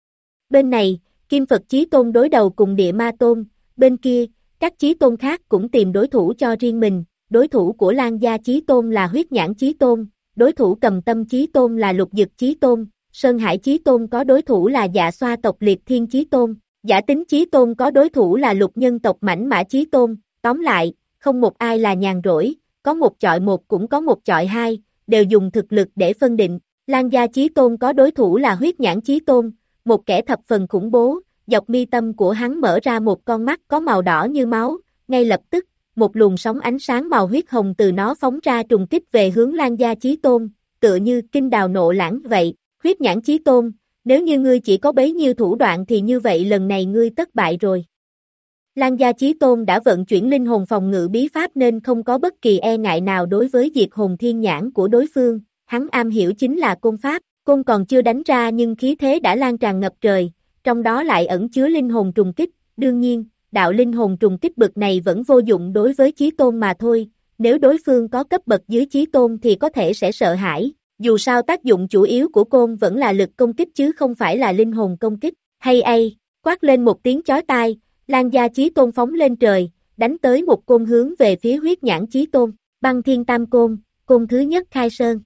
Bên này, Kim Phật Chí Tôn đối đầu cùng Địa Ma Tôn, bên kia, các chí tôn khác cũng tìm đối thủ cho riêng mình, đối thủ của Lan Gia Chí Tôn là Huyết Nhãn Chí Tôn, đối thủ Cầm Tâm Chí Tôn là Lục Dực Chí Tôn, Sơn Hải Chí Tôn có đối thủ là Dạ Xoa tộc Liệt Thiên Chí Tôn, Giả Tính Chí Tôn có đối thủ là Lục Nhân tộc Mãnh Mã Chí Tôn, tóm lại, không một ai là nhàn rỗi, có một chọi một cũng có một chọi hai, đều dùng thực lực để phân định. Lan Gia Chí Tôn có đối thủ là Huyết Nhãn Chí Tôn, một kẻ thập phần khủng bố, dọc mi tâm của hắn mở ra một con mắt có màu đỏ như máu, ngay lập tức, một luồng sóng ánh sáng màu huyết hồng từ nó phóng ra trùng kích về hướng Lan Gia Chí Tôn, tựa như kinh đào nộ lãng vậy. Huyết Nhãn Chí Tôn, nếu như ngươi chỉ có bấy nhiêu thủ đoạn thì như vậy lần này ngươi thất bại rồi. Lan Gia Chí Tôn đã vận chuyển linh hồn phòng ngự bí pháp nên không có bất kỳ e ngại nào đối với diệt hồn thiên nhãn của đối phương, hắn am hiểu chính là côn pháp, côn còn chưa đánh ra nhưng khí thế đã lan tràn ngập trời, trong đó lại ẩn chứa linh hồn trùng kích, đương nhiên, đạo linh hồn trùng kích bậc này vẫn vô dụng đối với Chí Tôn mà thôi, nếu đối phương có cấp bậc dưới Chí Tôn thì có thể sẽ sợ hãi, dù sao tác dụng chủ yếu của côn vẫn là lực công kích chứ không phải là linh hồn công kích, hay ai, quát lên một tiếng chói tai, Lan Gia Chí Tôn phóng lên trời, đánh tới một côn hướng về phía Huyết Nhãn Chí Tôn, Băng Thiên Tam Côn, côn thứ nhất khai sơn.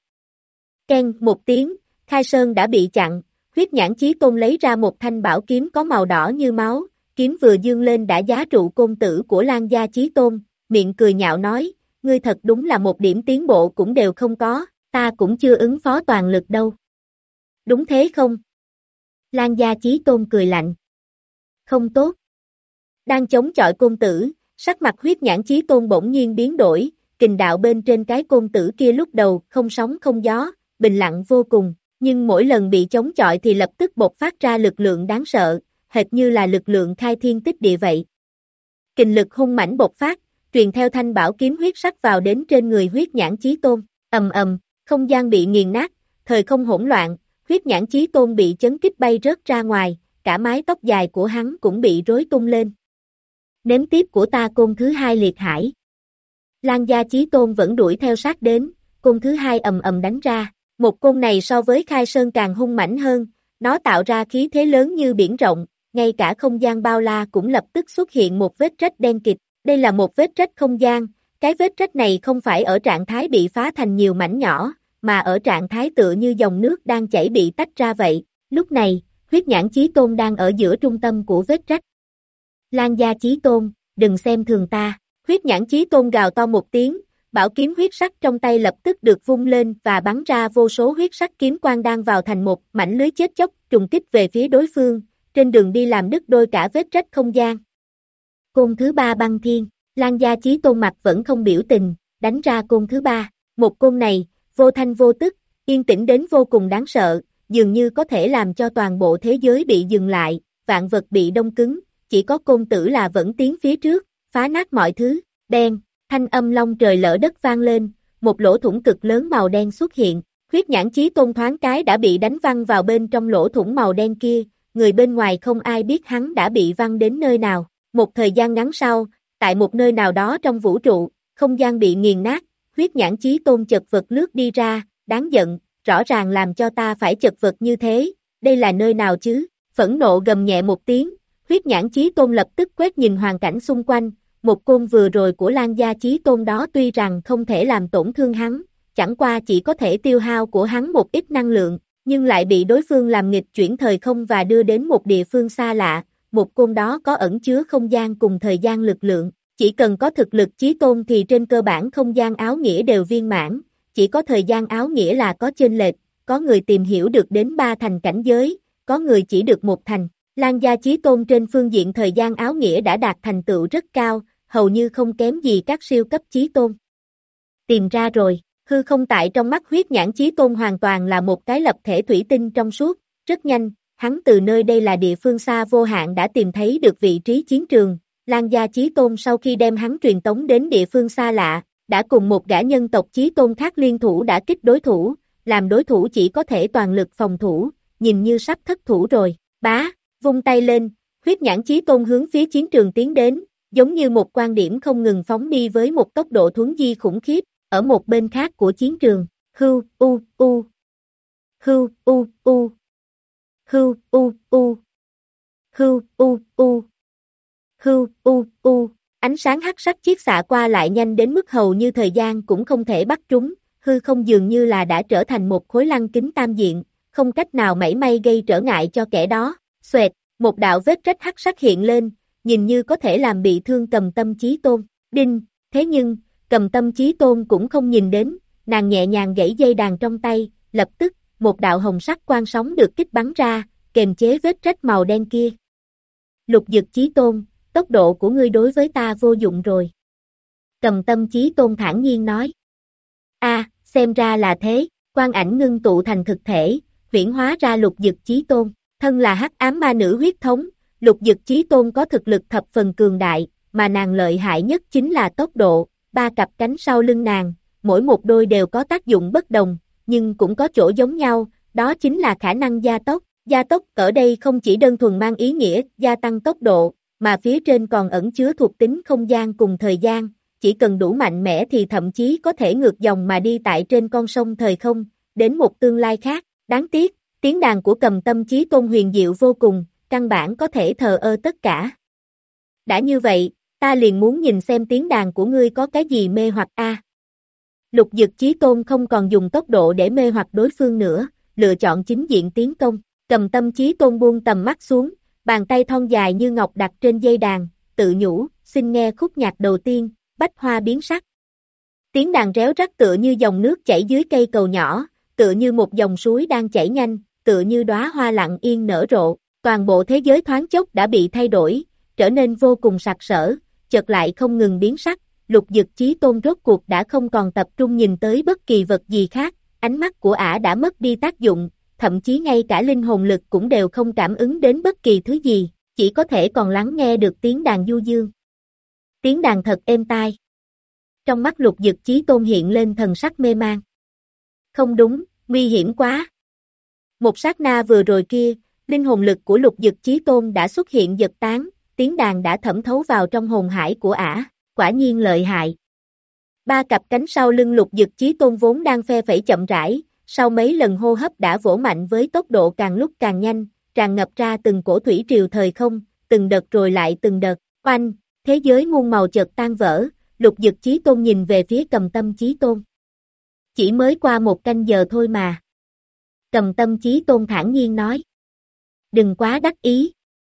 Keng một tiếng, khai sơn đã bị chặn, Huyết Nhãn Chí Tôn lấy ra một thanh bảo kiếm có màu đỏ như máu, kiếm vừa dương lên đã giá trụ côn tử của Lan Gia Chí Tôn, miệng cười nhạo nói, ngươi thật đúng là một điểm tiến bộ cũng đều không có, ta cũng chưa ứng phó toàn lực đâu. Đúng thế không? Lan Gia Chí Tôn cười lạnh. Không tốt. Đang chống chọi côn tử, sắc mặt Huyết Nhãn Chí Tôn bỗng nhiên biến đổi, kình đạo bên trên cái côn tử kia lúc đầu không sóng không gió, bình lặng vô cùng, nhưng mỗi lần bị chống chọi thì lập tức bộc phát ra lực lượng đáng sợ, hệt như là lực lượng khai thiên tích địa vậy. Kình lực hung mãnh bộc phát, truyền theo thanh bảo kiếm huyết sắc vào đến trên người Huyết Nhãn Chí Tôn, ầm ầm, không gian bị nghiền nát, thời không hỗn loạn, Huyết Nhãn Chí Tôn bị chấn kích bay rớt ra ngoài, cả mái tóc dài của hắn cũng bị rối tung lên. Nếm tiếp của ta côn thứ hai liệt hải. Lan Gia Chí Tôn vẫn đuổi theo sát đến, côn thứ hai ầm ầm đánh ra, một côn này so với khai sơn càng hung mãnh hơn, nó tạo ra khí thế lớn như biển rộng, ngay cả không gian bao la cũng lập tức xuất hiện một vết rách đen kịt, đây là một vết rách không gian, cái vết rách này không phải ở trạng thái bị phá thành nhiều mảnh nhỏ, mà ở trạng thái tựa như dòng nước đang chảy bị tách ra vậy, lúc này, Huyết Nhãn Chí Tôn đang ở giữa trung tâm của vết rách. Lan Gia Chí Tôn, đừng xem thường ta, Huyết Nhãn Chí Tôn gào to một tiếng, bảo kiếm huyết sắc trong tay lập tức được vung lên và bắn ra vô số huyết sắc kiếm quang đang vào thành một mảnh lưới chết chóc trùng kích về phía đối phương, trên đường đi làm đứt đôi cả vết rách không gian. Côn thứ ba băng thiên, Lan Gia Chí Tôn mặt vẫn không biểu tình, đánh ra côn thứ ba, một côn này, vô thanh vô tức, yên tĩnh đến vô cùng đáng sợ, dường như có thể làm cho toàn bộ thế giới bị dừng lại, vạn vật bị đông cứng, chỉ có côn tử là vẫn tiến phía trước, phá nát mọi thứ, đen, thanh âm long trời lỡ đất vang lên, một lỗ thủng cực lớn màu đen xuất hiện, huyết nhãn chí tôn thoáng cái đã bị đánh văng vào bên trong lỗ thủng màu đen kia, người bên ngoài không ai biết hắn đã bị văng đến nơi nào. Một thời gian ngắn sau, tại một nơi nào đó trong vũ trụ, không gian bị nghiền nát, huyết nhãn chí tôn chật vật lướt đi ra, đáng giận, rõ ràng làm cho ta phải chật vật như thế, đây là nơi nào chứ? Phẫn nộ gầm nhẹ một tiếng, huyết nhãn chí tôn lập tức quét nhìn hoàn cảnh xung quanh, một côn vừa rồi của Lan gia chí tôn đó tuy rằng không thể làm tổn thương hắn, chẳng qua chỉ có thể tiêu hao của hắn một ít năng lượng, nhưng lại bị đối phương làm nghịch chuyển thời không và đưa đến một địa phương xa lạ, một côn đó có ẩn chứa không gian cùng thời gian lực lượng, chỉ cần có thực lực chí tôn thì trên cơ bản không gian áo nghĩa đều viên mãn, chỉ có thời gian áo nghĩa là có chênh lệch, có người tìm hiểu được đến ba thành cảnh giới, có người chỉ được một thành. Lan gia chí tôn trên phương diện thời gian áo nghĩa đã đạt thành tựu rất cao, hầu như không kém gì các siêu cấp chí tôn. Tìm ra rồi, hư không tại trong mắt huyết nhãn chí tôn hoàn toàn là một cái lập thể thủy tinh trong suốt, rất nhanh, hắn từ nơi đây là địa phương xa vô hạn đã tìm thấy được vị trí chiến trường. Lan gia chí tôn sau khi đem hắn truyền tống đến địa phương xa lạ, đã cùng một gã nhân tộc chí tôn khác liên thủ đã kích đối thủ, làm đối thủ chỉ có thể toàn lực phòng thủ, nhìn như sắp thất thủ rồi, bá, vung tay lên, huyết nhãn chí tôn hướng phía chiến trường tiến đến, giống như một quan điểm không ngừng phóng đi với một tốc độ thuấn di khủng khiếp, ở một bên khác của chiến trường, hưu, u, u, hưu, u, u, hưu, u, u, hưu, u, u, hưu, u, u, ánh sáng hắc sắc chiết xạ qua lại nhanh đến mức hầu như thời gian cũng không thể bắt trúng, hư không dường như là đã trở thành một khối lăng kính tam diện, không cách nào mảy may gây trở ngại cho kẻ đó, xoẹt, một đạo vết rách hắc sắc hiện lên, nhìn như có thể làm bị thương Cầm Tâm Chí Tôn, đinh, thế nhưng, Cầm Tâm Chí Tôn cũng không nhìn đến, nàng nhẹ nhàng gãy dây đàn trong tay, lập tức, một đạo hồng sắc quang sóng được kích bắn ra, kềm chế vết rách màu đen kia. Lục Dực Chí Tôn, tốc độ của ngươi đối với ta vô dụng rồi. Cầm Tâm Chí Tôn thản nhiên nói. A, xem ra là thế, quang ảnh ngưng tụ thành thực thể, huyễn hóa ra Lục Dực Chí Tôn, thân là hắc ám ma nữ huyết thống, Lục Dực Chí Tôn có thực lực thập phần cường đại, mà nàng lợi hại nhất chính là tốc độ, ba cặp cánh sau lưng nàng, mỗi một đôi đều có tác dụng bất đồng, nhưng cũng có chỗ giống nhau, đó chính là khả năng gia tốc, gia tốc ở đây không chỉ đơn thuần mang ý nghĩa gia tăng tốc độ, mà phía trên còn ẩn chứa thuộc tính không gian cùng thời gian, chỉ cần đủ mạnh mẽ thì thậm chí có thể ngược dòng mà đi tại trên con sông thời không, đến một tương lai khác, đáng tiếc, tiếng đàn của Cầm Tâm Chí Tôn huyền diệu vô cùng, căn bản có thể thờ ơ tất cả. Đã như vậy, ta liền muốn nhìn xem tiếng đàn của ngươi có cái gì mê hoặc a. À. Lục Dực Chí Tôn không còn dùng tốc độ để mê hoặc đối phương nữa, lựa chọn chính diện tiến công, Cầm Tâm Chí Tôn buông tầm mắt xuống, bàn tay thon dài như ngọc đặt trên dây đàn, tự nhủ, xin nghe khúc nhạc đầu tiên, Bách Hoa Biến Sắc. Tiếng đàn réo rắt tựa như dòng nước chảy dưới cây cầu nhỏ, tựa như một dòng suối đang chảy nhanh, tựa như đóa hoa lặng yên nở rộ, toàn bộ thế giới thoáng chốc đã bị thay đổi, trở nên vô cùng sặc sỡ, chợt lại không ngừng biến sắc, Lục Dực Chí Tôn rốt cuộc đã không còn tập trung nhìn tới bất kỳ vật gì khác, ánh mắt của ả đã mất đi tác dụng, thậm chí ngay cả linh hồn lực cũng đều không cảm ứng đến bất kỳ thứ gì, chỉ có thể còn lắng nghe được tiếng đàn du dương. Tiếng đàn thật êm tai. Trong mắt Lục Dực Chí Tôn hiện lên thần sắc mê man. Không đúng, nguy hiểm quá. Một sát na vừa rồi kia, linh hồn lực của Lục Dực Chí Tôn đã xuất hiện giật tán, tiếng đàn đã thẩm thấu vào trong hồn hải của ả, quả nhiên lợi hại. Ba cặp cánh sau lưng Lục Dực Chí Tôn vốn đang phe phẩy chậm rãi, sau mấy lần hô hấp đã vỗ mạnh với tốc độ càng lúc càng nhanh, tràn ngập ra từng cổ thủy triều thời không, từng đợt rồi lại từng đợt, oanh, thế giới muôn màu chợt tan vỡ, Lục Dực Chí Tôn nhìn về phía Cầm Tâm Chí Tôn. Chỉ mới qua một canh giờ thôi mà. Cầm Tâm Chí Tôn thản nhiên nói. Đừng quá đắc ý.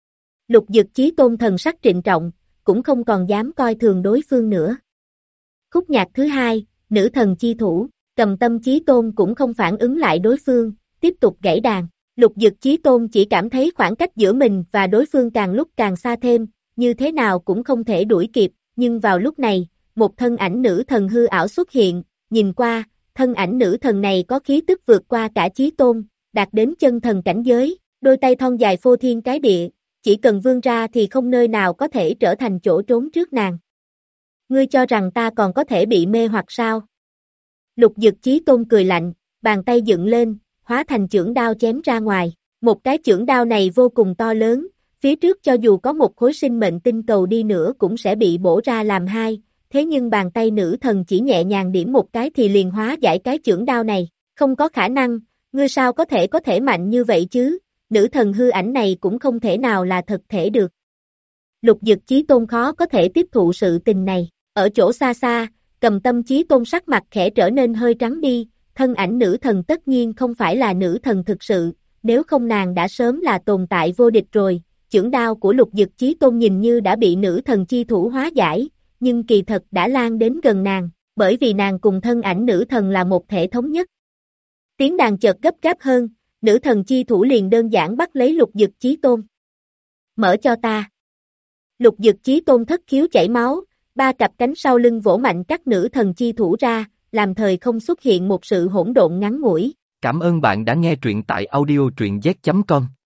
Lục Dực Chí Tôn thần sắc trịnh trọng, cũng không còn dám coi thường đối phương nữa. Khúc nhạc thứ hai, Nữ Thần Chi Thủ, Cầm Tâm Chí Tôn cũng không phản ứng lại đối phương, tiếp tục gãy đàn. Lục Dực Chí Tôn chỉ cảm thấy khoảng cách giữa mình và đối phương càng lúc càng xa thêm, như thế nào cũng không thể đuổi kịp, nhưng vào lúc này, một thân ảnh nữ thần hư ảo xuất hiện, nhìn qua, thân ảnh nữ thần này có khí tức vượt qua cả Chí Tôn, đạt đến chân thần cảnh giới, đôi tay thon dài phô thiên cái địa, chỉ cần vươn ra thì không nơi nào có thể trở thành chỗ trốn trước nàng. Ngươi cho rằng ta còn có thể bị mê hoặc sao? Lục Dực Chí Tôn cười lạnh, bàn tay dựng lên, hóa thành chưởng đao chém ra ngoài. Một cái chưởng đao này vô cùng to lớn, phía trước cho dù có một khối sinh mệnh tinh cầu đi nữa cũng sẽ bị bổ ra làm hai, thế nhưng bàn tay nữ thần chỉ nhẹ nhàng điểm một cái thì liền hóa giải cái chưởng đao này. Không có khả năng, ngươi sao có thể có thể mạnh như vậy chứ, nữ thần hư ảnh này cũng không thể nào là thật thể được. Lục Dực Chí Tôn khó có thể tiếp thụ sự tình này, ở chỗ xa xa, Cầm Tâm Chí Tôn sắc mặt khẽ trở nên hơi trắng đi, thân ảnh nữ thần tất nhiên không phải là nữ thần thực sự, nếu không nàng đã sớm là tồn tại vô địch rồi. Chưởng đao của Lục Dực Chí Tôn nhìn như đã bị nữ thần chi thủ hóa giải, nhưng kỳ thật đã lan đến gần nàng, bởi vì nàng cùng thân ảnh nữ thần là một thể thống nhất. Tiếng đàn chợt gấp gáp hơn, nữ thần chi thủ liền đơn giản bắt lấy Lục Dực Chí Tôn. Mở cho ta. Lục Dực Chí Tôn thất khiếu chảy máu, ba cặp cánh sau lưng vỗ mạnh các nữ thần chi thủ ra, làm thời không xuất hiện một sự hỗn độn ngắn ngủi. Cảm ơn bạn đã nghe truyện tại audio truyện z chấm com.